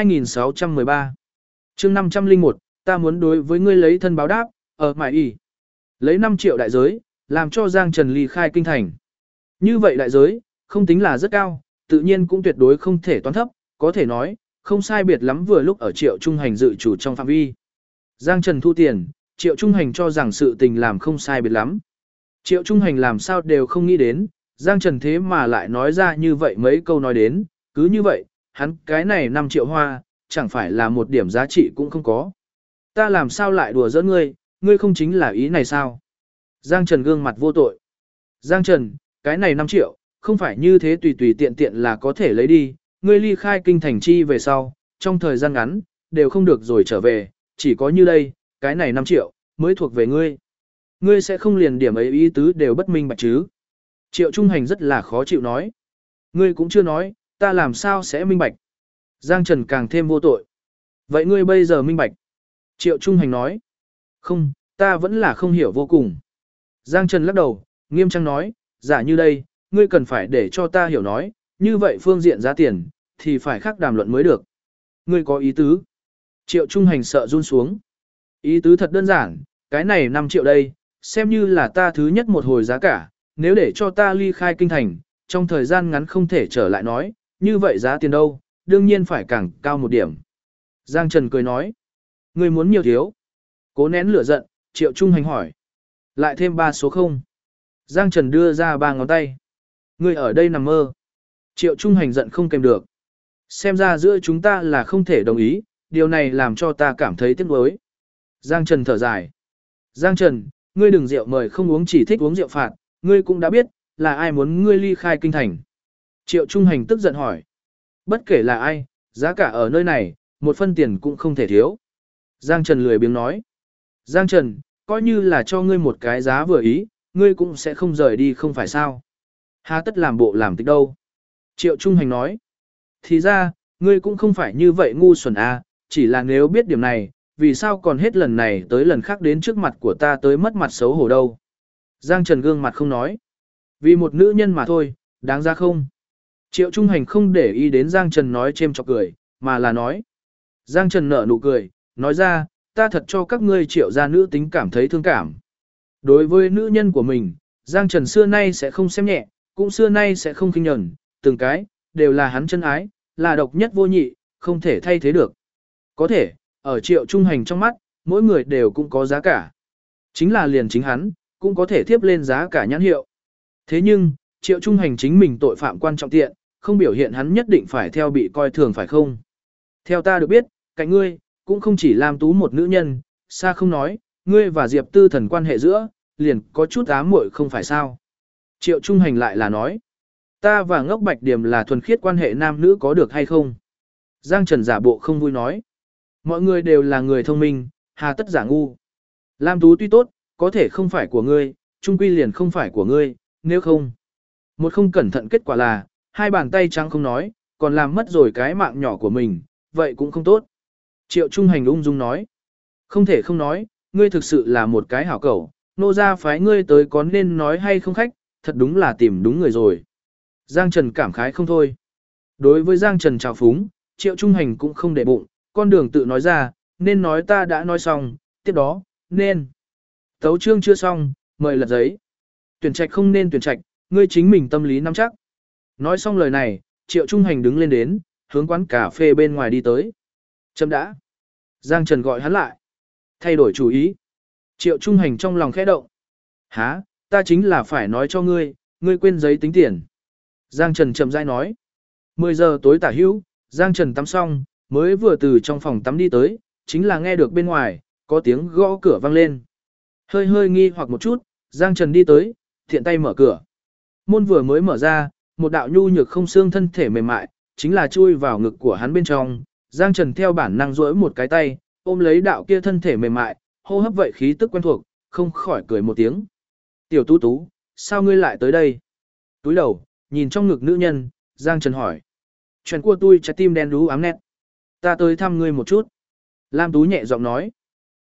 A: 2613. Chương 501, ta muốn đối với ngươi lấy thân báo đáp, ở mại y. Lấy 5 triệu đại giới, làm cho Giang Trần ly khai kinh thành. Như vậy đại giới, không tính là rất cao, tự nhiên cũng tuyệt đối không thể toán thấp, có thể nói, không sai biệt lắm vừa lúc ở Triệu Trung Hành dự chủ trong phạm vi. Giang Trần thu tiền, Triệu Trung Hành cho rằng sự tình làm không sai biệt lắm. Triệu Trung Hành làm sao đều không nghĩ đến, Giang Trần thế mà lại nói ra như vậy mấy câu nói đến, cứ như vậy, hắn cái này 5 triệu hoa, chẳng phải là một điểm giá trị cũng không có. Ta làm sao lại đùa giỡn ngươi, ngươi không chính là ý này sao? Giang Trần gương mặt vô tội. Giang Trần, cái này 5 triệu, không phải như thế tùy tùy tiện tiện là có thể lấy đi, ngươi ly khai kinh thành chi về sau, trong thời gian ngắn, đều không được rồi trở về, chỉ có như đây, cái này 5 triệu, mới thuộc về ngươi. Ngươi sẽ không liền điểm ấy ý tứ đều bất minh bạch chứ. Triệu Trung Hành rất là khó chịu nói. Ngươi cũng chưa nói, ta làm sao sẽ minh bạch. Giang Trần càng thêm vô tội. Vậy ngươi bây giờ minh bạch. Triệu Trung Hành nói. Không, ta vẫn là không hiểu vô cùng. Giang Trần lắc đầu, nghiêm trang nói, giả như đây, ngươi cần phải để cho ta hiểu nói, như vậy phương diện giá tiền, thì phải khác đàm luận mới được. Ngươi có ý tứ. Triệu Trung Hành sợ run xuống. Ý tứ thật đơn giản, cái này 5 triệu đây, xem như là ta thứ nhất một hồi giá cả, nếu để cho ta ly khai kinh thành, trong thời gian ngắn không thể trở lại nói, như vậy giá tiền đâu, đương nhiên phải càng cao một điểm. Giang Trần cười nói, ngươi muốn nhiều thiếu. Cố nén lửa giận, Triệu Trung Hành hỏi. Lại thêm 3 số 0. Giang Trần đưa ra 3 ngón tay. Ngươi ở đây nằm mơ. Triệu Trung Hành giận không kèm được. Xem ra giữa chúng ta là không thể đồng ý, điều này làm cho ta cảm thấy tiếc nuối. Giang Trần thở dài. Giang Trần, ngươi đừng rượu mời không uống chỉ thích uống rượu phạt, ngươi cũng đã biết, là ai muốn ngươi ly khai kinh thành. Triệu Trung Hành tức giận hỏi. Bất kể là ai, giá cả ở nơi này, một phân tiền cũng không thể thiếu. Giang Trần lười biếng nói. Giang Trần, coi như là cho ngươi một cái giá vừa ý, ngươi cũng sẽ không rời đi không phải sao. Hà tất làm bộ làm tịch đâu. Triệu Trung Hành nói. Thì ra, ngươi cũng không phải như vậy ngu xuẩn à, chỉ là nếu biết điểm này, vì sao còn hết lần này tới lần khác đến trước mặt của ta tới mất mặt xấu hổ đâu. Giang Trần gương mặt không nói. Vì một nữ nhân mà thôi, đáng ra không. Triệu Trung Hành không để ý đến Giang Trần nói chêm chọc cười, mà là nói. Giang Trần nở nụ cười, nói ra, ta thật cho các ngươi Triệu gia nữ tính cảm thấy thương cảm. Đối với nữ nhân của mình, Giang Trần xưa nay sẽ không xem nhẹ, cũng xưa nay sẽ không khinh nhẫn, từng cái, đều là hắn chân ái, là độc nhất vô nhị, không thể thay thế được. Có thể, ở Triệu Trung Hành trong mắt, mỗi người đều cũng có giá cả. Chính là liền chính hắn, cũng có thể thiếp lên giá cả nhãn hiệu. Thế nhưng, Triệu Trung Hành chính mình tội phạm quan trọng tiện, không biểu hiện hắn nhất định phải theo bị coi thường phải không? Theo ta được biết, cạnh ngươi, cũng không chỉ Lam Tú một nữ nhân, xa không nói, ngươi và Diệp Tư Thần quan hệ giữa, liền có chút ám muội không phải sao? Triệu Trung Hành lại là nói, ta và Ngốc Bạch Điểm là thuần khiết quan hệ nam nữ có được hay không? Giang Trần giả bộ không vui nói, mọi người đều là người thông minh, hà tất giả ngu. Lam Tú tuy tốt, có thể không phải của ngươi, chung quy liền không phải của ngươi, nếu không. Một không cẩn thận kết quả là, hai bàn tay trắng không nói, còn làm mất rồi cái mạng nhỏ của mình, vậy cũng không tốt. Triệu Trung Hành ung dung nói, không thể không nói, ngươi thực sự là một cái hảo cẩu, nô gia phái ngươi tới có nên nói hay không khách, thật đúng là tìm đúng người rồi. Giang Trần cảm khái không thôi. Đối với Giang Trần trào phúng, Triệu Trung Hành cũng không để bụng, con đường tự nói ra, nên nói ta đã nói xong, tiếp đó, nên. Tấu chương chưa xong, mời lật giấy. Tuyển trạch không nên tuyển trạch, ngươi chính mình tâm lý nắm chắc. Nói xong lời này, Triệu Trung Hành đứng lên đến, hướng quán cà phê bên ngoài đi tới. Chấm đã. Giang Trần gọi hắn lại. Thay đổi chủ ý. Triệu Trung Hành trong lòng khẽ động. Hả, ta chính là phải nói cho ngươi, ngươi quên giấy tính tiền. Giang Trần chậm rãi nói. 10 giờ tối tả hữu, Giang Trần tắm xong, mới vừa từ trong phòng tắm đi tới, chính là nghe được bên ngoài, có tiếng gõ cửa vang lên. Hơi hơi nghi hoặc một chút, Giang Trần đi tới, thiện tay mở cửa. Môn vừa mới mở ra, một đạo nhu nhược không xương thân thể mềm mại, chính là chui vào ngực của hắn bên trong. Giang Trần theo bản năng duỗi một cái tay, ôm lấy đạo kia thân thể mềm mại, hô hấp vậy khí tức quen thuộc, không khỏi cười một tiếng. Tiểu Tú Tú, sao ngươi lại tới đây? Túi đầu, nhìn trong ngực nữ nhân, Giang Trần hỏi. Chuyện của tôi trái tim đen đú ám nét. Ta tới thăm ngươi một chút. Lam Tú nhẹ giọng nói.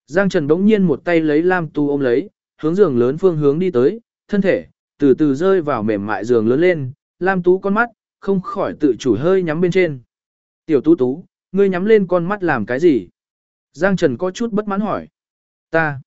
A: Giang Trần bỗng nhiên một tay lấy Lam Tú ôm lấy, hướng giường lớn phương hướng đi tới, thân thể từ từ rơi vào mềm mại giường lớn lên, Lam Tú con mắt không khỏi tự chủ hơi nhắm bên trên. Tiểu Tú Tú, ngươi nhắm lên con mắt làm cái gì? Giang Trần có chút bất mãn hỏi. Ta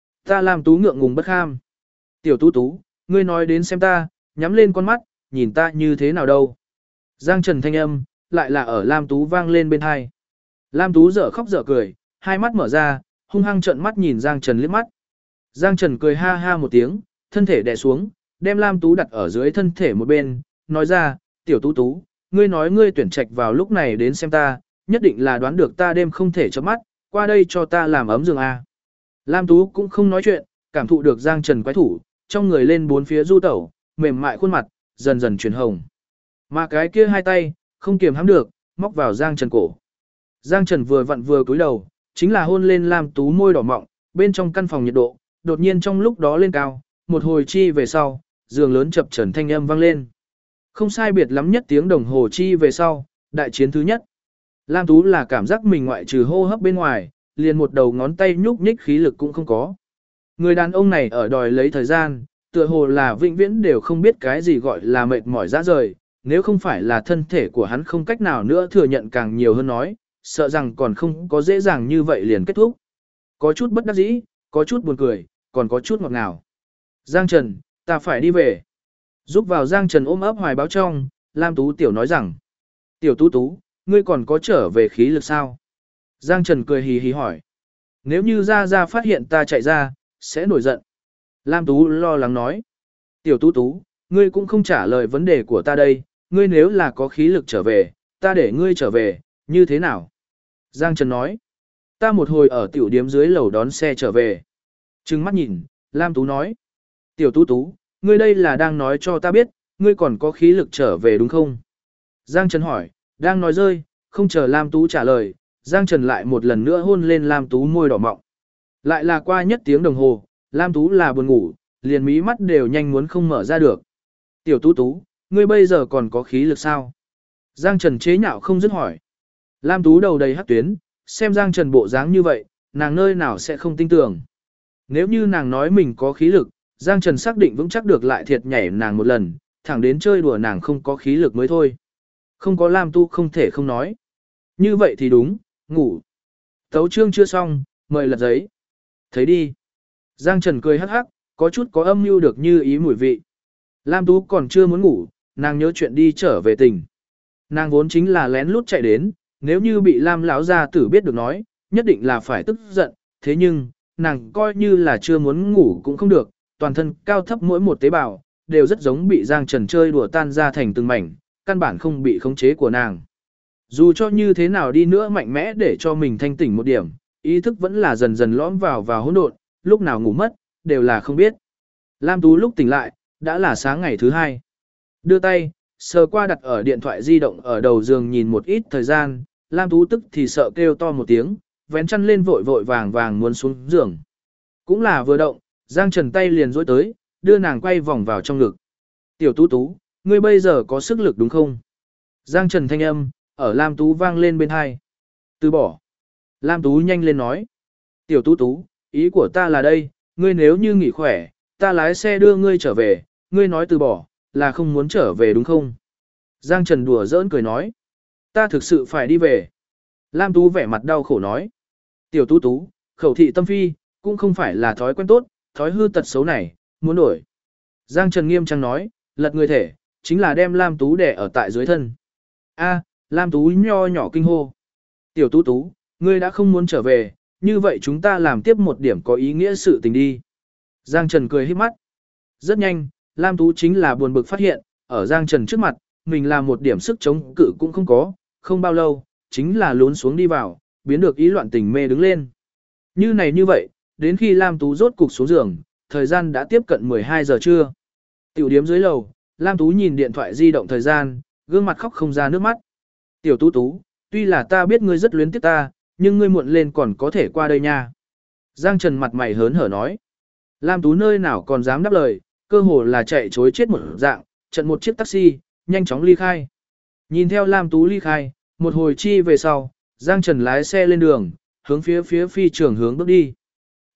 A: Lam Tú ngượng ngùng bất kham. Tiểu Tú Tú, ngươi nói đến xem ta, nhắm lên con mắt, nhìn ta như thế nào đâu. Giang Trần thanh âm, lại là ở Lam Tú vang lên bên hai. Lam Tú dở khóc dở cười, hai mắt mở ra, hung hăng trợn mắt nhìn Giang Trần liếc mắt. Giang Trần cười ha ha một tiếng, thân thể đè xuống, đem Lam Tú đặt ở dưới thân thể một bên, nói ra, Tiểu Tú Tú, ngươi nói ngươi tuyển trạch vào lúc này đến xem ta, nhất định là đoán được ta đêm không thể chớp mắt, qua đây cho ta làm ấm giường a. Lam Tú cũng không nói chuyện, cảm thụ được Giang Trần quái thủ, trong người lên bốn phía du tẩu, mềm mại khuôn mặt, dần dần chuyển hồng. Mà cái kia hai tay, không kiềm hãm được, móc vào Giang Trần cổ. Giang Trần vừa vặn vừa cúi đầu, chính là hôn lên Lam Tú môi đỏ mọng, bên trong căn phòng nhiệt độ, đột nhiên trong lúc đó lên cao, một hồi chi về sau, giường lớn chập chờn thanh âm vang lên. Không sai biệt lắm nhất tiếng đồng hồ chi về sau, đại chiến thứ nhất. Lam Tú là cảm giác mình ngoại trừ hô hấp bên ngoài, liền một đầu ngón tay nhúc nhích khí lực cũng không có. Người đàn ông này ở đòi lấy thời gian, tựa hồ là vĩnh viễn đều không biết cái gì gọi là mệt mỏi rã rời, nếu không phải là thân thể của hắn không cách nào nữa thừa nhận càng nhiều hơn nói, sợ rằng còn không có dễ dàng như vậy liền kết thúc. Có chút bất đắc dĩ, có chút buồn cười, còn có chút ngọt ngào. Giang Trần, ta phải đi về. Giúp vào Giang Trần ôm ấp hoài báo trong, Lam Tú Tiểu nói rằng, Tiểu Tú Tú, ngươi còn có trở về khí lực sao? Giang Trần cười hì hì hỏi. Nếu như Ra phát hiện ta chạy ra, sẽ nổi giận. Lam Tú lo lắng nói. Tiểu Tú Tú, ngươi cũng không trả lời vấn đề của ta đây, ngươi nếu là có khí lực trở về, ta để ngươi trở về, như thế nào? Giang Trần nói. Ta một hồi ở tiểu điếm dưới lầu đón xe trở về. Trừng mắt nhìn, Lam Tú nói. Tiểu Tú Tú, ngươi đây là đang nói cho ta biết, ngươi còn có khí lực trở về đúng không? Giang Trần hỏi, đang nói rơi, không chờ Lam Tú trả lời, Giang Trần lại một lần nữa hôn lên Lam Tú môi đỏ mọng. Lại là qua nhất tiếng đồng hồ, Lam Tú là buồn ngủ, liền mí mắt đều nhanh muốn không mở ra được. Tiểu Tú Tú, ngươi bây giờ còn có khí lực sao? Giang Trần chế nhạo không dứt hỏi. Lam Tú đầu đầy hắc tuyến, xem Giang Trần bộ dáng như vậy, nàng nơi nào sẽ không tin tưởng. Nếu như nàng nói mình có khí lực, Giang Trần xác định vững chắc được lại thiệt nhảy nàng một lần, thẳng đến chơi đùa nàng không có khí lực mới thôi. Không có Lam Tu không thể không nói. Như vậy thì đúng, ngủ. Tấu chương chưa xong, mời lật giấy. Thấy đi. Giang Trần cười hắc hắc, có chút có âm mưu được như ý mùi vị. Lam Tú còn chưa muốn ngủ, nàng nhớ chuyện đi trở về tỉnh. Nàng vốn chính là lén lút chạy đến, nếu như bị Lam lão gia tử biết được nói, nhất định là phải tức giận, thế nhưng, nàng coi như là chưa muốn ngủ cũng không được, toàn thân cao thấp mỗi một tế bào, đều rất giống bị Giang Trần chơi đùa tan ra thành từng mảnh, căn bản không bị khống chế của nàng. Dù cho như thế nào đi nữa mạnh mẽ để cho mình thanh tỉnh một điểm, ý thức vẫn là dần dần lõm vào hỗn độn, lúc nào ngủ mất, đều là không biết. Lam Tú lúc tỉnh lại, đã là sáng ngày thứ hai. Đưa tay, sờ qua đặt ở điện thoại di động ở đầu giường nhìn một ít thời gian, Lam Tú tức thì sợ kêu to một tiếng, vén chăn lên vội vội vàng vàng muốn xuống giường. Cũng là vừa động, Giang Trần tay liền dối tới, đưa nàng quay vòng vào trong ngực. Tiểu Tú Tú, ngươi bây giờ có sức lực đúng không? Giang Trần thanh âm, ở Lam Tú vang lên bên hai. Từ bỏ. Lam Tú nhanh lên nói. Tiểu Tú Tú, ý của ta là đây, ngươi nếu như nghỉ khỏe, ta lái xe đưa ngươi trở về, ngươi nói từ bỏ, là không muốn trở về đúng không? Giang Trần đùa giỡn cười nói. Ta thực sự phải đi về. Lam Tú vẻ mặt đau khổ nói. Tiểu Tú Tú, khẩu thị tâm phi, cũng không phải là thói quen tốt, thói hư tật xấu này, muốn đổi. Giang Trần nghiêm trang nói, lật người thể, chính là đem Lam Tú đè ở tại dưới thân. A, Lam Tú nho nhỏ kinh hô. Tiểu Tú Tú, ngươi đã không muốn trở về, như vậy chúng ta làm tiếp một điểm có ý nghĩa sự tình đi. Giang Trần cười híp mắt. Rất nhanh, Lam Tú chính là buồn bực phát hiện, ở Giang Trần trước mặt, mình làm một điểm sức chống cự cũng không có, không bao lâu, chính là lún xuống đi vào, biến được ý loạn tình mê đứng lên. Như này như vậy, đến khi Lam Tú rốt cục xuống giường, thời gian đã tiếp cận 12 giờ trưa. Tiểu điếm dưới lầu, Lam Tú nhìn điện thoại di động thời gian, gương mặt khóc không ra nước mắt. Tiểu Tú Tú, tuy là ta biết ngươi rất luyến tiếc ta, nhưng ngươi muộn lên còn có thể qua đây nha. Giang Trần mặt mày hớn hở nói. Lam Tú nơi nào còn dám đáp lời, cơ hồ là chạy chối chết một dạng, trận một chiếc taxi, nhanh chóng ly khai. Nhìn theo Lam Tú ly khai, một hồi chi về sau, Giang Trần lái xe lên đường, hướng phía phi trường hướng bước đi.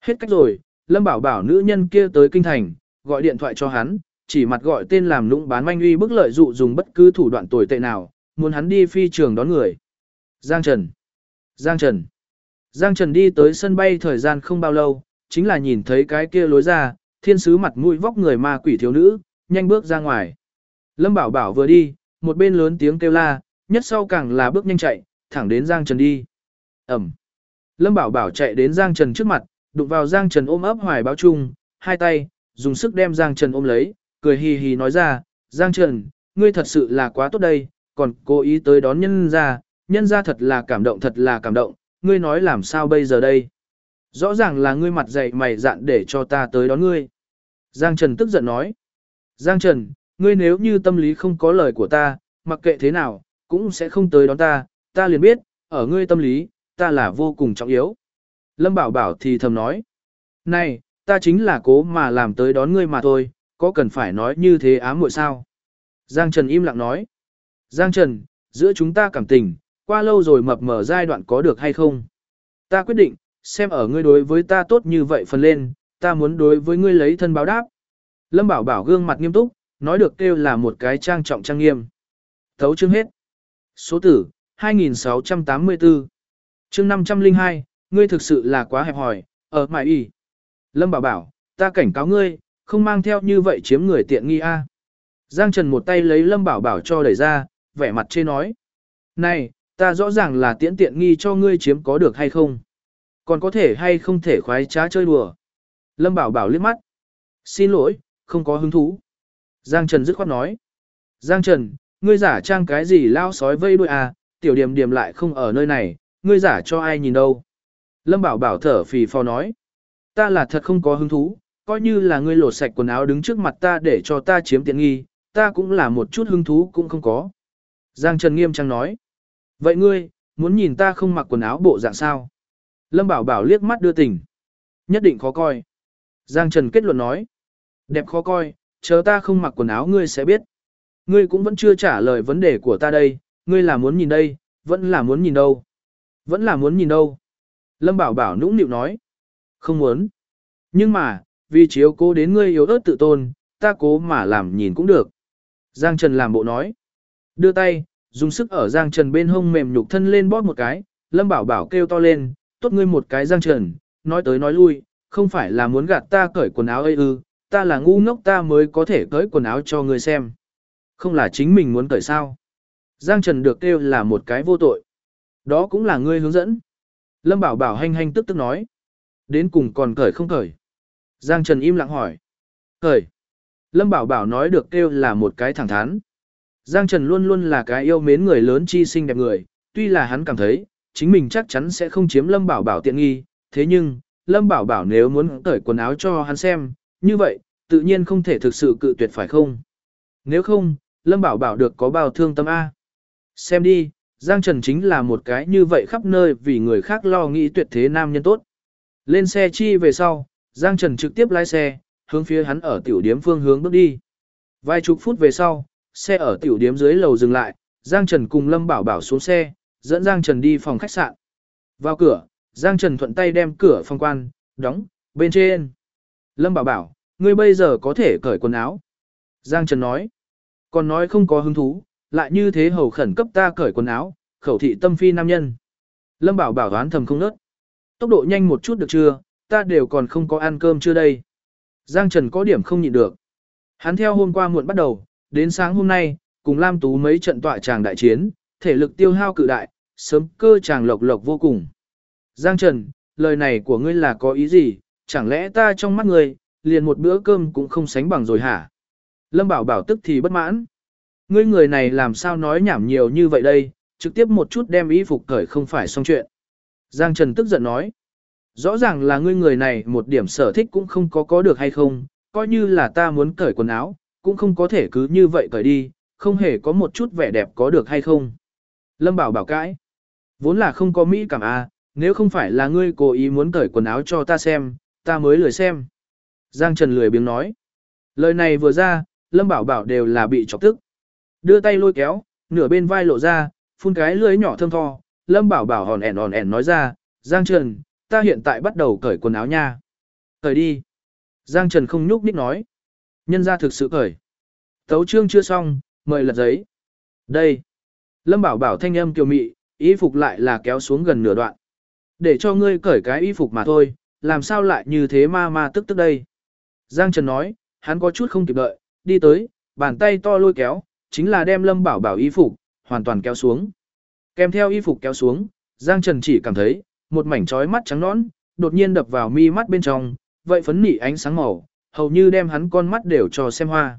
A: Hết cách rồi, Lâm Bảo bảo nữ nhân kia tới kinh thành, gọi điện thoại cho hắn, chỉ mặt gọi tên làm nũng bán manh uy bức lợi dụ dùng bất cứ thủ đoạn tồi tệ nào, muốn hắn đi phi trường đón người. Giang Trần. Giang Trần. Giang Trần đi tới sân bay thời gian không bao lâu, chính là nhìn thấy cái kia lối ra, thiên sứ mặt mũi vóc người ma quỷ thiếu nữ, nhanh bước ra ngoài. Lâm Bảo bảo vừa đi, một bên lớn tiếng kêu la, nhất sau càng là bước nhanh chạy, thẳng đến Giang Trần đi. Ẩm. Lâm Bảo bảo chạy đến Giang Trần trước mặt, đụng vào Giang Trần ôm ấp hoài báo chung, hai tay, dùng sức đem Giang Trần ôm lấy, cười hì hì nói ra, Giang Trần, ngươi thật sự là quá tốt đây, còn cố ý tới đón nhân ra thật là cảm động, ngươi nói làm sao bây giờ đây? Rõ ràng là ngươi mặt dày mày dạn để cho ta tới đón ngươi. Giang Trần tức giận nói, Giang Trần, ngươi nếu như tâm lý không có lời của ta, mặc kệ thế nào, cũng sẽ không tới đón ta liền biết, ở ngươi tâm lý, ta là vô cùng trọng yếu. Lâm Bảo bảo thì thầm nói, này, ta chính là cố mà làm tới đón ngươi mà thôi, có cần phải nói như thế ám muội sao? Giang Trần im lặng nói, Giang Trần, giữa chúng ta cảm tình, qua lâu rồi mập mờ giai đoạn có được hay không? Ta quyết định, xem ở ngươi đối với ta tốt như vậy phần lên, ta muốn đối với ngươi lấy thân báo đáp. Lâm Bảo bảo gương mặt nghiêm túc, nói được kêu là một cái trang trọng trang nghiêm. Thấu chương hết. Số tử, 2684. Chương 502, ngươi thực sự là quá hẹp hòi, ở mại y. Lâm Bảo bảo, ta cảnh cáo ngươi, không mang theo như vậy chiếm người tiện nghi a. Giang Trần một tay lấy Lâm Bảo bảo cho đẩy ra, vẻ mặt chê nói. Này, ta rõ ràng là tiện nghi cho ngươi chiếm có được hay không? Còn có thể hay không thể khoái trá chơi đùa? Lâm Bảo bảo liếc mắt. Xin lỗi, không có hứng thú. Giang Trần dứt khoát nói. Giang Trần, ngươi giả trang cái gì lao sói vây đuôi à, tiểu điểm điểm lại không ở nơi này, ngươi giả cho ai nhìn đâu. Lâm Bảo bảo thở phì phò nói. Ta là thật không có hứng thú, coi như là ngươi lột sạch quần áo đứng trước mặt ta để cho ta chiếm tiện nghi, ta cũng là một chút hứng thú cũng không có. Giang Trần nghiêm trang nói. Vậy ngươi, muốn nhìn ta không mặc quần áo bộ dạng sao? Lâm Bảo bảo liếc mắt đưa tình. Nhất định khó coi. Giang Trần kết luận nói. Đẹp khó coi, chờ ta không mặc quần áo ngươi sẽ biết. Ngươi cũng vẫn chưa trả lời vấn đề của ta đây, ngươi là muốn nhìn đây, vẫn là muốn nhìn đâu? Vẫn là muốn nhìn đâu? Lâm Bảo bảo nũng nịu nói. Không muốn. Nhưng mà, vì chiếu cố đến ngươi yếu ớt tự tôn, ta cố mà làm nhìn cũng được. Giang Trần làm bộ nói. Đưa tay, dùng sức ở Giang Trần bên hông mềm nhục thân lên bóp một cái, Lâm Bảo bảo kêu to lên, tốt ngươi một cái Giang Trần, nói tới nói lui, không phải là muốn gạt ta cởi quần áo ấy ư, ta là ngu ngốc ta mới có thể cởi quần áo cho ngươi xem. Không là chính mình muốn cởi sao. Giang Trần được kêu là một cái vô tội. Đó cũng là ngươi hướng dẫn. Lâm Bảo bảo hanh hanh tức tức nói. Đến cùng còn cởi không cởi. Giang Trần im lặng hỏi. Cởi. Lâm Bảo bảo nói được kêu là một cái thẳng thắn. Giang Trần luôn luôn là cái yêu mến người lớn chi xinh đẹp người, tuy là hắn cảm thấy, chính mình chắc chắn sẽ không chiếm Lâm Bảo bảo tiện nghi, thế nhưng, Lâm Bảo bảo nếu muốn cởi quần áo cho hắn xem, như vậy, tự nhiên không thể thực sự cự tuyệt phải không? Nếu không, Lâm Bảo bảo được có bao thương tâm A. Xem đi, Giang Trần chính là một cái như vậy khắp nơi vì người khác lo nghĩ tuyệt thế nam nhân tốt. Lên xe chi về sau, Giang Trần trực tiếp lái xe, hướng phía hắn ở tiểu điếm phương hướng bước đi. Vài chục phút về sau, xe ở tiểu điếm dưới lầu dừng lại, Giang Trần cùng Lâm Bảo bảo xuống xe, dẫn Giang Trần đi phòng khách sạn. Vào cửa, Giang Trần thuận tay đem cửa phòng quan, đóng, bên trên. Lâm Bảo bảo, ngươi bây giờ có thể cởi quần áo. Giang Trần nói, còn nói không có hứng thú, lại như thế hầu khẩn cấp ta cởi quần áo, khẩu thị tâm phi nam nhân. Lâm Bảo bảo đoán thầm không nớt. Tốc độ nhanh một chút được chưa, ta đều còn không có ăn cơm chưa đây. Giang Trần có điểm không nhịn được. Hắn theo hôm qua muộn bắt đầu, đến sáng hôm nay, cùng Lam Tú mấy trận tọa tràng đại chiến, thể lực tiêu hao cự đại, sớm cơ tràng lộc lộc vô cùng. Giang Trần, lời này của ngươi là có ý gì, chẳng lẽ ta trong mắt ngươi, liền một bữa cơm cũng không sánh bằng rồi hả? Lâm Bảo bảo tức thì bất mãn. Ngươi người này làm sao nói nhảm nhiều như vậy đây, trực tiếp một chút đem y phục cởi không phải xong chuyện. Giang Trần tức giận nói. Rõ ràng là ngươi người này một điểm sở thích cũng không có được hay không, coi như là ta muốn cởi quần áo, cũng không có thể cứ như vậy cởi đi, không hề có một chút vẻ đẹp có được hay không. Lâm Bảo bảo cãi. Vốn là không có mỹ cảm à, nếu không phải là ngươi cố ý muốn cởi quần áo cho ta xem, ta mới lười xem. Giang Trần lười biếng nói. Lời này vừa ra, Lâm Bảo bảo đều là bị chọc tức. Đưa tay lôi kéo, nửa bên vai lộ ra, phun cái lưỡi nhỏ thơm tho, Lâm Bảo bảo hòn ẻn nói ra, Giang Trần, ta hiện tại bắt đầu cởi quần áo nha. Cởi đi. Giang Trần không nhúc nhích nói. Nhân ra thực sự cởi. Tấu chương chưa xong, mời lật giấy. Đây. Lâm Bảo Bảo thanh âm kiều mị, y phục lại là kéo xuống gần nửa đoạn. Để cho ngươi cởi cái y phục mà thôi, làm sao lại như thế ma tức đây. Giang Trần nói, hắn có chút không kịp đợi, đi tới, bàn tay to lôi kéo, chính là đem Lâm Bảo Bảo y phục, hoàn toàn kéo xuống. Kèm theo y phục kéo xuống, Giang Trần chỉ cảm thấy, một mảnh trói mắt trắng nõn, đột nhiên đập vào mi mắt bên trong, vậy phấn nỉ ánh sáng màu, hầu như đem hắn con mắt đều cho xem hoa.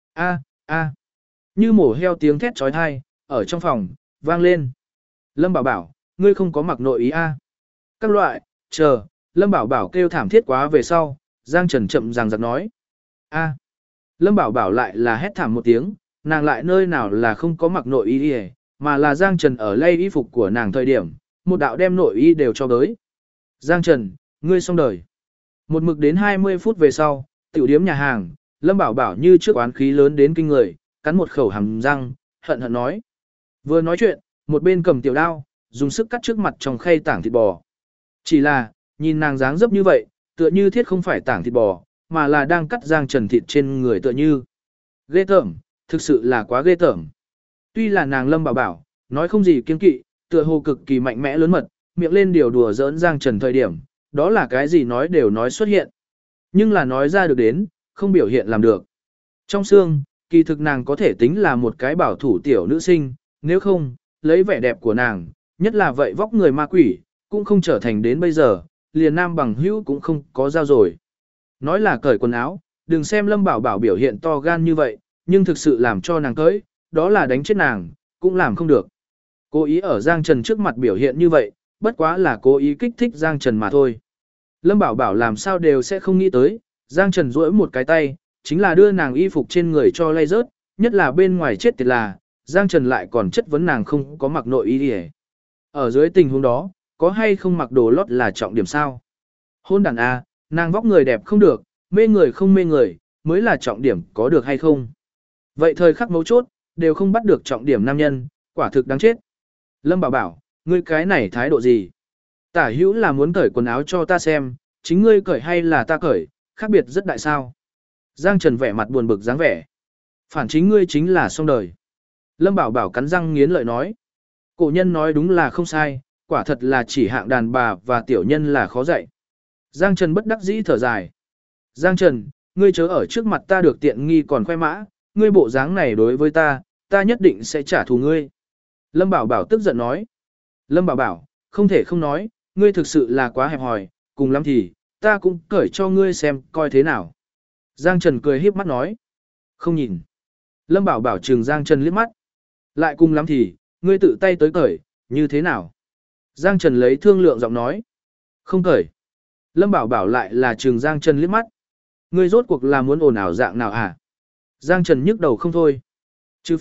A: A. Như mổ heo tiếng thét trói thai, ở trong phòng, vang lên. Lâm Bảo Bảo, ngươi không có mặc nội ý a? Các loại, chờ, Lâm Bảo Bảo kêu thảm thiết quá về sau, Giang Trần chậm ràng giặc nói. A. Lâm Bảo Bảo lại là hét thảm một tiếng, nàng lại nơi nào là không có mặc nội y đi, mà là Giang Trần ở lay y phục của nàng thời điểm, một đạo đem nội y đều cho bới. Giang Trần, ngươi xong đời. Một mực đến 20 phút về sau, tiểu điếm nhà hàng, Lâm Bảo Bảo như trước oán khí lớn đến kinh người, cắn một khẩu hàm răng, hận hận nói. Vừa nói chuyện, một bên cầm tiểu đao, dùng sức cắt trước mặt trong khay tảng thịt bò. Chỉ là, nhìn nàng dáng dấp như vậy, tựa như thiết không phải tảng thịt bò, mà là đang cắt Giang Trần thịt trên người tựa như. Ghê tởm, thực sự là quá ghê tởm. Tuy là nàng Lâm Bảo Bảo, nói không gì kiêng kỵ, tựa hồ cực kỳ mạnh mẽ lớn mật, miệng lên điều đùa giỡn Giang Trần thời điểm, đó là cái gì nói đều nói xuất hiện. Nhưng là nói ra được đến, không biểu hiện làm được. Trong xương, kỳ thực nàng có thể tính là một cái bảo thủ tiểu nữ sinh, nếu không, lấy vẻ đẹp của nàng, nhất là vậy vóc người ma quỷ, cũng không trở thành đến bây giờ, liền nam bằng hữu cũng không có giao rồi. Nói là cởi quần áo, đừng xem Lâm Bảo Bảo biểu hiện to gan như vậy, nhưng thực sự làm cho nàng cởi, đó là đánh chết nàng, cũng làm không được. Cố ý ở Giang Trần trước mặt biểu hiện như vậy, bất quá là cố ý kích thích Giang Trần mà thôi. Lâm Bảo Bảo làm sao đều sẽ không nghĩ tới, Giang Trần duỗi một cái tay, chính là đưa nàng y phục trên người cho lay rớt, nhất là bên ngoài chết tiệt là, Giang Trần lại còn chất vấn nàng không có mặc nội y đi. Ở dưới tình huống đó, có hay không mặc đồ lót là trọng điểm sao? Hôn đàn A, nàng vóc người đẹp không được, mê người không mê người, mới là trọng điểm có được hay không? Vậy thời khắc mấu chốt, đều không bắt được trọng điểm nam nhân, quả thực đáng chết. Lâm Bảo Bảo, ngươi cái này thái độ gì? Tả hữu là muốn cởi quần áo cho ta xem, chính ngươi cởi hay là ta cởi, khác biệt rất đại sao. Giang Trần vẻ mặt buồn bực dáng vẻ. Phản chính ngươi chính là xong đời. Lâm Bảo Bảo cắn răng nghiến lợi nói. Cổ nhân nói đúng là không sai, quả thật là chỉ hạng đàn bà và tiểu nhân là khó dạy. Giang Trần bất đắc dĩ thở dài. Giang Trần, ngươi chớ ở trước mặt ta được tiện nghi còn khoe mã, ngươi bộ dáng này đối với ta, ta nhất định sẽ trả thù ngươi. Lâm Bảo Bảo tức giận nói. Lâm Bảo Bảo, không thể không nói, ngươi thực sự là quá hẹp hòi, cùng lắm thì, ta cũng cởi cho ngươi xem coi thế nào. Giang Trần cười híp mắt nói. Không nhìn. Lâm Bảo Bảo trừng Giang Trần liếc mắt. Lại cùng lắm thì, ngươi tự tay tới cởi, như thế nào? Giang Trần lấy thương lượng giọng nói. Không cởi. Lâm Bảo Bảo lại là trừng Giang Trần liếc mắt. Ngươi rốt cuộc là muốn ồn ào dạng nào hả? Giang Trần nhức đầu không thôi. Trừ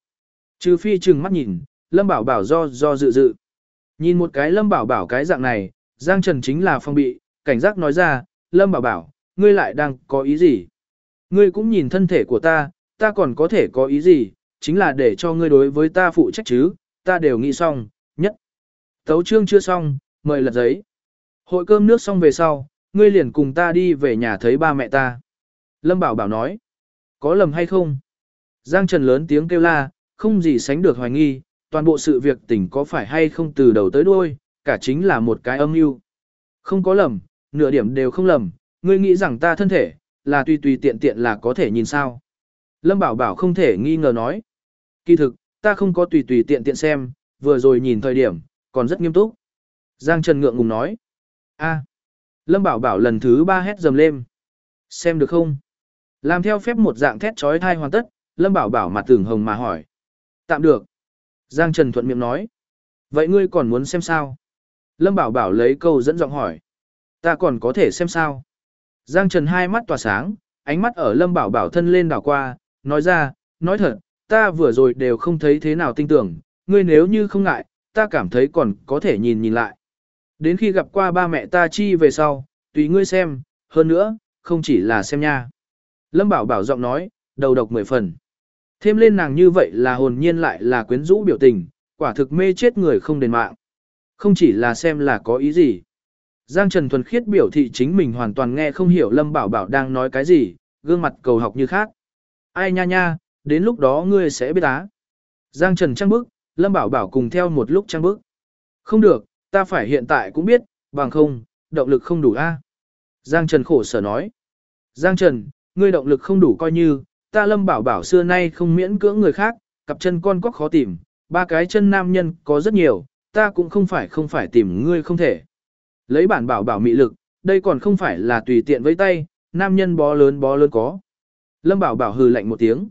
A: phi trừng mắt nhìn, Lâm Bảo Bảo do dự. Nhìn một cái Lâm Bảo Bảo cái dạng này, Giang Trần chính là phong bị, cảnh giác nói ra, Lâm Bảo Bảo, ngươi lại đang có ý gì? Ngươi cũng nhìn thân thể của ta còn có thể có ý gì, chính là để cho ngươi đối với ta phụ trách chứ, ta đều nghĩ xong, nhất. Tấu chương chưa xong, mời lật giấy. Hội cơm nước xong về sau, ngươi liền cùng ta đi về nhà thấy ba mẹ ta. Lâm Bảo Bảo nói, có lầm hay không? Giang Trần lớn tiếng kêu la, không gì sánh được hoài nghi, toàn bộ sự việc tình có phải hay không từ đầu tới đuôi, cả chính là một cái âm mưu. Không có lầm, nửa điểm đều không lầm, ngươi nghĩ rằng ta thân thể, là tùy tiện là có thể nhìn sao. Lâm Bảo Bảo không thể nghi ngờ nói. Kỳ thực, ta không có tùy tiện xem, vừa rồi nhìn thời điểm, còn rất nghiêm túc. Giang Trần ngượng ngùng nói. A. Lâm Bảo Bảo lần thứ 3 hét dầm lên. Xem được không? Làm theo phép một dạng thét trói thai hoàn tất, Lâm Bảo Bảo mặt tưởng hồng mà hỏi. Tạm được. Giang Trần thuận miệng nói. Vậy ngươi còn muốn xem sao? Lâm Bảo Bảo lấy câu dẫn giọng hỏi. Ta còn có thể xem sao? Giang Trần hai mắt tỏa sáng, ánh mắt ở Lâm Bảo Bảo thân lên đảo qua, nói ra, nói thật, ta vừa rồi đều không thấy thế nào tin tưởng, ngươi nếu như không ngại, ta cảm thấy còn có thể nhìn lại. Đến khi gặp qua ba mẹ ta chi về sau, tùy ngươi xem, hơn nữa, không chỉ là xem nha. Lâm Bảo Bảo giọng nói, đầu độc 10 phần. Thêm lên nàng như vậy là hồn nhiên lại là quyến rũ biểu tình, quả thực mê chết người không đền mạng. Không chỉ là xem là có ý gì. Giang Trần thuần khiết biểu thị chính mình hoàn toàn nghe không hiểu Lâm Bảo Bảo đang nói cái gì, gương mặt cầu học như khác. Ai nha nha, đến lúc đó ngươi sẽ biết á. Giang Trần trăng bức, Lâm Bảo Bảo cùng theo một lúc trăng bức. Không được, ta phải hiện tại cũng biết, bằng không, động lực không đủ a. Giang Trần khổ sở nói. Giang Trần, ngươi động lực không đủ coi như, ta Lâm Bảo Bảo xưa nay không miễn cưỡng người khác, cặp chân con quốc khó tìm, ba cái chân nam nhân có rất nhiều, ta cũng không phải tìm ngươi không thể. Lấy bản Bảo Bảo mị lực, đây còn không phải là tùy tiện với tay, nam nhân bó lớn có. Lâm Bảo Bảo hừ lạnh một tiếng.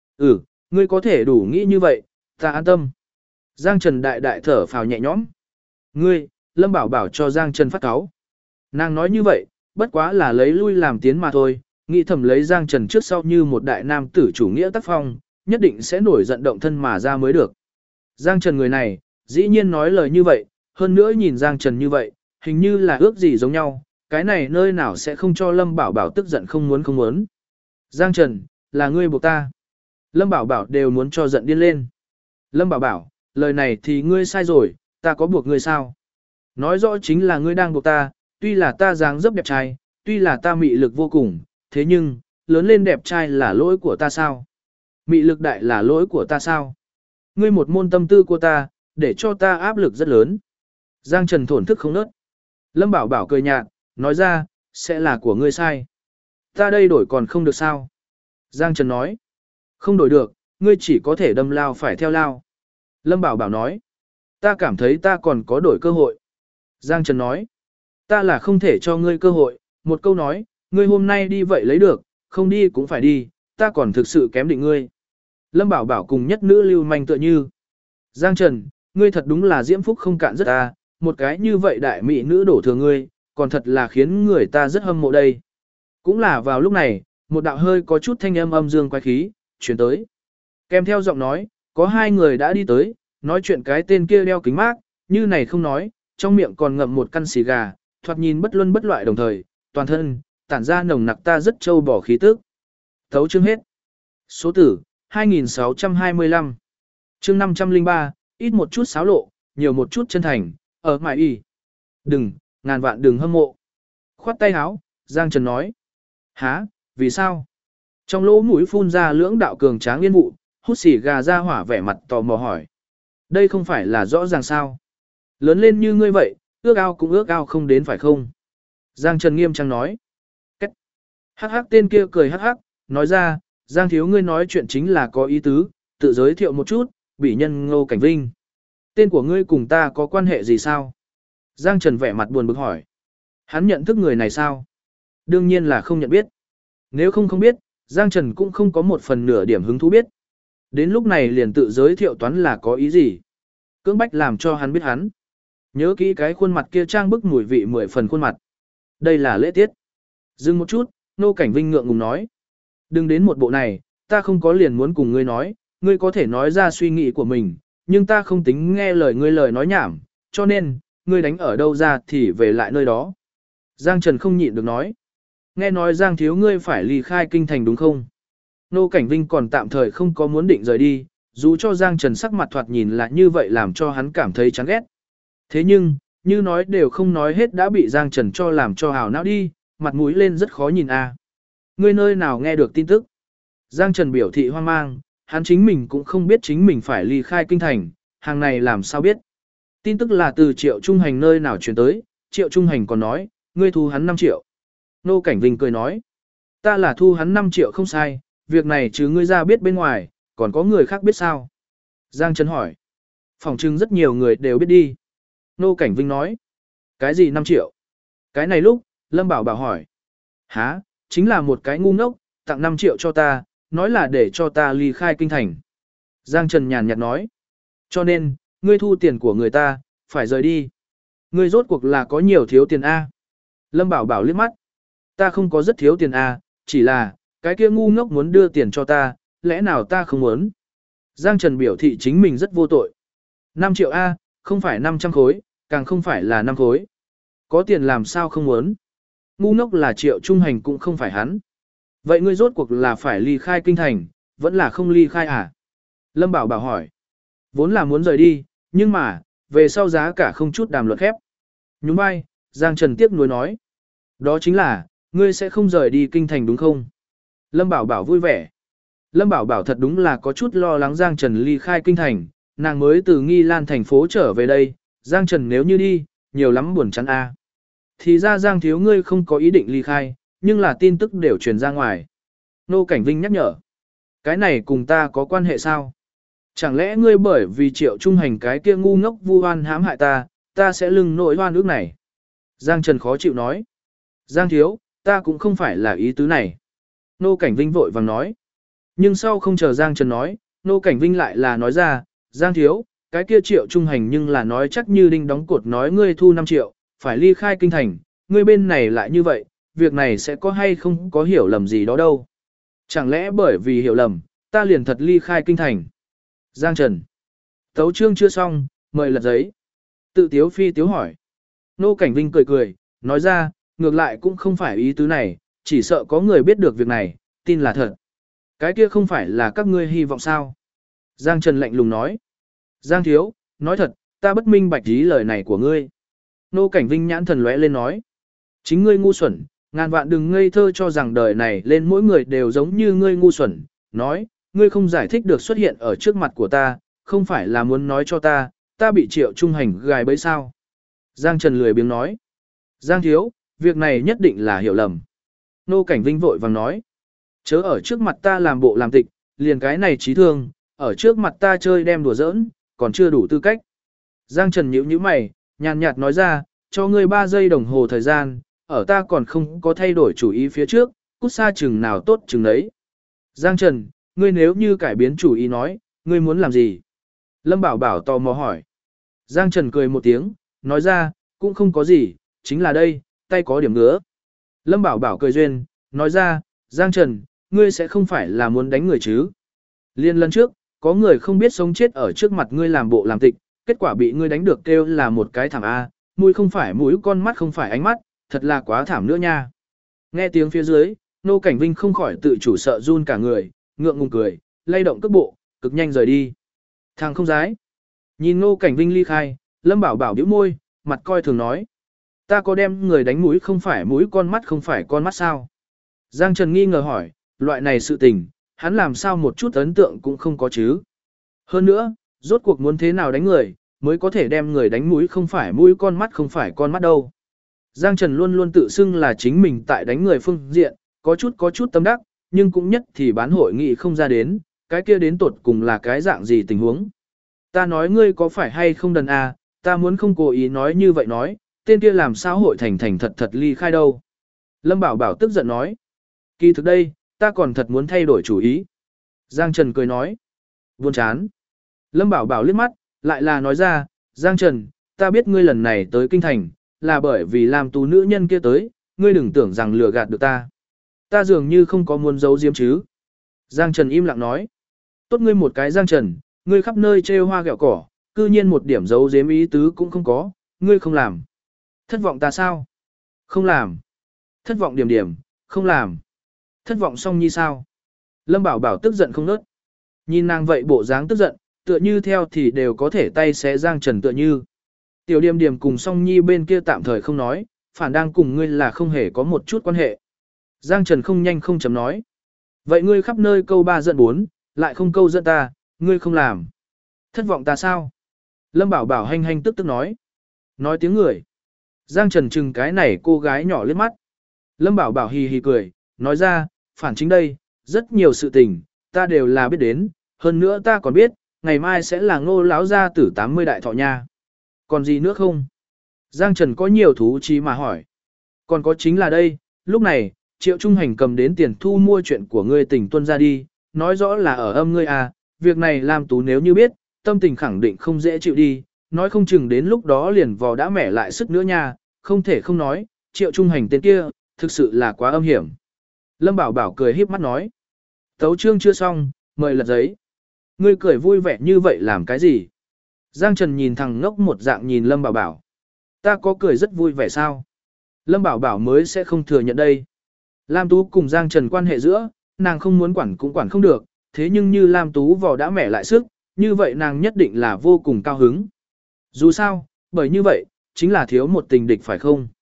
A: Ngươi có thể đủ nghĩ như vậy, ta an tâm. Giang Trần đại đại thở phào nhẹ nhõm. Ngươi, Lâm Bảo Bảo cho Giang Trần phát cáu. Nàng nói như vậy, bất quá là lấy lui làm tiến mà thôi, nghĩ thầm lấy Giang Trần trước sau như một đại nam tử chủ nghĩa tác phong, nhất định sẽ nổi giận động thân mà ra mới được. Giang Trần người này, dĩ nhiên nói lời như vậy, hơn nữa nhìn Giang Trần như vậy, hình như là ước gì giống nhau, cái này nơi nào sẽ không cho Lâm Bảo Bảo tức giận không muốn. Giang Trần, là ngươi buộc ta. Lâm Bảo Bảo đều muốn cho giận điên lên. Lâm Bảo Bảo, lời này thì ngươi sai rồi, ta có buộc ngươi sao? Nói rõ chính là ngươi đang buộc ta, tuy là ta dáng dấp đẹp trai, tuy là ta mị lực vô cùng, thế nhưng, lớn lên đẹp trai là lỗi của ta sao? Mị lực đại là lỗi của ta sao? Ngươi một môn tâm tư của ta, để cho ta áp lực rất lớn. Giang Trần thổn thức không nớt. Lâm Bảo Bảo cười nhạt, nói ra, sẽ là của ngươi sai. Ta đây đổi còn không được sao? Giang Trần nói, không đổi được, ngươi chỉ có thể đâm lao phải theo lao. Lâm Bảo Bảo nói, ta cảm thấy ta còn có đổi cơ hội. Giang Trần nói, ta là không thể cho ngươi cơ hội, một câu nói, ngươi hôm nay đi vậy lấy được, không đi cũng phải đi, ta còn thực sự kém định ngươi. Lâm Bảo Bảo cùng nhất nữ lưu manh tựa như. Giang Trần, ngươi thật đúng là diễm phúc không cạn rất ta, một cái như vậy đại mỹ nữ đổ thừa ngươi, còn thật là khiến người ta rất hâm mộ đây. Cũng là vào lúc này, một đạo hơi có chút thanh âm âm dương quái khí, chuyển tới. Kèm theo giọng nói, có hai người đã đi tới, nói chuyện cái tên kia đeo kính mát, như này không nói, trong miệng còn ngậm một căn xì gà, thoạt nhìn bất luân bất loại đồng thời, toàn thân, tản ra nồng nặc ta rất trâu bỏ khí tức. Thấu chương hết. Số tử, 2625. Chương 503, ít một chút xáo lộ, nhiều một chút chân thành, ở mại y. Đừng, ngàn vạn đừng hâm mộ. Khoát tay áo, Giang Trần nói. Hả, vì sao? Trong lỗ mũi phun ra lưỡng đạo cường tráng yên vụ, hút xì gà ra hỏa vẻ mặt tò mò hỏi. Đây không phải là rõ ràng sao? Lớn lên như ngươi vậy, ước ao cũng ước ao không đến phải không? Giang Trần nghiêm trang nói. Cách. Hắc hắc tên kia cười hắc hắc, nói ra, Giang thiếu ngươi nói chuyện chính là có ý tứ, tự giới thiệu một chút, bị nhân Ngô Cảnh Vinh. Tên của ngươi cùng ta có quan hệ gì sao? Giang Trần vẻ mặt buồn bực hỏi. Hắn nhận thức người này sao? Đương nhiên là không nhận biết. Nếu không biết, Giang Trần cũng không có một phần nửa điểm hứng thú biết. Đến lúc này liền tự giới thiệu toán là có ý gì? Cưỡng bách làm cho hắn biết hắn. Nhớ kỹ cái khuôn mặt kia trang bức mùi vị 10 phần khuôn mặt. Đây là lễ tiết. Dừng một chút, Ngô Cảnh Vinh ngượng ngùng nói. Đừng đến một bộ này, ta không có liền muốn cùng ngươi nói, ngươi có thể nói ra suy nghĩ của mình, nhưng ta không tính nghe lời ngươi lời nói nhảm, cho nên, ngươi đánh ở đâu ra thì về lại nơi đó. Giang Trần không nhịn được nói. Nghe nói Giang thiếu ngươi phải ly khai kinh thành đúng không? Ngô Cảnh Vinh còn tạm thời không có muốn định rời đi, dù cho Giang Trần sắc mặt thoạt nhìn là như vậy làm cho hắn cảm thấy chán ghét. Thế nhưng, như nói đều không nói hết đã bị Giang Trần cho làm cho hào não đi, mặt mũi lên rất khó nhìn a. Ngươi nơi nào nghe được tin tức? Giang Trần biểu thị hoang mang, hắn chính mình cũng không biết chính mình phải ly khai kinh thành, hàng này làm sao biết. Tin tức là từ Triệu Trung Hành nơi nào truyền tới, Triệu Trung Hành còn nói, ngươi thu hắn 5 triệu. Ngô Cảnh Vinh cười nói, ta là thu hắn 5 triệu không sai, việc này chứ ngươi ra biết bên ngoài, còn có người khác biết sao? Giang Trần hỏi, phỏng chừng rất nhiều người đều biết đi. Ngô Cảnh Vinh nói, cái gì 5 triệu? Cái này lúc, Lâm Bảo Bảo hỏi, hả, chính là một cái ngu ngốc, tặng 5 triệu cho ta, nói là để cho ta ly khai kinh thành. Giang Trần nhàn nhạt nói, cho nên, ngươi thu tiền của người ta, phải rời đi. Ngươi rốt cuộc là có nhiều thiếu tiền A. Lâm Bảo Bảo liếc mắt, ta không có rất thiếu tiền A, chỉ là, cái kia ngu ngốc muốn đưa tiền cho ta, lẽ nào ta không muốn. Giang Trần biểu thị chính mình rất vô tội. 5 triệu A, không phải 500 khối, càng không phải là 5 khối. Có tiền làm sao không muốn. Ngu ngốc là Triệu Trung Hành cũng không phải hắn. Vậy ngươi rốt cuộc là phải ly khai kinh thành, vẫn là không ly khai à? Lâm Bảo Bảo hỏi. Vốn là muốn rời đi, nhưng mà, về sau giá cả không chút đàm luận khép. Nhún vai, Giang Trần tiếc nuối nói. Đó chính là, ngươi sẽ không rời đi kinh thành đúng không? Lâm Bảo Bảo vui vẻ. Lâm Bảo Bảo thật đúng là có chút lo lắng Giang Trần ly khai kinh thành, nàng mới từ Nghi Lan thành phố trở về đây, Giang Trần nếu như đi, nhiều lắm buồn chán a. Thì ra Giang thiếu ngươi không có ý định ly khai, nhưng là tin tức đều truyền ra ngoài. Nô Cảnh Vinh nhắc nhở. Cái này cùng ta có quan hệ sao? Chẳng lẽ ngươi bởi vì Triệu Trung Hành cái kia ngu ngốc vu oan hãm hại ta, ta sẽ lưng nỗi oan ước này? Giang Trần khó chịu nói. Giang thiếu, ta cũng không phải là ý tứ này. Nô Cảnh Vinh vội vàng nói. Nhưng sau không chờ Giang Trần nói, Nô Cảnh Vinh lại là nói ra, Giang thiếu, cái kia Triệu Trung Hành nhưng là nói chắc như đinh đóng cột nói ngươi thu 5 triệu, phải ly khai kinh thành, ngươi bên này lại như vậy, việc này sẽ có hay không có hiểu lầm gì đó đâu. Chẳng lẽ bởi vì hiểu lầm, ta liền thật ly khai kinh thành. Giang Trần. Tấu chương chưa xong, mời lật giấy. Tự tiếu phi tiếu hỏi. Nô Cảnh Vinh cười cười, nói ra, ngược lại cũng không phải ý tứ này, chỉ sợ có người biết được việc này, tin là thật. Cái kia không phải là các ngươi hy vọng sao? Giang Trần lạnh lùng nói. Giang thiếu, nói thật, ta bất minh bạch ý lời này của ngươi. Nô Cảnh Vinh nhãn thần lóe lên nói. Chính ngươi ngu xuẩn, ngàn vạn đừng ngây thơ cho rằng đời này lên mỗi người đều giống như ngươi ngu xuẩn. Nói, ngươi không giải thích được xuất hiện ở trước mặt của ta, không phải là muốn nói cho ta bị Triệu Trung Hành gài bẫy sao? Giang Trần lười biếng nói. Giang thiếu, việc này nhất định là hiểu lầm. Nô Cảnh Vinh vội vàng nói. Chớ ở trước mặt ta làm bộ làm tịch, liền cái này trí thương, ở trước mặt ta chơi đem đùa giỡn, còn chưa đủ tư cách. Giang Trần nhíu nhíu mày, nhàn nhạt nói ra, cho ngươi 3 giây đồng hồ thời gian, ở ta còn không có thay đổi chủ ý phía trước, cút xa chừng nào tốt chừng đấy. Giang Trần, ngươi nếu như cải biến chủ ý nói, ngươi muốn làm gì? Lâm Bảo Bảo tò mò hỏi. Giang Trần cười một tiếng, nói ra, cũng không có gì, chính là đây, tay có điểm ngứa. Lâm Bảo Bảo cười duyên, nói ra, Giang Trần, ngươi sẽ không phải là muốn đánh người chứ? Liên lần trước, có người không biết sống chết ở trước mặt ngươi làm bộ làm tịch, kết quả bị ngươi đánh được kêu là một cái thảm A, mũi không phải mũi, con mắt không phải ánh mắt, thật là quá thảm nữa nha. Nghe tiếng phía dưới, Nô Cảnh Vinh không khỏi tự chủ sợ run cả người, ngượng ngùng cười, lay động cước bộ, cực nhanh rời đi. Thằng không dái. Nhìn Nô Cảnh Vinh ly khai, Lâm Bảo Bảo bĩu môi, mặt coi thường nói. Ta có đem người đánh mũi không phải mũi, con mắt không phải con mắt sao? Giang Trần nghi ngờ hỏi, loại này sự tình, hắn làm sao một chút ấn tượng cũng không có chứ? Hơn nữa, rốt cuộc muốn thế nào đánh người, mới có thể đem người đánh mũi không phải mũi, con mắt không phải con mắt đâu. Giang Trần luôn luôn tự xưng là chính mình tại đánh người phương diện, có chút tâm đắc, nhưng cũng nhất thì bán hội nghị không ra đến, cái kia đến tột cùng là cái dạng gì tình huống. Ta nói ngươi có phải hay không đần à, ta muốn không cố ý nói như vậy nói, tên kia làm sao hội thành thật thật ly khai đâu. Lâm Bảo Bảo tức giận nói. Kỳ thực đây, ta còn thật muốn thay đổi chủ ý. Giang Trần cười nói. Buồn chán. Lâm Bảo Bảo liếc mắt, lại là nói ra, Giang Trần, ta biết ngươi lần này tới kinh thành, là bởi vì làm tù nữ nhân kia tới, ngươi đừng tưởng rằng lừa gạt được ta. Ta dường như không có muốn giấu giếm chứ. Giang Trần im lặng nói. Tốt ngươi một cái Giang Trần, ngươi khắp nơi trêu hoa ghẹo cỏ, cư nhiên một điểm giấu giếm ý tứ cũng không có, ngươi không làm. Thất vọng ta sao? Không làm. Thất vọng điểm điểm, không làm. Thất vọng Song Nhi sao? Lâm Bảo Bảo tức giận không nớt. Nhìn nàng vậy bộ dáng tức giận, tựa như theo thì đều có thể tay xé Giang Trần tựa như. Tiểu Điềm Điềm cùng Song Nhi bên kia tạm thời không nói, phản đang cùng ngươi là không hề có một chút quan hệ. Giang Trần không nhanh không chấm nói. Vậy ngươi khắp nơi câu 3 giận 4, lại không câu giận ta, ngươi không làm. Thất vọng ta sao? Lâm Bảo Bảo hanh hanh tức tức nói. Nói tiếng người. Giang Trần chừng cái này cô gái nhỏ liếc mắt. Lâm Bảo Bảo hì hì cười, nói ra, phản chính đây, rất nhiều sự tình, ta đều là biết đến, hơn nữa ta còn biết, ngày mai sẽ là Ngô lão gia tử 80 đại thọ nha. Còn gì nữa không? Giang Trần có nhiều thú chí mà hỏi. Còn có chính là đây, lúc này, Triệu Trung Hành cầm đến tiền thu mua chuyện của ngươi tỉnh tuân ra đi, nói rõ là ở âm ngươi à, việc này làm tú nếu như biết, tâm tình khẳng định không dễ chịu đi, nói không chừng đến lúc đó liền vò đã mẻ lại sức nữa nha, không thể không nói, Triệu Trung Hành tên kia, thực sự là quá âm hiểm. Lâm Bảo Bảo cười híp mắt nói. Tấu chương chưa xong, mời lật giấy. Ngươi cười vui vẻ như vậy làm cái gì? Giang Trần nhìn thằng ngốc một dạng nhìn Lâm Bảo Bảo. Ta có cười rất vui vẻ sao? Lâm Bảo Bảo mới sẽ không thừa nhận đây. Lam Tú cùng Giang Trần quan hệ giữa, nàng không muốn quản cũng quản không được, thế nhưng như Lam Tú vò đã mẻ lại sức, như vậy nàng nhất định là vô cùng cao hứng. Dù sao, bởi như vậy, chính là thiếu một tình địch phải không?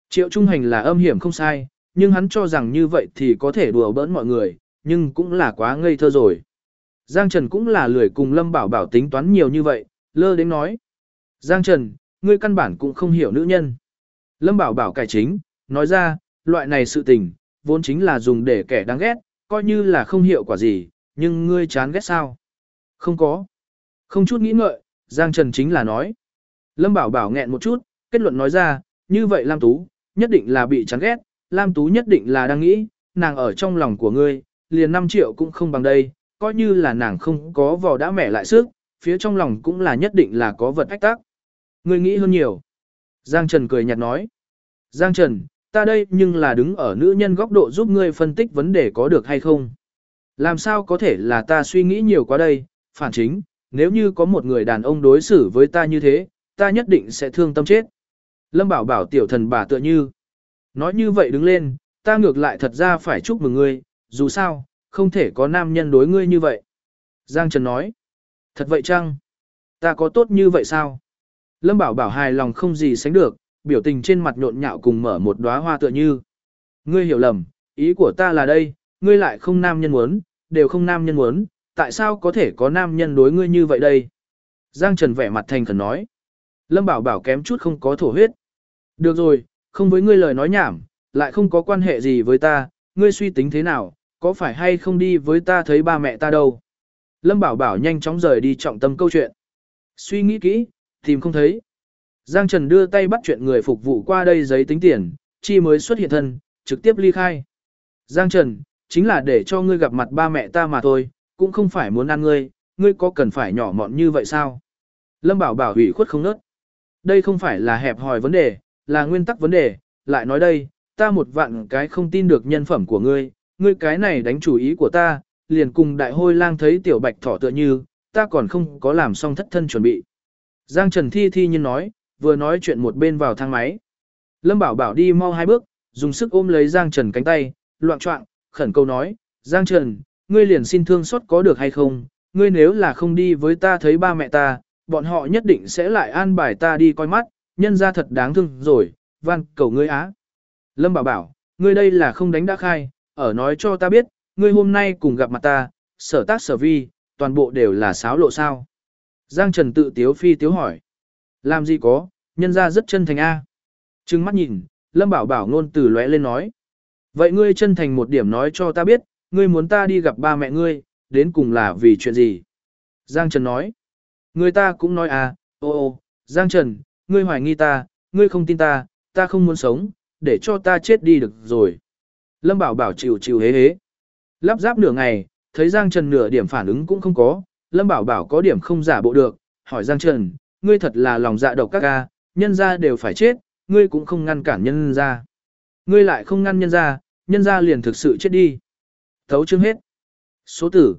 A: Triệu Trung Hành là âm hiểm không sai, nhưng hắn cho rằng như vậy thì có thể đùa bỡn mọi người, nhưng cũng là quá ngây thơ rồi. Giang Trần cũng là lười cùng Lâm Bảo Bảo tính toán nhiều như vậy, lơ đến nói. Giang Trần, ngươi căn bản cũng không hiểu nữ nhân. Lâm Bảo Bảo cải chính, nói ra, loại này sự tình, vốn chính là dùng để kẻ đáng ghét, coi như là không hiệu quả gì, nhưng ngươi chán ghét sao? Không có. Không chút nghĩ ngợi, Giang Trần chính là nói. Lâm Bảo Bảo nghẹn một chút, kết luận nói ra, như vậy Lam Tú, nhất định là bị chán ghét, Lam Tú nhất định là đang nghĩ, nàng ở trong lòng của ngươi, liền 5 triệu cũng không bằng đây, coi như là nàng không có vò đã mẹ lại sức, phía trong lòng cũng là nhất định là có vật ách tắc. Ngươi nghĩ hơn nhiều. Giang Trần cười nhạt nói. Giang Trần, ta đây nhưng là đứng ở nữ nhân góc độ giúp ngươi phân tích vấn đề có được hay không. Làm sao có thể là ta suy nghĩ nhiều quá đây, phản chính, nếu như có một người đàn ông đối xử với ta như thế, ta nhất định sẽ thương tâm chết. Lâm Bảo Bảo tiểu thần bà tựa như. Nói như vậy đứng lên, ta ngược lại thật ra phải chúc mừng ngươi, dù sao, không thể có nam nhân đối ngươi như vậy. Giang Trần nói. Thật vậy chăng? Ta có tốt như vậy sao? Lâm Bảo Bảo hài lòng không gì sánh được, biểu tình trên mặt nhộn nhạo cùng mở một đóa hoa tựa như. Ngươi hiểu lầm, ý của ta là đây, ngươi lại không nam nhân muốn, đều không nam nhân muốn, tại sao có thể có nam nhân đối ngươi như vậy đây? Giang Trần vẻ mặt thành khẩn nói. Lâm Bảo Bảo kém chút không có thổ huyết. Được rồi, không với ngươi lời nói nhảm, lại không có quan hệ gì với ta, ngươi suy tính thế nào, có phải hay không đi với ta thấy ba mẹ ta đâu? Lâm Bảo Bảo nhanh chóng rời đi trọng tâm câu chuyện. Suy nghĩ kỹ, tìm không thấy. Giang Trần đưa tay bắt chuyện người phục vụ qua đây giấy tính tiền, chi mới xuất hiện thân, trực tiếp ly khai. Giang Trần, chính là để cho ngươi gặp mặt ba mẹ ta mà thôi, cũng không phải muốn ăn ngươi, ngươi có cần phải nhỏ mọn như vậy sao? Lâm Bảo Bảo ủy khuất không nớt. Đây không phải là hẹp hòi vấn đề, là nguyên tắc vấn đề, lại nói đây, ta một vạn cái không tin được nhân phẩm của ngươi, ngươi cái này đánh chủ ý của ta, liền cùng đại hôi lang thấy tiểu bạch thỏ tựa như, ta còn không có làm xong thất thân chuẩn bị. Giang Trần thi thi nhiên nói, vừa nói chuyện một bên vào thang máy. Lâm Bảo Bảo đi mau 2 bước, dùng sức ôm lấy Giang Trần cánh tay, loạn choạng, khẩn cầu nói, Giang Trần, ngươi liền xin thương xót có được hay không, ngươi nếu là không đi với ta thấy ba mẹ ta, bọn họ nhất định sẽ lại an bài ta đi coi mắt, nhân ra thật đáng thương rồi, van cầu ngươi á. Lâm Bảo Bảo, ngươi đây là không đánh đã khai, ở nói cho ta biết, ngươi hôm nay cùng gặp mặt ta, sở tác sở vi, toàn bộ đều là xáo lộ sao. Giang Trần tự tiếu phi tiếu hỏi. Làm gì có, nhân ra rất chân thành a. Trừng mắt nhìn, Lâm Bảo Bảo ngôn từ lóe lên nói. Vậy ngươi chân thành một điểm nói cho ta biết, ngươi muốn ta đi gặp ba mẹ ngươi, đến cùng là vì chuyện gì? Giang Trần nói. Người ta cũng nói à, ô, Giang Trần, ngươi hoài nghi ta, ngươi không tin ta, ta không muốn sống, để cho ta chết đi được rồi. Lâm Bảo Bảo chịu chịu hế hế. Lắp ráp nửa ngày, thấy Giang Trần nửa điểm phản ứng cũng không có, Lâm Bảo Bảo có điểm không giả bộ được, hỏi Giang Trần, ngươi thật là lòng dạ độc các ca, nhân ra đều phải chết, ngươi cũng không ngăn cản nhân ra. Ngươi lại không ngăn nhân ra liền thực sự chết đi. Thấu chương hết. Số tử,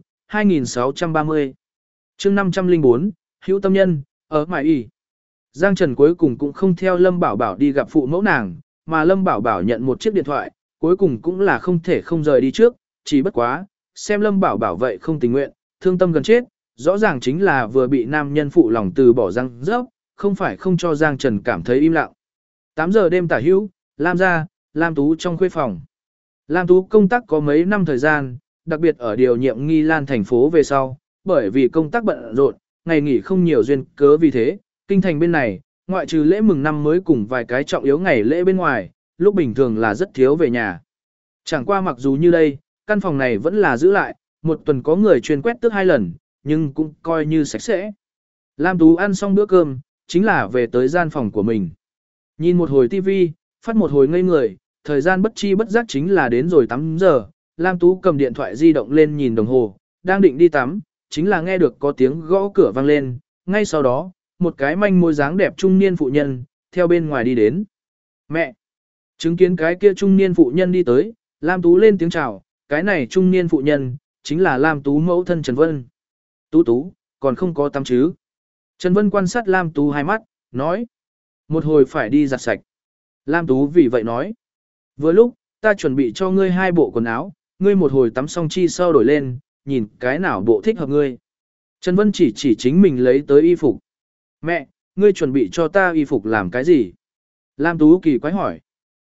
A: 2630. Chương 504, hữu tâm nhân, ở mại y. Giang Trần cuối cùng cũng không theo Lâm Bảo Bảo đi gặp phụ mẫu nàng, mà Lâm Bảo Bảo nhận một chiếc điện thoại, cuối cùng cũng là không thể không rời đi trước, chỉ bất quá, xem Lâm Bảo Bảo vậy không tình nguyện, thương tâm gần chết, rõ ràng chính là vừa bị nam nhân phụ lòng từ bỏ răng rớp, không phải không cho Giang Trần cảm thấy im lặng. 8 giờ đêm tả hữu, Lam ra, Lam Tú trong khuê phòng. Lam Tú công tác có mấy năm thời gian, đặc biệt ở điều nhiệm Nghi Lan thành phố về sau, bởi vì công tác bận rộn, ngày nghỉ không nhiều duyên cớ vì thế, kinh thành bên này, ngoại trừ lễ mừng năm mới cùng vài cái trọng yếu ngày lễ bên ngoài, lúc bình thường là rất thiếu về nhà. Chẳng qua mặc dù như đây, căn phòng này vẫn là giữ lại, một tuần có người chuyên quét tước 2 lần, nhưng cũng coi như sạch sẽ. Lam Tú ăn xong bữa cơm, chính là về tới gian phòng của mình. Nhìn một hồi tivi, phát một hồi ngây người, thời gian bất chi bất giác chính là đến rồi 8 giờ, Lam Tú cầm điện thoại di động lên nhìn đồng hồ, đang định đi tắm, chính là nghe được có tiếng gõ cửa vang lên, ngay sau đó, một cái manh môi dáng đẹp trung niên phụ nhân, theo bên ngoài đi đến. Mẹ! Chứng kiến cái kia trung niên phụ nhân đi tới, Lam Tú lên tiếng chào, cái này trung niên phụ nhân, chính là Lam Tú mẫu thân Trần Vân. Tú Tú, còn không có tắm chứ? Trần Vân quan sát Lam Tú hai mắt, nói. Một hồi phải đi giặt sạch. Lam Tú vì vậy nói. Vừa lúc, ta chuẩn bị cho ngươi 2 bộ quần áo, ngươi một hồi tắm xong chi sau đổi lên, nhìn cái nào bộ thích hợp ngươi. Trần Vân chỉ chính mình lấy tới y phục. Mẹ, ngươi chuẩn bị cho ta y phục làm cái gì? Lam Tú kỳ quái hỏi.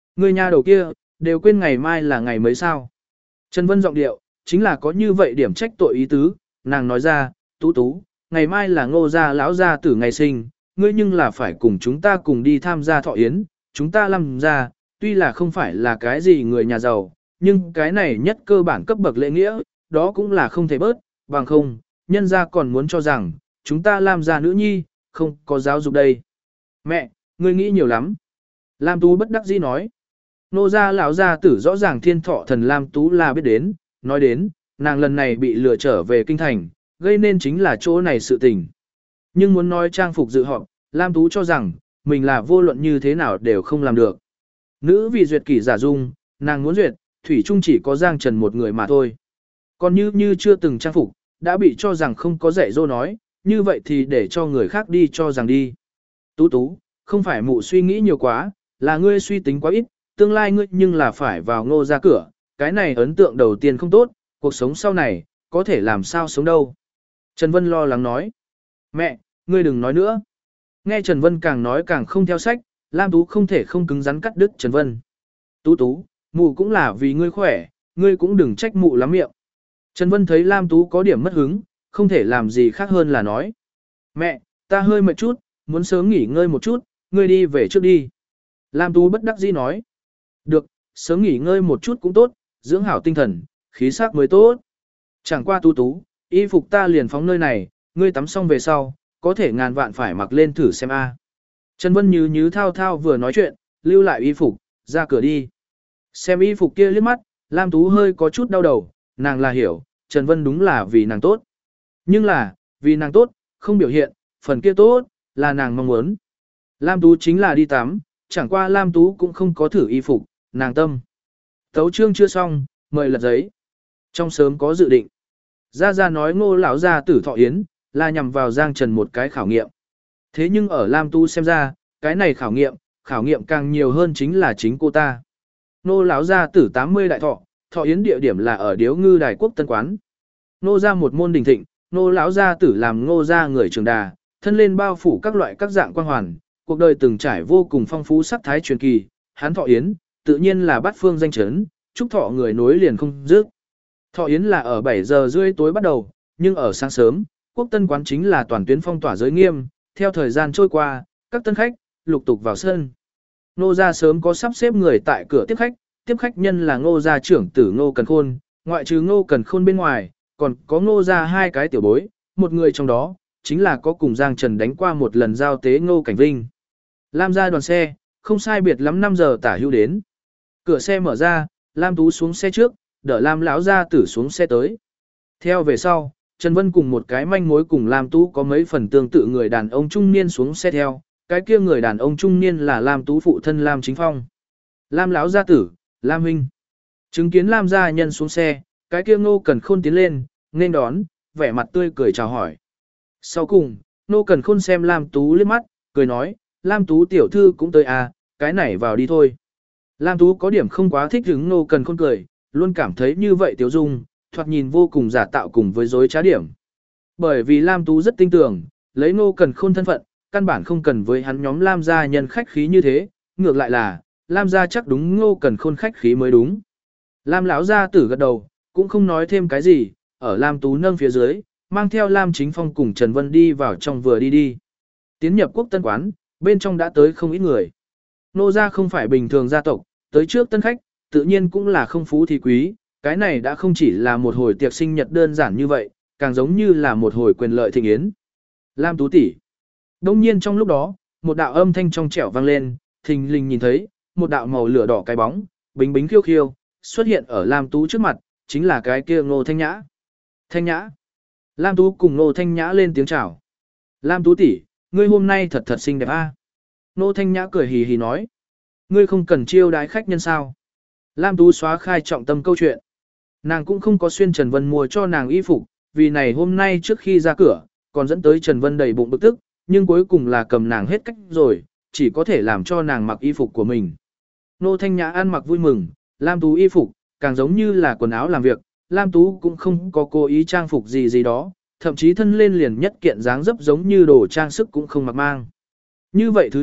A: Người nhà đầu kia, đều quên ngày mai là ngày mấy sao. Trần Vân giọng điệu, chính là có như vậy điểm trách tội ý tứ, nàng nói ra, Tú Tú, ngày mai là Ngô gia lão gia tử ngày sinh, ngươi nhưng là phải cùng chúng ta cùng đi tham gia thọ yến, chúng ta làm ra, tuy là không phải là cái gì người nhà giàu, nhưng cái này nhất cơ bản cấp bậc lễ nghĩa, đó cũng là không thể bớt, bằng không, nhân gia còn muốn cho rằng, chúng ta làm ra nữ nhi, không có giáo dục đây. Mẹ, ngươi nghĩ nhiều lắm. Lam Tú bất đắc dĩ nói. Nô gia lão gia tử rõ ràng thiên thọ thần Lam Tú là biết đến, nói đến, nàng lần này bị lừa trở về kinh thành, gây nên chính là chỗ này sự tình. Nhưng muốn nói trang phục dự họp, Lam Tú cho rằng, mình là vô luận như thế nào đều không làm được. Nữ vì duyệt kỷ giả dung, nàng muốn duyệt, thủy chung chỉ có Giang Trần một người mà thôi. Còn như chưa từng trang phục, đã bị cho rằng không có dạy dỗ nói, như vậy thì để cho người khác đi cho rằng đi. Tú Tú, không phải mụ suy nghĩ nhiều quá, là ngươi suy tính quá ít, tương lai ngươi nhưng là phải vào Ngô ra cửa, cái này ấn tượng đầu tiên không tốt, cuộc sống sau này, có thể làm sao sống đâu. Trần Vân lo lắng nói. Mẹ, ngươi đừng nói nữa. Nghe Trần Vân càng nói càng không theo sách, Lam Tú không thể không cứng rắn cắt đứt Trần Vân. Tú Tú, mụ cũng là vì ngươi khỏe, ngươi cũng đừng trách mụ lắm miệng. Trần Vân thấy Lam Tú có điểm mất hứng, không thể làm gì khác hơn là nói. Mẹ, ta hơi mệt chút, muốn sớm nghỉ ngơi một chút, ngươi đi về trước đi. Lam Tú bất đắc dĩ nói. Được, sớm nghỉ ngơi một chút cũng tốt, dưỡng hảo tinh thần, khí sắc mới tốt. Chẳng qua Tú Tú, y phục ta liền phóng nơi này, ngươi tắm xong về sau, có thể ngàn vạn phải mặc lên thử xem a. Trần Vân như thao thao vừa nói chuyện, lưu lại y phục, ra cửa đi. Xem y phục kia liếc mắt, Lam Tú hơi có chút đau đầu, nàng là hiểu, Trần Vân đúng là vì nàng tốt. Nhưng là, vì nàng tốt, không biểu hiện, phần kia tốt, là nàng mong muốn. Lam Tú chính là đi tắm, chẳng qua Lam Tú cũng không có thử y phục, nàng tâm. Tấu chương chưa xong, mời lật giấy. Trong sớm có dự định. Gia nói Ngô lão gia tử thọ yến, là nhằm vào Giang Trần một cái khảo nghiệm. Thế nhưng ở Lam Tú xem ra, cái này khảo nghiệm càng nhiều hơn chính là chính cô ta. Ngô lão gia tử 80 đại thọ, thọ yến địa điểm là ở Điếu Ngư Đài Quốc Tân Quán. Ngô gia một môn đình thịnh, Ngô lão gia tử làm Ngô gia người trường đà, thân lên bao phủ các loại các dạng quang hoàn, cuộc đời từng trải vô cùng phong phú sắc thái truyền kỳ, hắn thọ yến, tự nhiên là bát phương danh chấn, chúc thọ người nối liền không dứt. Thọ yến là ở 7 giờ rưỡi tối bắt đầu, nhưng ở sáng sớm, Quốc Tân Quán chính là toàn tuyến phong tỏa giới nghiêm, theo thời gian trôi qua, các tân khách lục tục vào sân. Ngô gia sớm có sắp xếp người tại cửa tiếp khách nhân là Ngô gia trưởng tử Ngô Cần Khôn, ngoại trừ Ngô Cần Khôn bên ngoài, còn có Ngô gia hai cái tiểu bối, một người trong đó chính là có cùng Giang Trần đánh qua một lần giao tế Ngô Cảnh Vinh. Lam gia đoàn xe, không sai biệt lắm 5 giờ tả hữu đến. Cửa xe mở ra, Lam Tú xuống xe trước, đỡ Lam lão gia tử xuống xe tới. Theo về sau, Trần Vân cùng một cái manh mối cùng Lam Tú có mấy phần tương tự người đàn ông trung niên xuống xe theo, cái kia người đàn ông trung niên là Lam Tú phụ thân Lam Chính Phong. Lam lão gia tử, Lam huynh. Chứng kiến Lam gia nhân xuống xe, cái kia Ngô Cần Khôn tiến lên, nên đón, vẻ mặt tươi cười chào hỏi. Sau cùng, Ngô Cần Khôn xem Lam Tú liếc mắt, cười nói, Lam Tú tiểu thư cũng tới à, cái này vào đi thôi. Lam Tú có điểm không quá thích hứng Ngô Cần Khôn cười, luôn cảm thấy như vậy Tiểu Dung, thoạt nhìn vô cùng giả tạo cùng với dối trá điểm. Bởi vì Lam Tú rất tin tưởng, lấy Ngô Cần Khôn thân phận, căn bản không cần với hắn nhóm Lam gia nhân khách khí như thế, ngược lại là, Lam gia chắc đúng Ngô Cần Khôn khách khí mới đúng. Lam lão gia tử gật đầu, cũng không nói thêm cái gì, ở Lam Tú nâng phía dưới, mang theo Lam Chính Phong cùng Trần Vân đi vào trong vừa đi. Tiến nhập Quốc Tân Quán, bên trong đã tới không ít người. Nô gia không phải bình thường gia tộc, tới trước tân khách, tự nhiên cũng là không phú thì quý, cái này đã không chỉ là một hồi tiệc sinh nhật đơn giản như vậy, càng giống như là một hồi quyền lợi thịnh yến. Lam Tú tỷ. Đông nhiên trong lúc đó, một đạo âm thanh trong trẻo vang lên, thình lình nhìn thấy, một đạo màu lửa đỏ cái bóng, bính bính khiêu khiêu, xuất hiện ở Lam Tú trước mặt, chính là cái kia Ngô Thanh Nhã. Thanh Nhã. Lam Tú cùng Ngô Thanh Nhã lên tiếng chào. Lam Tú tỷ, ngươi hôm nay thật thật xinh đẹp a. Ngô Thanh Nhã cười hì hì nói. Ngươi không cần chiêu đái khách nhân sao. Lam Tú xóa khai trọng tâm câu chuyện. Nàng cũng không có xuyên Trần Vân mua cho nàng y phục, vì này hôm nay trước khi ra cửa, còn dẫn tới Trần Vân đầy bụng bực tức, nhưng cuối cùng là cầm nàng hết cách rồi, chỉ có thể làm cho nàng mặc y phục của mình. Nô Thanh Nhã ăn mặc vui mừng, Lam Tú y phục, càng giống như là quần áo làm việc, Lam Tú cũng không có cố ý trang phục gì đó, thậm chí thân lên liền nhất kiện dáng dấp giống như đồ trang sức cũng không mặc mang. Như vậy thứ nhất,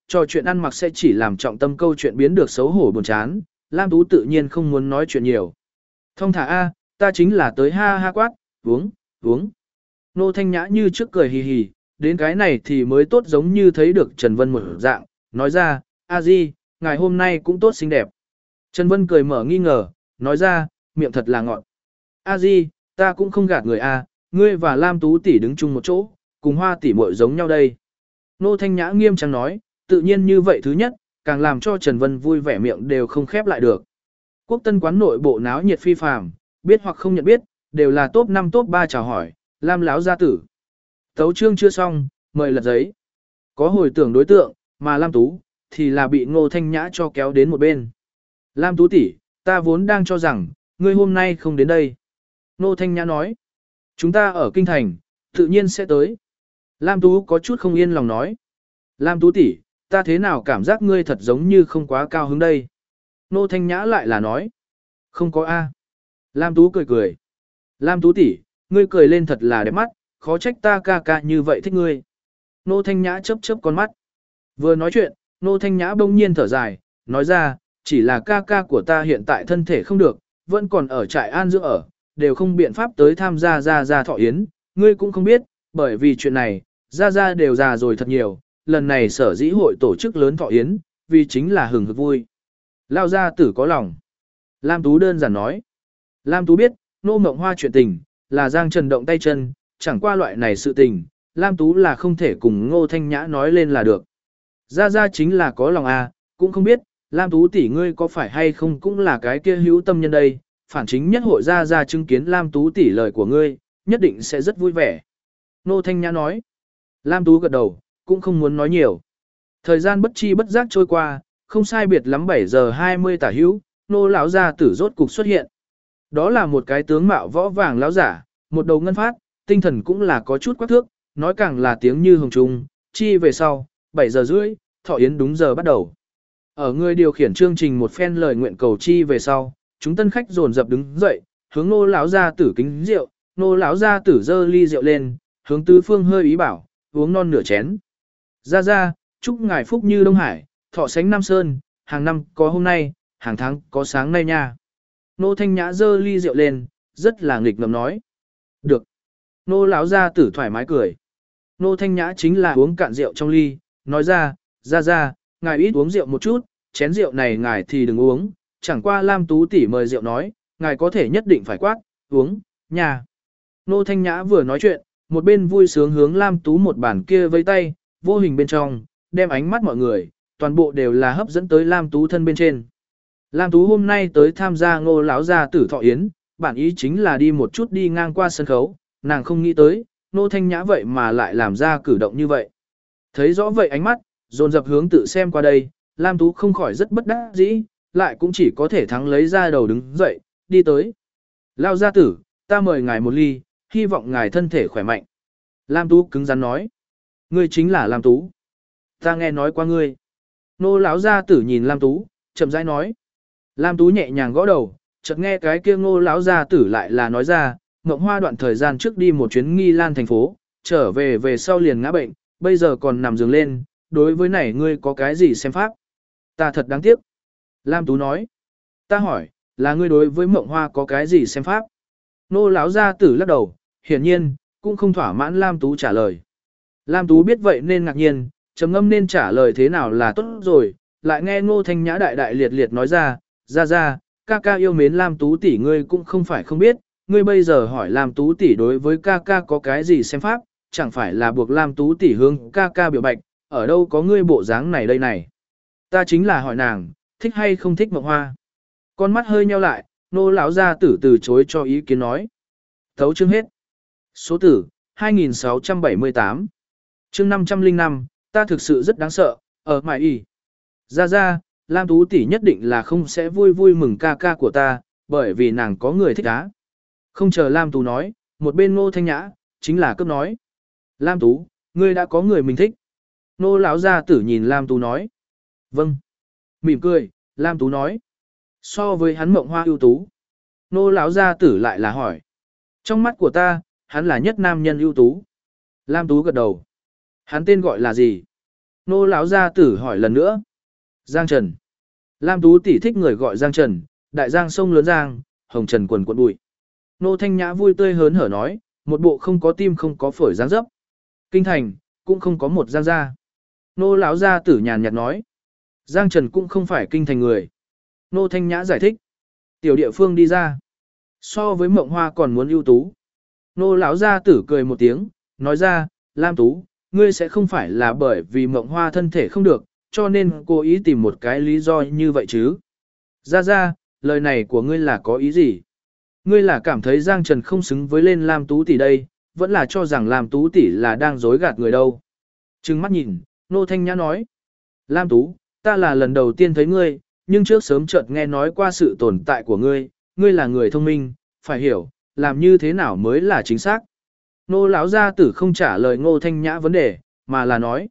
A: trò chuyện ăn mặc sẽ chỉ làm trọng tâm câu chuyện biến được xấu hổ buồn chán, Lam Tú tự nhiên không muốn nói chuyện nhiều. Thông thả a, ta chính là tới ha ha quát, uống, uống. Nô Thanh Nhã như trước cười hì hì, đến cái này thì mới tốt giống như thấy được Trần Vân một dạng, nói ra, a di, ngày hôm nay cũng tốt xinh đẹp. Trần Vân cười mở nghi ngờ, nói ra, miệng thật là ngọt. A di, ta cũng không gạt người a, ngươi và Lam Tú tỷ đứng chung một chỗ, cùng Hoa tỷ muội giống nhau đây. Nô Thanh Nhã nghiêm trang nói, tự nhiên như vậy thứ nhất, càng làm cho Trần Vân vui vẻ miệng đều không khép lại được. Quốc Tân quán nội bộ náo nhiệt phi phàm, biết hoặc không nhận biết, đều là top 5 top 3 chào hỏi, Lam láo gia tử. Tấu chương chưa xong, mời lật giấy. Có hồi tưởng đối tượng, mà Lam Tú thì là bị Ngô Thanh Nhã cho kéo đến một bên. Lam Tú tỷ, ta vốn đang cho rằng ngươi hôm nay không đến đây. Ngô Thanh Nhã nói, chúng ta ở kinh thành, tự nhiên sẽ tới. Lam Tú có chút không yên lòng nói, Lam Tú tỷ, ta thế nào cảm giác ngươi thật giống như không quá cao hứng đây. Ngô Thanh Nhã lại là nói, không có a. Lam Tú cười cười. Lam Tú tỷ, ngươi cười lên thật là đẹp mắt, khó trách ta ca ca như vậy thích ngươi. Nô Thanh Nhã chớp chớp con mắt. Vừa nói chuyện, Nô Thanh Nhã bỗng nhiên thở dài, nói ra, chỉ là ca ca của ta hiện tại thân thể không được, vẫn còn ở trại an dưỡng ở, đều không biện pháp tới tham gia ra thọ yến, ngươi cũng không biết, bởi vì chuyện này, ra đều già rồi thật nhiều, lần này sở dĩ hội tổ chức lớn thọ yến, vì chính là hừng hực vui. Lao gia tử có lòng. Lam Tú đơn giản nói. Lam Tú biết, Nô Mộng Hoa chuyện tình, là Giang Trần động tay chân, chẳng qua loại này sự tình, Lam Tú là không thể cùng Ngô Thanh Nhã nói lên là được. Ra chính là có lòng à, cũng không biết, Lam Tú tỷ ngươi có phải hay không cũng là cái kia hữu tâm nhân đây, phản chính nhất hội ra chứng kiến Lam Tú tỷ lời của ngươi, nhất định sẽ rất vui vẻ. Ngô Thanh Nhã nói. Lam Tú gật đầu, cũng không muốn nói nhiều. Thời gian bất chi bất giác trôi qua, không sai biệt lắm 7 giờ 20 tả hữu, Nô lão gia tử rốt cục xuất hiện. Đó là một cái tướng mạo võ vàng lão giả, một đầu ngân phát, tinh thần cũng là có chút quắc thước, nói càng là tiếng như hồng trung, chi về sau, 7 giờ rưỡi, thọ yến đúng giờ bắt đầu. Ở người điều khiển chương trình một phen lời nguyện cầu chi về sau, chúng tân khách dồn dập đứng dậy, hướng Nô lão gia tử kính rượu, Nô lão gia tử giơ ly rượu lên, hướng tứ phương hơi ý bảo, uống non nửa chén. Ra, chúc ngài phúc như Đông Hải, thọ sánh Nam Sơn, hàng năm có hôm nay, hàng tháng có sáng nay nha. Nô Thanh Nhã giơ ly rượu lên, rất là nghịch ngợm nói. Được. Nô lão gia tử thoải mái cười. Nô Thanh Nhã chính là uống cạn rượu trong ly, nói ra, ngài ít uống rượu một chút, chén rượu này ngài thì đừng uống, chẳng qua Lam Tú tỷ mời rượu nói, ngài có thể nhất định phải quát, uống, nhà. Nô Thanh Nhã vừa nói chuyện, một bên vui sướng hướng Lam Tú một bàn kia vây tay, vô hình bên trong, đem ánh mắt mọi người, toàn bộ đều là hấp dẫn tới Lam Tú thân bên trên. Lam Tú hôm nay tới tham gia Ngô lão gia tử thọ yến, bản ý chính là đi một chút đi ngang qua sân khấu, nàng không nghĩ tới, Nô Thanh Nhã vậy mà lại làm ra cử động như vậy. Thấy rõ vậy ánh mắt, dồn dập hướng tự xem qua đây, Lam Tú không khỏi rất bất đắc dĩ, lại cũng chỉ có thể thắng lấy ra đầu đứng dậy, đi tới. Lão gia tử, ta mời ngài một ly, hy vọng ngài thân thể khỏe mạnh. Lam Tú cứng rắn nói, ngươi chính là Lam Tú. Ta nghe nói qua ngươi. Nô lão gia tử nhìn Lam Tú, chậm rãi nói. Lam Tú nhẹ nhàng gõ đầu, chợt nghe cái kia Ngô lão gia tử lại là nói ra, Mộng Hoa đoạn thời gian trước đi một chuyến Nghi Lan thành phố, trở về sau liền ngã bệnh, bây giờ còn nằm giường lên, đối với này ngươi có cái gì xem pháp? Ta thật đáng tiếc. Lam Tú nói. Ta hỏi, là ngươi đối với Mộng Hoa có cái gì xem pháp? Ngô lão gia tử lắc đầu, hiển nhiên cũng không thỏa mãn Lam Tú trả lời. Lam Tú biết vậy nên ngạc nhiên, trầm ngâm nên trả lời thế nào là tốt rồi, lại nghe Ngô Thanh Nhã đại đại liệt liệt nói ra, ca ca yêu mến Lam Tú tỷ ngươi cũng không phải không biết, ngươi bây giờ hỏi Lam Tú tỷ đối với ca ca có cái gì xem pháp, chẳng phải là buộc Lam Tú tỷ hướng ca ca biểu bạch, ở đâu có ngươi bộ dáng này đây này. Ta chính là hỏi nàng, thích hay không thích Mộng Hoa. Con mắt hơi nheo lại, Nô lão gia tử từ chối cho ý kiến nói. Thấu chương hết. Số tử, 2678. Chương 505, ta thực sự rất đáng sợ, ở mại y. Ra, Lam Tú tỷ nhất định là không sẽ vui vui mừng ca ca của ta, bởi vì nàng có người thích á. Không chờ Lam Tú nói, một bên Ngô Thanh Nhã, chính là cấp nói. Lam Tú, ngươi đã có người mình thích. Nô lão gia tử nhìn Lam Tú nói. Vâng. Mỉm cười, Lam Tú nói. So với hắn Mộng Hoa ưu tú. Nô lão gia tử lại là hỏi. Trong mắt của ta, hắn là nhất nam nhân ưu tú. Lam Tú gật đầu. Hắn tên gọi là gì? Nô lão gia tử hỏi lần nữa. Giang Trần. Lam Tú tỷ thích người gọi Giang Trần, đại giang sông lớn giang, hồng trần quần quần bụi. Nô Thanh Nhã vui tươi hớn hở nói, một bộ không có tim không có phổi dáng dấp. Kinh thành, cũng không có một giang gia. Nô lão gia tử nhàn nhạt nói. Giang Trần cũng không phải kinh thành người. Nô Thanh Nhã giải thích. Tiểu địa phương đi ra. So với Mộng Hoa còn muốn ưu tú. Nô lão gia tử cười một tiếng, nói ra, Lam Tú, ngươi sẽ không phải là bởi vì Mộng Hoa thân thể không được, cho nên cố ý tìm một cái lý do như vậy chứ. Ra, lời này của ngươi là có ý gì? Ngươi là cảm thấy Giang Trần không xứng với lên Lam Tú tỷ đây, vẫn là cho rằng Lam Tú tỷ là đang dối gạt người đâu. Trừng mắt nhìn, Nô Thanh Nhã nói. Lam Tú, ta là lần đầu tiên thấy ngươi, nhưng trước sớm chợt nghe nói qua sự tồn tại của ngươi, ngươi là người thông minh, phải hiểu, làm như thế nào mới là chính xác. Nô lão gia tử không trả lời Ngô Thanh Nhã vấn đề, mà là nói.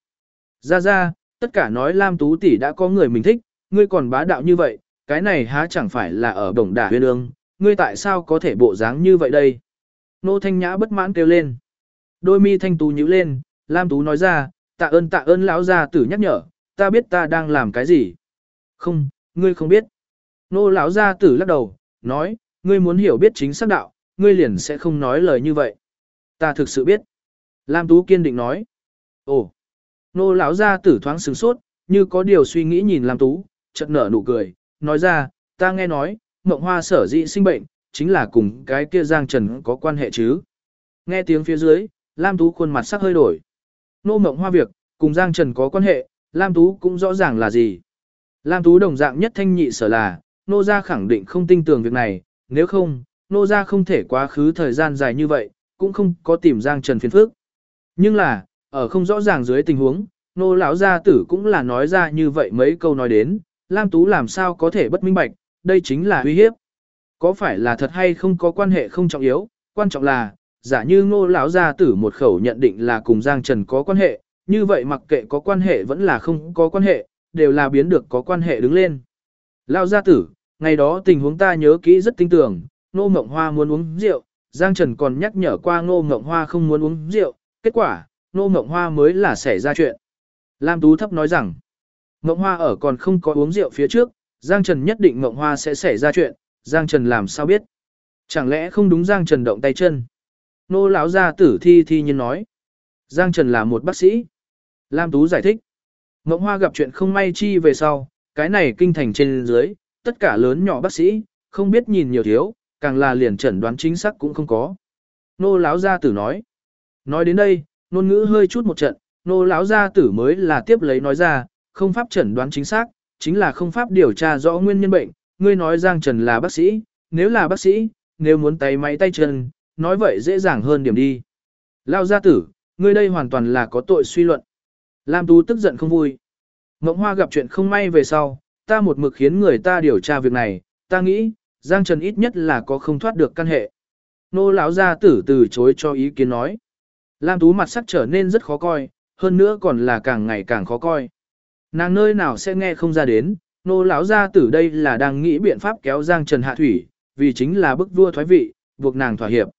A: Ra, tất cả nói Lam Tú tỷ đã có người mình thích, ngươi còn bá đạo như vậy, cái này há chẳng phải là ở Đồng Đả Huyên Ương, ngươi tại sao có thể bộ dáng như vậy đây? Nô Thanh Nhã bất mãn kêu lên. Đôi mi thanh tú nhíu lên, Lam Tú nói ra, tạ ơn lão gia tử nhắc nhở, ta biết ta đang làm cái gì. Không, ngươi không biết. Nô lão gia tử lắc đầu, nói, ngươi muốn hiểu biết chính xác đạo, ngươi liền sẽ không nói lời như vậy. Ta thực sự biết. Lam Tú kiên định nói. Ồ. Nô lão gia tử thoáng sửng sốt, như có điều suy nghĩ nhìn Lam Tú, chợt nở nụ cười, nói ra, ta nghe nói, Mộng Hoa sở dĩ sinh bệnh, chính là cùng cái kia Giang Trần có quan hệ chứ. Nghe tiếng phía dưới, Lam Tú khuôn mặt sắc hơi đổi. Nô Mộng Hoa việc, cùng Giang Trần có quan hệ, Lam Tú cũng rõ ràng là gì. Lam Tú đồng dạng nhất thanh nhị sở là, nô gia khẳng định không tin tưởng việc này, nếu không, nô gia không thể quá khứ thời gian dài như vậy, cũng không có tìm Giang Trần phiền phức. Nhưng là, ở không rõ ràng dưới tình huống, nô lão gia tử cũng là nói ra như vậy mấy câu nói đến, Lam Tú làm sao có thể bất minh bạch, đây chính là uy hiếp. Có phải là thật hay không có quan hệ không trọng yếu, quan trọng là, giả như nô lão gia tử một khẩu nhận định là cùng Giang Trần có quan hệ, như vậy mặc kệ có quan hệ vẫn là không có quan hệ, đều là biến được có quan hệ đứng lên. Lão gia tử, ngày đó tình huống ta nhớ kỹ rất tinh tường, Nô Mộng Hoa muốn uống rượu, Giang Trần còn nhắc nhở qua Nô Mộng Hoa không muốn uống rượu, kết quả, Nô Mộng Hoa mới là xảy ra chuyện. Lam Tú thấp nói rằng, Mộng Hoa ở còn không có uống rượu phía trước, Giang Trần nhất định Mộng Hoa sẽ xảy ra chuyện, Giang Trần làm sao biết? Chẳng lẽ không đúng Giang Trần động tay chân? Nô lão gia tử thi nhiên nói, Giang Trần là một bác sĩ. Lam Tú giải thích, Mộng Hoa gặp chuyện không may chi về sau, cái này kinh thành trên dưới, tất cả lớn nhỏ bác sĩ, không biết nhìn nhiều thiếu, càng là liền chẩn đoán chính xác cũng không có. Nô lão gia tử nói. Nói đến đây, ngôn ngữ hơi chút một trận, nô lão gia tử mới là tiếp lấy nói ra, không pháp chẩn đoán chính xác, chính là không pháp điều tra rõ nguyên nhân bệnh, ngươi nói Giang Trần là bác sĩ, nếu là bác sĩ, nếu muốn tay máy tay chân, nói vậy dễ dàng hơn điểm đi. Lão gia tử, ngươi đây hoàn toàn là có tội suy luận. Lam Tú tức giận không vui. Mộng Hoa gặp chuyện không may về sau, ta một mực khiến người ta điều tra việc này, ta nghĩ, Giang Trần ít nhất là có không thoát được căn hệ. Nô lão gia tử từ chối cho ý kiến nói. Lam Tú mặt sắc trở nên rất khó coi, hơn nữa còn là càng ngày càng khó coi. Nàng nơi nào sẽ nghe không ra đến, nô lão gia tử đây là đang nghĩ biện pháp kéo Giang Trần hạ thủy, vì chính là bức vua thoái vị, buộc nàng thỏa hiệp.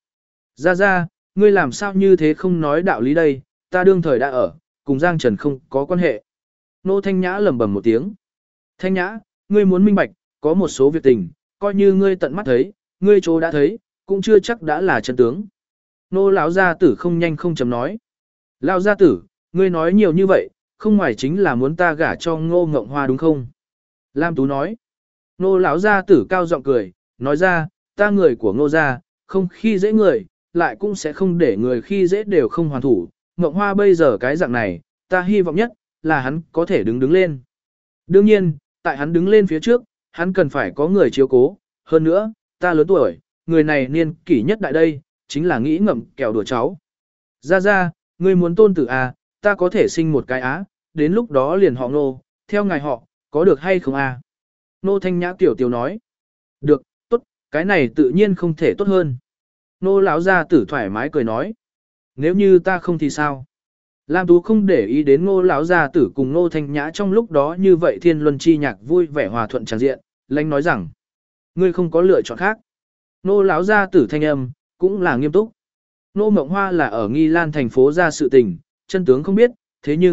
A: Ra, ngươi làm sao như thế không nói đạo lý đây, ta đương thời đã ở, cùng Giang Trần không có quan hệ. Nô Thanh Nhã lẩm bẩm một tiếng. Thanh Nhã, ngươi muốn minh bạch, có một số việc tình, coi như ngươi tận mắt thấy, ngươi chỗ đã thấy, cũng chưa chắc đã là chân tướng. Nô lão gia tử không nhanh không chậm nói. Lão gia tử, ngươi nói nhiều như vậy, không ngoài chính là muốn ta gả cho Ngô Ngộng Hoa đúng không? Lam Tú nói. Nô lão gia tử cao giọng cười, nói ra, ta người của Ngô gia, không khi dễ người, lại cũng sẽ không để người khi dễ đều không hoàn thủ. Ngộng Hoa bây giờ cái dạng này, ta hy vọng nhất là hắn có thể đứng lên. Đương nhiên, tại hắn đứng lên phía trước, hắn cần phải có người chiếu cố, hơn nữa, ta lớn tuổi, người này niên kỷ nhất đại đây, chính là nghĩ ngậm kẹo đùa cháu. Ra, ngươi muốn tôn tử à, ta có thể sinh một cái á, đến lúc đó liền họ Nô, theo ngài họ, có được hay không à? Nô Thanh Nhã tiểu nói. Được, tốt, cái này tự nhiên không thể tốt hơn. Nô lão gia tử thoải mái cười nói. Nếu như ta không thì sao? Lam Tú không để ý đến Ngô lão gia tử cùng Ngô Thanh Nhã trong lúc đó như vậy thiên luân chi nhạc vui vẻ hòa thuận tràn diện, lãnh nói rằng, ngươi không có lựa chọn khác. Ngô lão gia tử thanh âm cũng là nghiêm túc. Ngô Mộng Hoa là ở Nghi Lan thành phố ra sự tình, chân tướng không biết, thế nhưng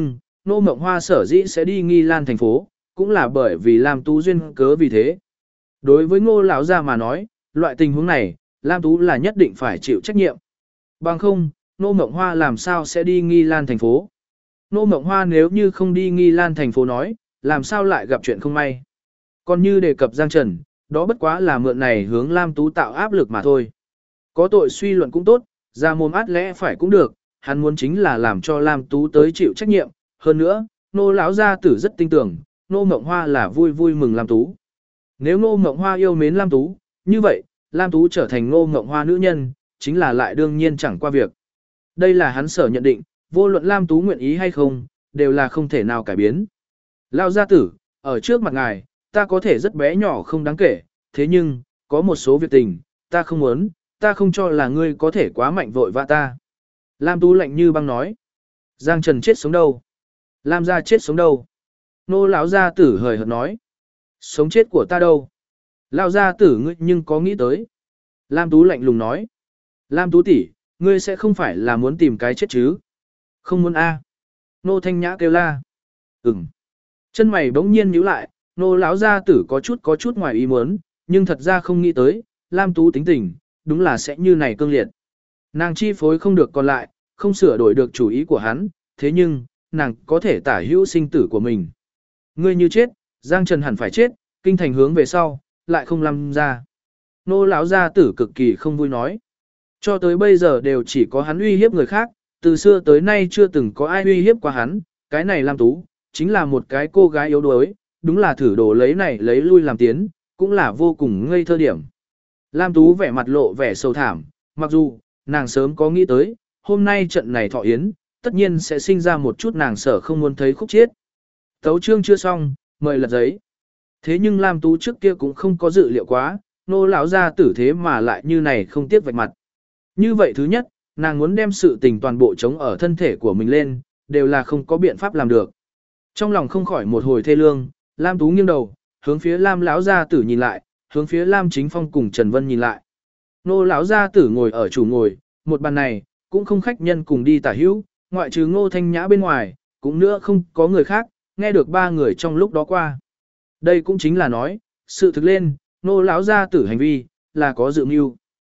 A: Nô Mộng Hoa sở dĩ sẽ đi Nghi Lan thành phố, cũng là bởi vì Lam Tú duyên cớ vì thế. Đối với Ngô lão gia mà nói, loại tình huống này, Lam Tú là nhất định phải chịu trách nhiệm. Bằng không, Nô Mộng Hoa làm sao sẽ đi Nghi Lan thành phố? Nô Mộng Hoa nếu như không đi Nghi Lan thành phố nói, làm sao lại gặp chuyện không may? Còn như đề cập Giang Trần, đó bất quá là mượn này hướng Lam Tú tạo áp lực mà thôi. Có tội suy luận cũng tốt, ra mồm át lẽ phải cũng được, hắn muốn chính là làm cho Lam Tú tới chịu trách nhiệm. Hơn nữa, Nô lão gia tử rất tin tưởng, Nô Mộng Hoa là vui vui mừng Lam Tú. Nếu Nô Mộng Hoa yêu mến Lam Tú, như vậy, Lam Tú trở thành Nô Mộng Hoa nữ nhân, chính là lại đương nhiên chẳng qua việc. Đây là hắn sở nhận định, vô luận Lam Tú nguyện ý hay không, đều là không thể nào cải biến. Lão gia tử, ở trước mặt ngài, ta có thể rất bé nhỏ không đáng kể, thế nhưng, có một số việc tình, ta không muốn, ta không cho là ngươi có thể quá mạnh vội vã ta. Lam Tú lạnh như băng nói. Giang Trần chết sống đâu? Lam gia chết sống đâu? Nô lão gia tử hời hợt nói. Sống chết của ta đâu? Lão gia tử ngươi nhưng có nghĩ tới. Lam Tú lạnh lùng nói. Lam Tú tỷ, ngươi sẽ không phải là muốn tìm cái chết chứ? Không muốn a. Nô Thanh Nhã kêu la. Ừm. Chân mày bỗng nhiên nhíu lại, nô lão gia tử có chút ngoài ý muốn, nhưng thật ra không nghĩ tới, Lam Tú tính tình, đúng là sẽ như này cương liệt. Nàng chi phối không được còn lại, không sửa đổi được chủ ý của hắn, thế nhưng, nàng có thể tả hữu sinh tử của mình. Ngươi như chết, Giang Trần hẳn phải chết, kinh thành hướng về sau, lại không làm ra. Nô lão gia tử cực kỳ không vui nói. Cho tới bây giờ đều chỉ có hắn uy hiếp người khác, từ xưa tới nay chưa từng có ai uy hiếp qua hắn, cái này Lam Tú, chính là một cái cô gái yếu đuối, đúng là thử đồ lấy này lấy lui làm tiến, cũng là vô cùng ngây thơ điểm. Lam Tú vẻ mặt lộ vẻ sầu thảm, mặc dù, nàng sớm có nghĩ tới, hôm nay trận này thọ yến, tất nhiên sẽ sinh ra một chút nàng sở không muốn thấy khúc chiết. Tấu chương chưa xong, mời lật giấy. Thế nhưng Lam Tú trước kia cũng không có dự liệu quá, nô lão gia tử thế mà lại như này không tiếc vạch mặt. Như vậy thứ nhất, nàng muốn đem sự tình toàn bộ chống ở thân thể của mình lên, đều là không có biện pháp làm được. Trong lòng không khỏi một hồi thê lương, Lam Tú nghiêng đầu, hướng phía Lam lão gia tử nhìn lại, hướng phía Lam Chính Phong cùng Trần Vân nhìn lại. Nô lão gia tử ngồi ở chủ ngồi, một bàn này, cũng không khách nhân cùng đi tả hữu, ngoại trừ Ngô Thanh Nhã bên ngoài, cũng nữa không có người khác, nghe được ba người trong lúc đó qua. Đây cũng chính là nói, sự thực lên, nô lão gia tử hành vi, là có dự mưu.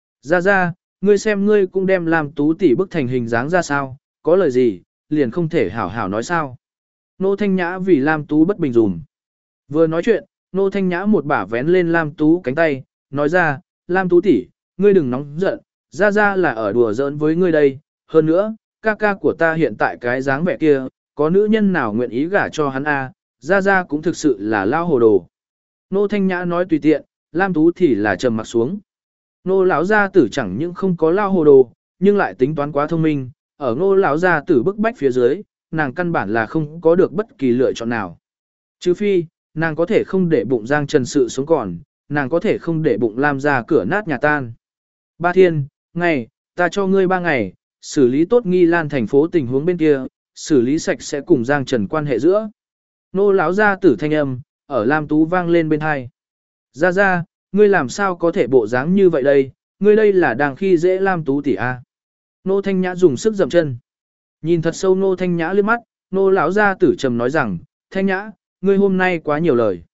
A: Ra, ngươi xem ngươi cũng đem Lam Tú tỷ bức thành hình dáng ra sao, có lời gì, liền không thể hảo hảo nói sao. Nô Thanh Nhã vì Lam Tú bất bình dùm. Vừa nói chuyện, Nô Thanh Nhã một bả vén lên Lam Tú cánh tay, nói ra, Lam Tú tỷ, ngươi đừng nóng giận, ra là ở đùa giỡn với ngươi đây, hơn nữa, ca ca của ta hiện tại cái dáng vẻ kia, có nữ nhân nào nguyện ý gả cho hắn a, ra cũng thực sự là lao hồ đồ. Nô Thanh Nhã nói tùy tiện, Lam Tú thì là trầm mặt xuống. Nô lão gia tử chẳng những không có lao hồ đồ, nhưng lại tính toán quá thông minh, ở Nô lão gia tử bức bách phía dưới, nàng căn bản là không có được bất kỳ lựa chọn nào. Trừ phi, nàng có thể không để bụng Giang Trần sự sống còn, nàng có thể không để bụng Lam ra cửa nát nhà tan. Ba Thiên, ngày, ta cho ngươi 3 ngày, xử lý tốt Nghi Lan thành phố tình huống bên kia, xử lý sạch sẽ cùng Giang Trần quan hệ giữa. Nô lão gia tử thanh âm, ở Lam Tú vang lên bên hai. Ra, ngươi làm sao có thể bộ dáng như vậy đây, ngươi đây là đang khi dễ Lam Tú tỷ a. Nô Thanh Nhã dùng sức dậm chân. Nhìn thật sâu Nô Thanh Nhã liếc mắt, Nô lão gia tử trầm nói rằng, Thanh Nhã, ngươi hôm nay quá nhiều lời.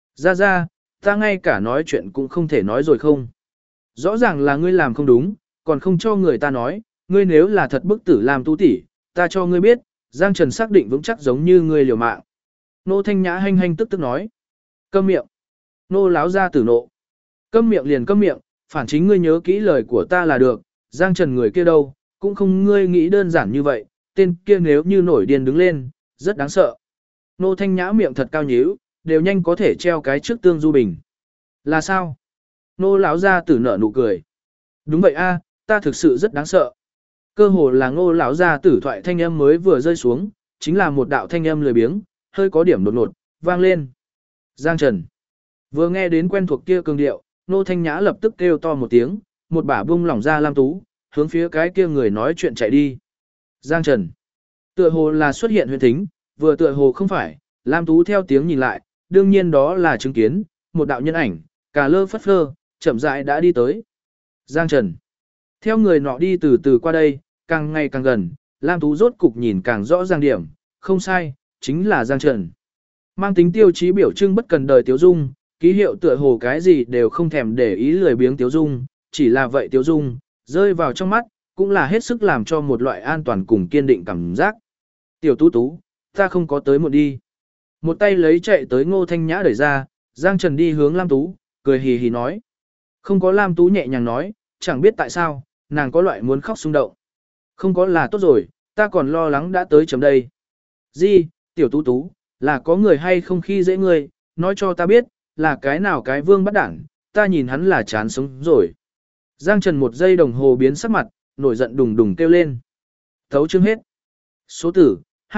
A: Ra, ta ngay cả nói chuyện cũng không thể nói rồi không. Rõ ràng là ngươi làm không đúng, còn không cho người ta nói, ngươi nếu là thật bức tử Lam Tú tỷ, ta cho ngươi biết, Giang Trần xác định vững chắc giống như ngươi liều mạng. Nô Thanh Nhã hanh tức nói. Câm miệng. Nô láo ra tử nộ. Câm miệng liền câm miệng, phản chính ngươi nhớ kỹ lời của ta là được, Giang Trần người kia đâu, cũng không ngươi nghĩ đơn giản như vậy, tên kia nếu như nổi điên đứng lên, rất đáng sợ. Nô Thanh Nhã miệng thật cao nhíu, đều nhanh có thể treo cái trước tương du bình. Là sao? Nô lão gia tử nở nụ cười. Đúng vậy a, ta thực sự rất đáng sợ. Cơ hồ là Ngô lão gia tử thoại thanh âm mới vừa rơi xuống, chính là một đạo thanh âm lười biếng, hơi có điểm đột ngột, vang lên. Giang Trần. Vừa nghe đến quen thuộc kia cường điệu, Nô Thanh Nhã lập tức kêu to một tiếng, một bả bung lỏng ra Lam Tú, hướng phía cái kia người nói chuyện chạy đi. Giang Trần. Tựa hồ là xuất hiện huyền thính, vừa tựa hồ không phải, Lam Tú theo tiếng nhìn lại, đương nhiên đó là chứng kiến, một đạo nhân ảnh, cà lơ phất phơ, chậm rãi đã đi tới. Giang Trần. Theo người nọ đi từ từ qua đây, càng ngày càng gần, Lam Tú rốt cục nhìn càng rõ ràng điểm, không sai, chính là Giang Trần. Mang tính tiêu chí biểu trưng bất cần đời Tiếu Dung, ký hiệu tựa hồ cái gì đều không thèm để ý lười biếng Tiếu Dung, chỉ là vậy Tiếu Dung, rơi vào trong mắt, cũng là hết sức làm cho một loại an toàn cùng kiên định cảm giác. Tiểu Tú Tú, ta không có tới muộn đi. Một tay lấy chạy tới Ngô Thanh Nhã đẩy ra, Giang Trần đi hướng Lam Tú, cười hì hì nói. Không có Lam Tú nhẹ nhàng nói, chẳng biết tại sao, nàng có loại muốn khóc xung động. Không có là tốt rồi, ta còn lo lắng đã tới chấm đây. Di, Tiểu Tú Tú, là có người hay không khi dễ ngươi, nói cho ta biết, là cái nào cái vương bắt đảng, ta nhìn hắn là chán sống rồi. Giang Trần một giây đồng hồ biến sắc mặt, nổi giận đùng đùng kêu lên. Thấu chương hết. Số tử,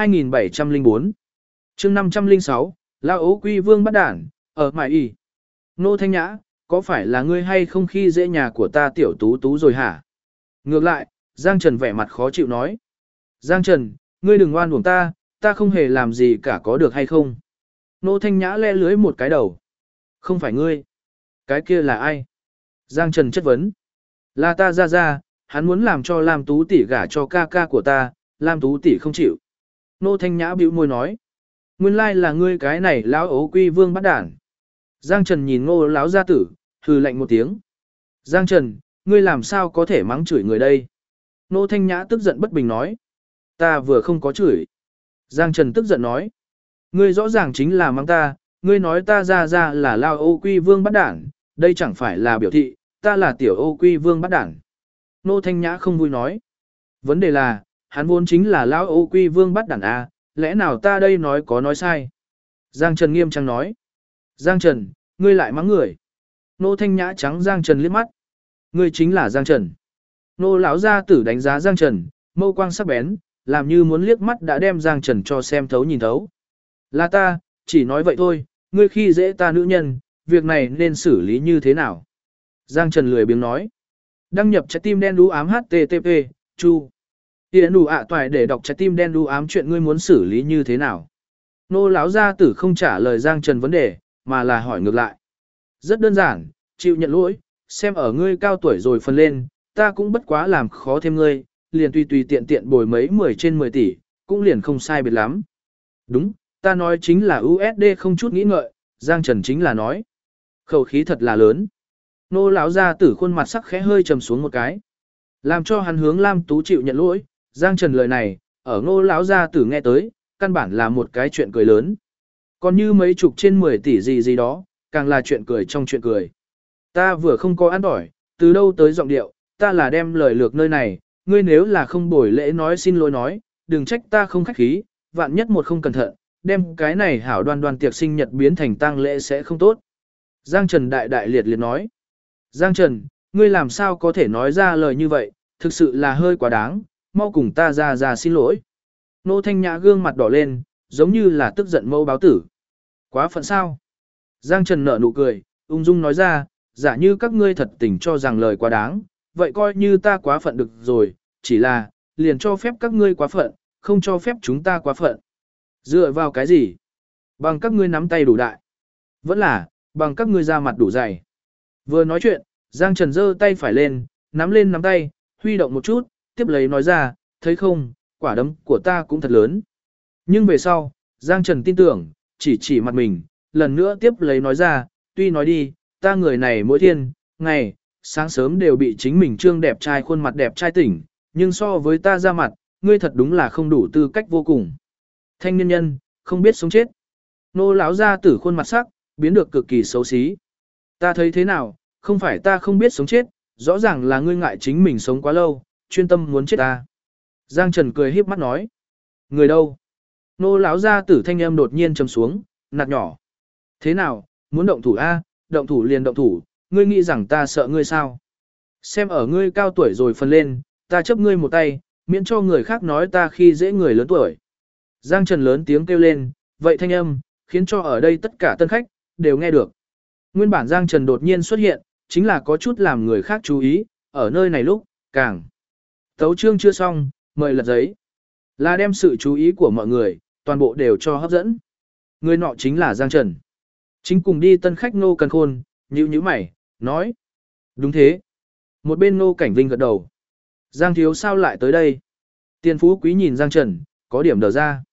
A: 2704. Chương 506, Lao ố quy vương bắt đảng, ở mại y. Nô Thanh Nhã, có phải là ngươi hay không khi dễ nhà của ta Tiểu Tú Tú rồi hả? Ngược lại, Giang Trần vẻ mặt khó chịu nói. Giang Trần, ngươi đừng oan uổng ta không hề làm gì cả có được hay không? Nô Thanh Nhã le lưới một cái đầu. Không phải ngươi. Cái kia là ai? Giang Trần chất vấn. Là ta ra, hắn muốn làm cho Lam Tú tỷ gả cho ca ca của ta, Lam Tú tỷ không chịu. Nô Thanh Nhã bĩu môi nói. Nguyên lai là ngươi cái này lão ố quy vương bắt đản. Giang Trần nhìn Ngô lão gia tử, hừ lạnh một tiếng. Giang Trần, ngươi làm sao có thể mắng chửi người đây? Nô Thanh Nhã tức giận bất bình nói. Ta vừa không có chửi. Giang Trần tức giận nói. Ngươi rõ ràng chính là mắng ta, ngươi nói ta ra là lao ô quy vương bắt đảng, đây chẳng phải là biểu thị, ta là tiểu ô quy vương bắt đảng. Nô Thanh Nhã không vui nói. Vấn đề là, hắn vốn chính là lao ô quy vương bắt đảng à, lẽ nào ta đây nói có nói sai? Giang Trần nghiêm trang nói. Giang Trần, ngươi lại mắng người. Nô Thanh Nhã trắng Giang Trần liếc mắt. Ngươi chính là Giang Trần. Nô lão gia tử đánh giá Giang Trần, mâu quang sắc bén, làm như muốn liếc mắt đã đem Giang Trần cho xem thấu nhìn thấu. Là ta, chỉ nói vậy thôi, ngươi khi dễ ta nữ nhân, việc này nên xử lý như thế nào? Giang Trần lười biếng nói. Đăng nhập trái tim đen đú ám HTTP, chu. Hiện đủ ạ toại để đọc trái tim đen đú ám chuyện ngươi muốn xử lý như thế nào? Nô lão gia tử không trả lời Giang Trần vấn đề, mà là hỏi ngược lại. Rất đơn giản, chịu nhận lỗi, xem ở ngươi cao tuổi rồi phần lên, ta cũng bất quá làm khó thêm ngươi, liền tùy tiện tiện bồi mấy 10 trên 10 tỷ, cũng liền không sai biệt lắm. Đúng, ta nói chính là USD không chút nghĩ ngợi, Giang Trần chính là nói. Khẩu khí thật là lớn. Nô lão gia tử khuôn mặt sắc khẽ hơi trầm xuống một cái. Làm cho hắn hướng Lam Tú chịu nhận lỗi, Giang Trần lời này, ở Ngô lão gia tử nghe tới, căn bản là một cái chuyện cười lớn. Còn như mấy chục trên 10 tỷ gì đó, càng là chuyện cười trong chuyện cười. Ta vừa không có ăn bỏi, từ đâu tới giọng điệu, ta là đem lời lược nơi này, ngươi nếu là không bồi lễ nói xin lỗi nói, đừng trách ta không khách khí, vạn nhất một không cẩn thận, đem cái này hảo đoan đoan tiệc sinh nhật biến thành tang lễ sẽ không tốt. Giang Trần đại đại liệt liệt nói. Giang Trần, ngươi làm sao có thể nói ra lời như vậy, thực sự là hơi quá đáng, mau cùng ta ra xin lỗi. Nô Thanh Nhã gương mặt đỏ lên, giống như là tức giận mâu báo tử. Quá phận sao? Giang Trần nở nụ cười, ung dung nói ra, giả như các ngươi thật tình cho rằng lời quá đáng, vậy coi như ta quá phận được rồi, chỉ là, liền cho phép các ngươi quá phận, không cho phép chúng ta quá phận. Dựa vào cái gì? Bằng các ngươi nắm tay đủ đại. Vẫn là, bằng các ngươi ra mặt đủ dày. Vừa nói chuyện, Giang Trần giơ tay phải lên nắm tay, huy động một chút, tiếp lấy nói ra, thấy không, quả đấm của ta cũng thật lớn. Nhưng về sau, Giang Trần tin tưởng, chỉ mặt mình, lần nữa tiếp lấy nói ra, tuy nói đi, ta người này mỗi thiên, ngày, sáng sớm đều bị chính mình trương đẹp trai khuôn mặt đẹp trai tỉnh, nhưng so với ta ra mặt, ngươi thật đúng là không đủ tư cách vô cùng. Thanh niên nhân, không biết sống chết. Nô lão gia tử khuôn mặt sắc, biến được cực kỳ xấu xí. Ta thấy thế nào, không phải ta không biết sống chết, rõ ràng là ngươi ngại chính mình sống quá lâu, chuyên tâm muốn chết ta. Giang Trần cười híp mắt nói. Người đâu? Nô lão gia tử thanh âm đột nhiên trầm xuống, nạt nhỏ. Thế nào, muốn động thủ a? Động thủ liền động thủ, ngươi nghĩ rằng ta sợ ngươi sao? Xem ở ngươi cao tuổi rồi phần lên, ta chấp ngươi một tay, miễn cho người khác nói ta khi dễ người lớn tuổi. Giang Trần lớn tiếng kêu lên, vậy thanh âm, khiến cho ở đây tất cả tân khách, đều nghe được. Nguyên bản Giang Trần đột nhiên xuất hiện, chính là có chút làm người khác chú ý, ở nơi này lúc, càng. Tấu chương chưa xong, mời lật giấy. Là đem sự chú ý của mọi người, toàn bộ đều cho hấp dẫn. Người nọ chính là Giang Trần. Chính cùng đi tân khách Ngô Cần Khôn, nhíu mày, nói. Đúng thế. Một bên Ngô Cảnh Vinh gật đầu. Giang thiếu sao lại tới đây? Tiền phú quý nhìn Giang Trần, có điểm đờ ra.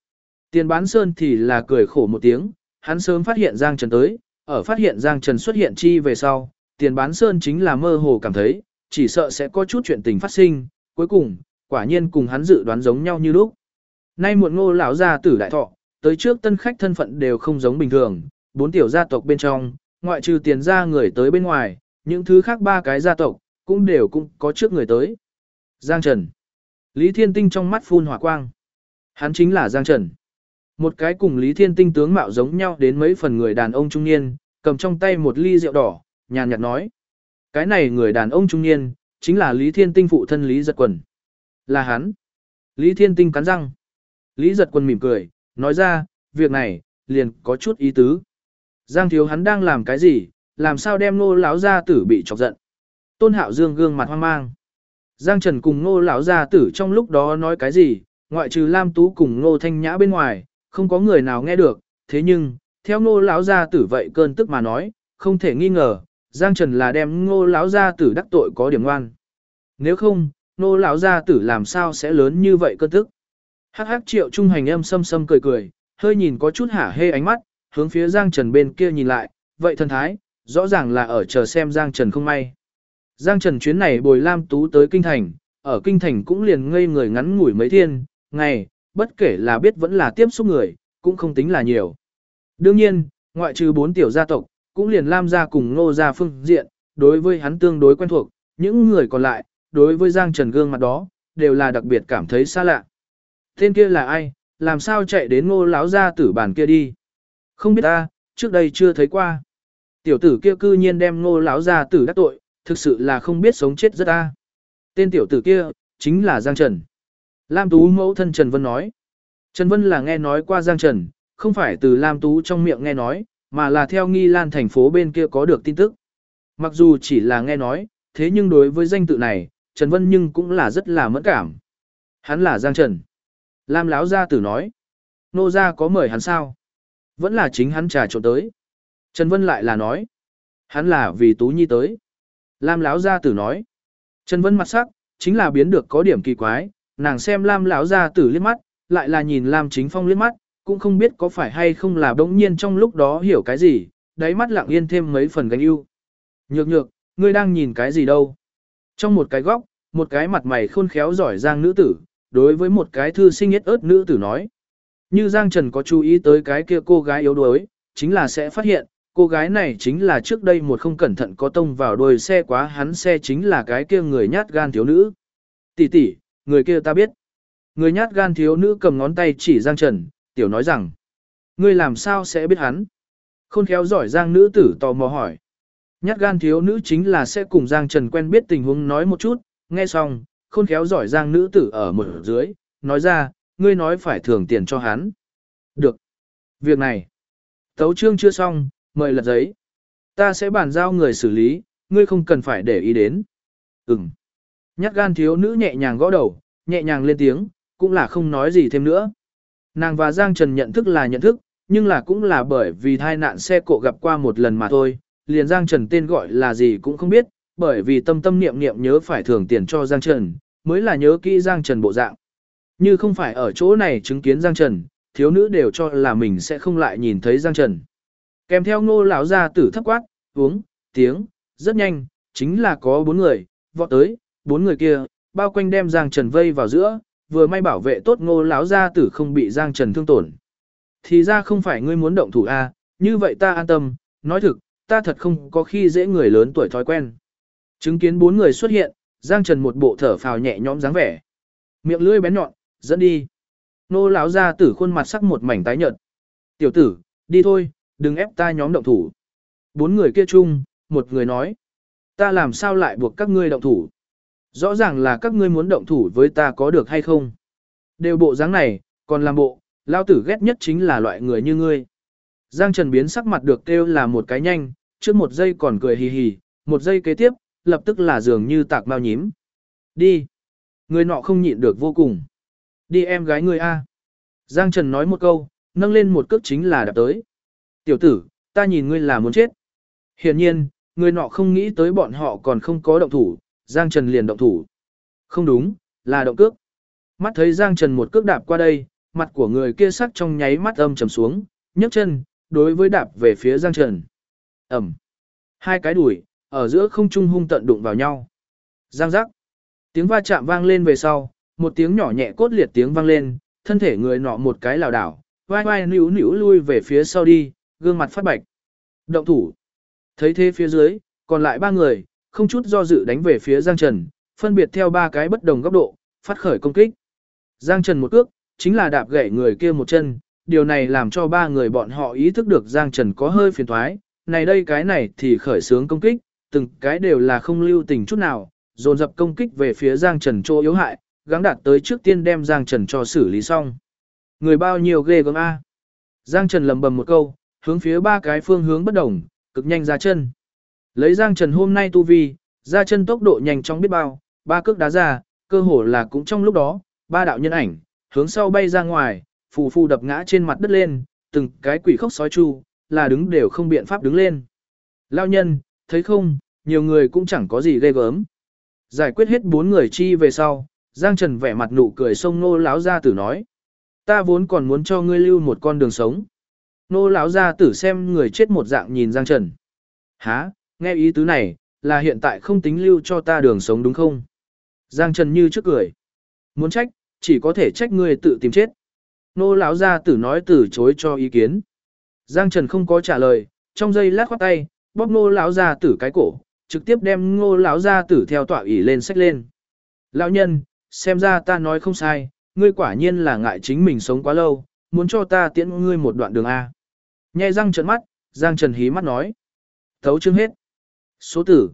A: Tiền bán sơn thì là cười khổ một tiếng, hắn sớm phát hiện Giang Trần tới, ở phát hiện Giang Trần xuất hiện chi về sau, tiền bán sơn chính là mơ hồ cảm thấy, chỉ sợ sẽ có chút chuyện tình phát sinh, cuối cùng, quả nhiên cùng hắn dự đoán giống nhau như lúc. Nay muộn Ngô lão gia tử đại thọ, tới trước tân khách thân phận đều không giống bình thường, 4 tiểu gia tộc bên trong, ngoại trừ tiền gia người tới bên ngoài, những thứ khác 3 cái gia tộc, cũng đều có trước người tới. Giang Trần. Lý Thiên Tinh trong mắt phun hỏa quang. Hắn chính là Giang Trần. Một cái cùng Lý Thiên Tinh tướng mạo giống nhau đến mấy phần người đàn ông trung niên, cầm trong tay một ly rượu đỏ, nhàn nhạt nói. Cái này người đàn ông trung niên, chính là Lý Thiên Tinh phụ thân Lý Giật Quần. Là hắn. Lý Thiên Tinh cắn răng. Lý Giật Quần mỉm cười, nói ra, việc này, liền có chút ý tứ. Giang thiếu hắn đang làm cái gì, làm sao đem Ngô lão gia tử bị chọc giận. Tôn Hạo Dương gương mặt hoang mang. Giang Trần cùng Ngô lão gia tử trong lúc đó nói cái gì, ngoại trừ Lam Tú cùng Ngô Thanh Nhã bên ngoài, không có người nào nghe được, thế nhưng, theo Ngô lão gia tử vậy cơn tức mà nói, không thể nghi ngờ, Giang Trần là đem Ngô lão gia tử đắc tội có điểm ngoan. Nếu không, Ngô lão gia tử làm sao sẽ lớn như vậy cơn tức. Hắc hắc Triệu Trung Hành âm sâm sâm cười cười, hơi nhìn có chút hả hê ánh mắt, hướng phía Giang Trần bên kia nhìn lại, vậy thần thái, rõ ràng là ở chờ xem Giang Trần không may. Giang Trần chuyến này bồi Lam Tú tới Kinh Thành, ở Kinh Thành cũng liền ngây người ngắn ngủi mấy thiên, ngày, bất kể là biết vẫn là tiếp xúc người, cũng không tính là nhiều. Đương nhiên, ngoại trừ 4 tiểu gia tộc, cũng liền Lam gia cùng Ngô gia phương diện, đối với hắn tương đối quen thuộc, những người còn lại, đối với Giang Trần gương mặt đó, đều là đặc biệt cảm thấy xa lạ. Tên kia là ai, làm sao chạy đến Ngô lão gia tử bàn kia đi? Không biết ta, trước đây chưa thấy qua. Tiểu tử kia cư nhiên đem Ngô lão gia tử đắc tội, thực sự là không biết sống chết rất ta. Tên tiểu tử kia, chính là Giang Trần. Lam Tú mẫu thân Trần Vân nói. Trần Vân là nghe nói qua Giang Trần, không phải từ Lam Tú trong miệng nghe nói, mà là theo Nghi Lan thành phố bên kia có được tin tức. Mặc dù chỉ là nghe nói, thế nhưng đối với danh tự này, Trần Vân nhưng cũng là rất là mẫn cảm. Hắn là Giang Trần. Lam lão gia tử nói. Nô gia có mời hắn sao? Vẫn là chính hắn trà trộn tới. Trần Vân lại là nói. Hắn là vì Tú Nhi tới. Lam lão gia tử nói. Trần Vân mặt sắc, chính là biến được có điểm kỳ quái, nàng xem Lam lão gia tử liếc mắt, lại là nhìn Lam Chính Phong liếc mắt, cũng không biết có phải hay không là bỗng nhiên trong lúc đó hiểu cái gì, đáy mắt lặng yên thêm mấy phần gánh ưu. Nhược nhược, ngươi đang nhìn cái gì đâu? Trong một cái góc, một cái mặt mày khôn khéo giỏi giang nữ tử, đối với một cái thư sinh nhất ớt nữ tử nói. Như Giang Trần có chú ý tới cái kia cô gái yếu đuối, chính là sẽ phát hiện, cô gái này chính là trước đây một không cẩn thận có tông vào đuôi xe quá hắn xe chính là cái kia người nhát gan thiếu nữ. Tỷ tỷ, người kia ta biết. Người nhát gan thiếu nữ cầm ngón tay chỉ Giang Trần, tiểu nói rằng. Ngươi làm sao sẽ biết hắn? Khôn khéo giỏi Giang nữ tử tò mò hỏi. Nhát gan thiếu nữ chính là sẽ cùng Giang Trần quen biết tình huống nói một chút, nghe xong, khôn khéo giỏi Giang nữ tử ở một dưới, nói ra, ngươi nói phải thưởng tiền cho hắn. Được. Việc này. Tấu chương chưa xong, mời lật giấy. Ta sẽ bàn giao người xử lý, ngươi không cần phải để ý đến. Ừm. Nhát gan thiếu nữ nhẹ nhàng gõ đầu, nhẹ nhàng lên tiếng, cũng là không nói gì thêm nữa. Nàng và Giang Trần nhận thức là nhận thức, nhưng là cũng là bởi vì tai nạn xe cộ gặp qua một lần mà thôi, liền Giang Trần tên gọi là gì cũng không biết, bởi vì tâm tâm niệm niệm nhớ phải thưởng tiền cho Giang Trần, mới là nhớ kỹ Giang Trần bộ dạng. Như không phải ở chỗ này chứng kiến Giang Trần, thiếu nữ đều cho là mình sẽ không lại nhìn thấy Giang Trần. Kèm theo Ngô lão gia tử thấp quát, uống, tiếng, rất nhanh, chính là có 4 người, vọt tới, 4 người kia, bao quanh đem Giang Trần vây vào giữa, vừa may bảo vệ tốt Ngô lão gia tử không bị Giang Trần thương tổn. Thì ra không phải ngươi muốn động thủ a, như vậy ta an tâm, nói thực, ta thật không có khi dễ người lớn tuổi thói quen. Chứng kiến 4 người xuất hiện, Giang Trần một bộ thở phào nhẹ nhõm dáng vẻ. Miệng lưỡi bén nhọn, dẫn đi. Ngô lão gia tử khuôn mặt sắc một mảnh tái nhợt. Tiểu tử, đi thôi, đừng ép ta nhóm động thủ. 4 người kia chung, một người nói. Ta làm sao lại buộc các ngươi động thủ? Rõ ràng là các ngươi muốn động thủ với ta có được hay không? Đều bộ dáng này, còn làm bộ, lao tử ghét nhất chính là loại người như ngươi. Giang Trần biến sắc mặt được kêu là một cái nhanh, trước một giây còn cười hì hì, một giây kế tiếp, lập tức là dường như tạc mau nhím. Đi. Người nọ không nhịn được vô cùng. Đi em gái ngươi a. Giang Trần nói một câu, nâng lên một cước chính là đạp tới. Tiểu tử, ta nhìn ngươi là muốn chết. Hiển nhiên, người nọ không nghĩ tới bọn họ còn không có động thủ, Giang Trần liền động thủ. Không đúng, là động cước. Mắt thấy Giang Trần một cước đạp qua đây, mặt của người kia sắc trong nháy mắt âm trầm xuống, nhấc chân, đối với đạp về phía Giang Trần. Ẩm. Hai cái đùi, ở giữa không trung hung tận đụng vào nhau. Giang giác. Tiếng va chạm vang lên về sau, một tiếng nhỏ nhẹ cốt liệt tiếng vang lên, thân thể người nọ một cái lảo đảo, vai vai níu níu lui về phía sau đi, gương mặt phát bạch. Động thủ. Thấy thế phía dưới, còn lại ba người, không chút do dự đánh về phía Giang Trần, phân biệt theo ba cái bất đồng góc độ, phát khởi công kích. Giang Trần một cước, chính là đạp gãy người kia một chân, điều này làm cho ba người bọn họ ý thức được Giang Trần có hơi phiền thoái, này đây cái này thì khởi xướng công kích, từng cái đều là không lưu tình chút nào, dồn dập công kích về phía Giang Trần chỗ yếu hại, gắng đạt tới trước tiên đem Giang Trần cho xử lý xong. Người bao nhiêu ghê gớm a. Giang Trần lầm bầm một câu, hướng phía ba cái phương hướng bất đồng, cực nhanh ra chân. Lấy Giang Trần hôm nay tu vi, ra chân tốc độ nhanh chóng biết bao, ba cước đá ra, cơ hồ là cũng trong lúc đó, ba đạo nhân ảnh, hướng sau bay ra ngoài, phù phù đập ngã trên mặt đất lên, từng cái quỷ khóc sói chu, là đứng đều không biện pháp đứng lên. Lao nhân, thấy không, nhiều người cũng chẳng có gì ghê gớm. Giải quyết hết 4 người chi về sau, Giang Trần vẻ mặt nụ cười xông Nô lão gia tử nói: "Ta vốn còn muốn cho ngươi lưu một con đường sống." Nô lão gia tử xem người chết một dạng nhìn Giang Trần. "Hả, nghe ý tứ này, là hiện tại không tính lưu cho ta đường sống đúng không?" Giang Trần như trước cười. "Muốn trách, chỉ có thể trách ngươi tự tìm chết." Nô lão gia tử nói từ chối cho ý kiến. Giang Trần không có trả lời, trong giây lát khoát tay, bóp Nô lão gia tử cái cổ, trực tiếp đem Ngô lão gia tử theo tọa ỷ lên xách lên. "Lão nhân, xem ra ta nói không sai, ngươi quả nhiên là ngại chính mình sống quá lâu, muốn cho ta tiễn ngươi một đoạn đường a." Nhe răng trợn mắt, Giang Trần hí mắt nói. Thấu chương hết. Số tử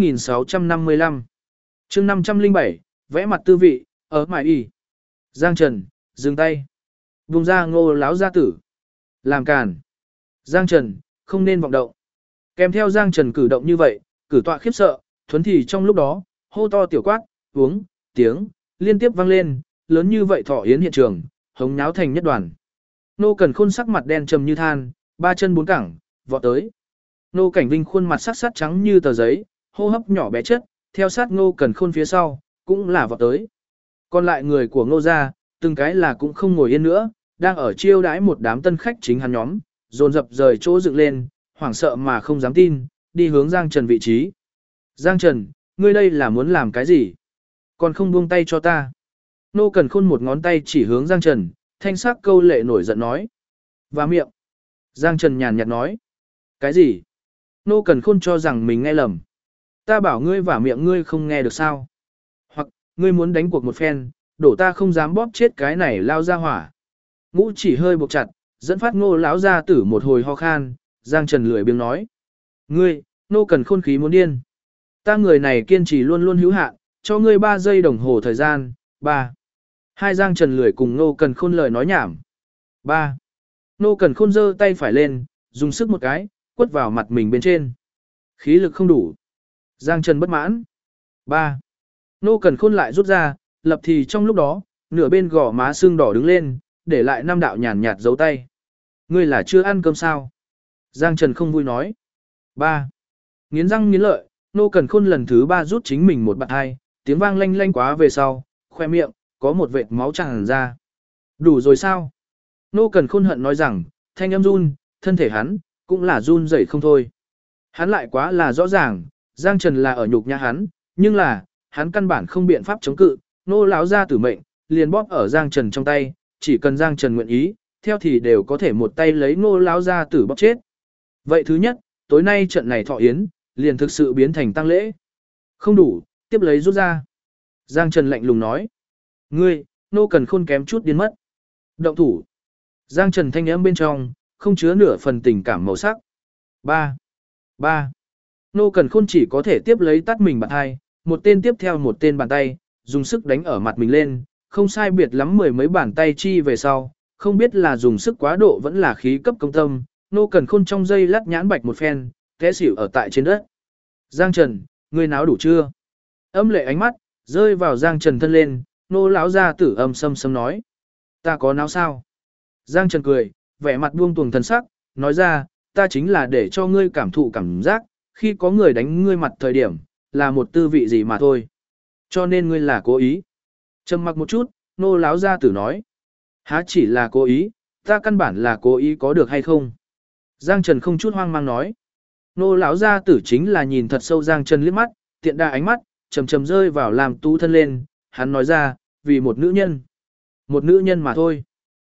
A: 2655. Chương 507, vẽ mặt tư vị, ở mải y. Giang Trần, dừng tay. Vùng ra Ngô lão gia tử. Làm càn. Giang Trần, không nên vọng động. Kèm theo Giang Trần cử động như vậy, cử tọa khiếp sợ, thuấn thì trong lúc đó, hô to tiểu quát, uống, tiếng, liên tiếp vang lên, lớn như vậy thọ yến hiện trường, hống nháo thành nhất đoàn. Nô Cẩn Khôn sắc mặt đen trầm như than, ba chân bốn cẳng, vọt tới. Nô Cảnh Vinh khuôn mặt sắc sắt trắng như tờ giấy, hô hấp nhỏ bé chất, theo sát Nô Cẩn Khôn phía sau, cũng là vọt tới. Còn lại người của Ngô gia, từng cái là cũng không ngồi yên nữa, đang ở chiêu đãi một đám tân khách chính hắn nhóm, dồn dập rời chỗ dựng lên, hoảng sợ mà không dám tin, đi hướng Giang Trần vị trí. "Giang Trần, ngươi đây là muốn làm cái gì? Còn không buông tay cho ta." Nô Cẩn Khôn một ngón tay chỉ hướng Giang Trần, thanh sắc câu lệ nổi giận nói. "Và miệng." Giang Trần nhàn nhạt nói. "Cái gì?" Nô Cẩn Khôn cho rằng mình nghe lầm. "Ta bảo ngươi vả miệng ngươi không nghe được sao? Hoặc, ngươi muốn đánh cuộc một phen, đổ ta không dám bóp chết cái này lao ra hỏa." Ngũ chỉ hơi buộc chặt, dẫn phát Ngô lão gia tử một hồi ho khan, Giang Trần lười biếng nói. "Ngươi, Nô Cẩn Khôn khí muốn điên. Ta người này kiên trì luôn luôn hữu hạn, cho ngươi 3 giây đồng hồ thời gian, 3. Hai Giang Trần lười cùng Nô Cẩn Khôn lời nói nhảm. 3. Nô Cẩn Khôn giơ tay phải lên, dùng sức một cái, quất vào mặt mình bên trên. Khí lực không đủ. Giang Trần bất mãn. 3. Nô Cẩn Khôn lại rút ra, lập thì trong lúc đó, nửa bên gò má sưng đỏ đứng lên, để lại 5 đạo nhàn nhạt dấu tay. "Ngươi là chưa ăn cơm sao?" Giang Trần không vui nói. 3. Nghiến răng nghiến lợi, Nô Cẩn Khôn lần thứ 3 rút chính mình một bạn hai, tiếng vang lanh lanh quá về sau, khoe miệng, có một vệt máu tràn ra. "Đủ rồi sao?" Nô Cẩn Khôn hận nói rằng, thanh âm run, thân thể hắn, cũng là run rẩy không thôi. Hắn lại quá là rõ ràng, Giang Trần là ở nhục nhã hắn, nhưng là, hắn căn bản không biện pháp chống cự, Nô lão gia tử mệnh, liền bóp ở Giang Trần trong tay, chỉ cần Giang Trần nguyện ý, theo thì đều có thể một tay lấy Nô lão gia tử bóp chết. Vậy thứ nhất, tối nay trận này thọ yến, liền thực sự biến thành tang lễ. Không đủ, tiếp lấy rút ra. Giang Trần lạnh lùng nói. "Ngươi, Nô Cẩn Khôn kém chút điên mất." Động thủ. Giang Trần thanh âm bên trong, không chứa nửa phần tình cảm màu sắc. 3. 3. Nô Cẩn Khôn chỉ có thể tiếp lấy tắt mình bàn hai, một tên tiếp theo một tên bàn tay, dùng sức đánh ở mặt mình lên, không sai biệt lắm 10 mấy bàn tay chi về sau, không biết là dùng sức quá độ vẫn là khí cấp công tâm, Nô Cẩn Khôn trong giây lát nhãn bạch một phen, té xỉu ở tại trên đất. "Giang Trần, ngươi náo đủ chưa?" Âm lệ ánh mắt rơi vào Giang Trần thân lên, Nô lão gia tử âm sâm sâm nói. "Ta có náo sao?" Giang Trần cười, vẻ mặt buông tuồng thần sắc, nói ra, "Ta chính là để cho ngươi cảm thụ cảm giác, khi có người đánh ngươi mặt thời điểm, là một tư vị gì mà thôi. Cho nên ngươi là cố ý." Trầm mặc một chút, Nô lão gia tử nói. Há chỉ là cố ý, ta căn bản là cố ý có được hay không? Giang Trần không chút hoang mang nói. Nô lão gia tử chính là nhìn thật sâu Giang Trần liếc mắt, tiện đà ánh mắt, chầm chầm rơi vào làm tú thân lên, hắn nói ra, vì một nữ nhân. Một nữ nhân mà thôi.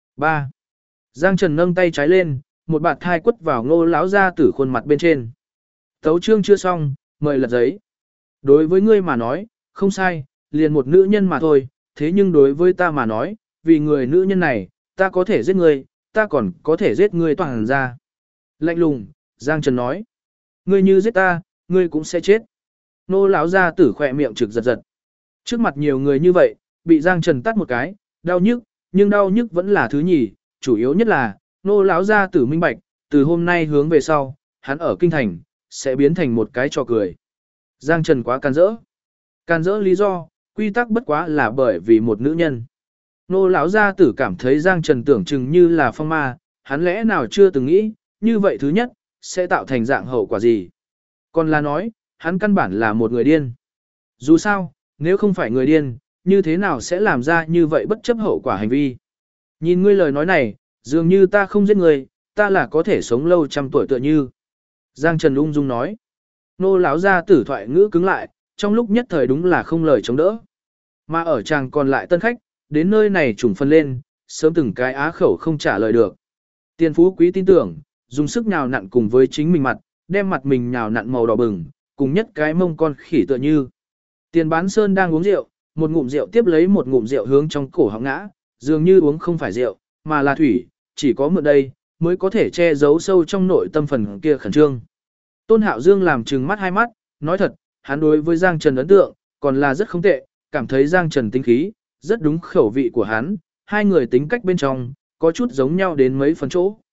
A: 3. Giang Trần nâng tay trái lên, một bạt thai quất vào Nô lão gia tử khuôn mặt bên trên. Tấu chương chưa xong, mời lật giấy. Đối với ngươi mà nói, không sai, liền một nữ nhân mà thôi, thế nhưng đối với ta mà nói, vì người nữ nhân này, ta có thể giết ngươi, ta còn có thể giết ngươi toàn ra. Lạnh lùng, Giang Trần nói. Ngươi như giết ta, ngươi cũng sẽ chết. Nô lão gia tử khỏe miệng trực giật giật. Trước mặt nhiều người như vậy, bị Giang Trần tát một cái, đau nhức, nhưng đau nhức vẫn là thứ nhì, chủ yếu nhất là, nô lão gia tử minh bạch, từ hôm nay hướng về sau, hắn ở kinh thành, sẽ biến thành một cái trò cười. Giang Trần quá can dỡ. Can dỡ lý do, quy tắc bất quá là bởi vì một nữ nhân. Nô lão gia tử cảm thấy Giang Trần tưởng chừng như là phong ma, hắn lẽ nào chưa từng nghĩ, như vậy thứ nhất, sẽ tạo thành dạng hậu quả gì. Còn là nói, hắn căn bản là một người điên. Dù sao, nếu không phải người điên, như thế nào sẽ làm ra như vậy bất chấp hậu quả hành vi. Nhìn ngươi lời nói này, dường như ta không giết người, ta là có thể sống lâu trăm tuổi tựa như. Giang Trần ung dung nói. Nô lão gia tử thoại ngữ cứng lại, trong lúc nhất thời đúng là không lời chống đỡ. Mà ở chàng còn lại tân khách, đến nơi này trùng phân lên, sớm từng cái á khẩu không trả lời được. Tiền phú quý tin tưởng, dùng sức nhào nặn cùng với chính mình mặt, đem mặt mình nhào nặn màu đỏ bừng, cùng nhất cái mông con khỉ tựa như. Tiền bán sơn đang uống rượu, một ngụm rượu tiếp lấy một ngụm rượu hướng trong cổ họng ngã, dường như uống không phải rượu, mà là thủy, chỉ có mượn đây, mới có thể che giấu sâu trong nội tâm phần kia khẩn trương. Tôn Hạo Dương làm trừng mắt hai mắt, nói thật, hắn đối với Giang Trần ấn tượng, còn là rất không tệ, cảm thấy Giang Trần tính khí, rất đúng khẩu vị của hắn, hai người tính cách bên trong, có chút giống nhau đến mấy phần chỗ.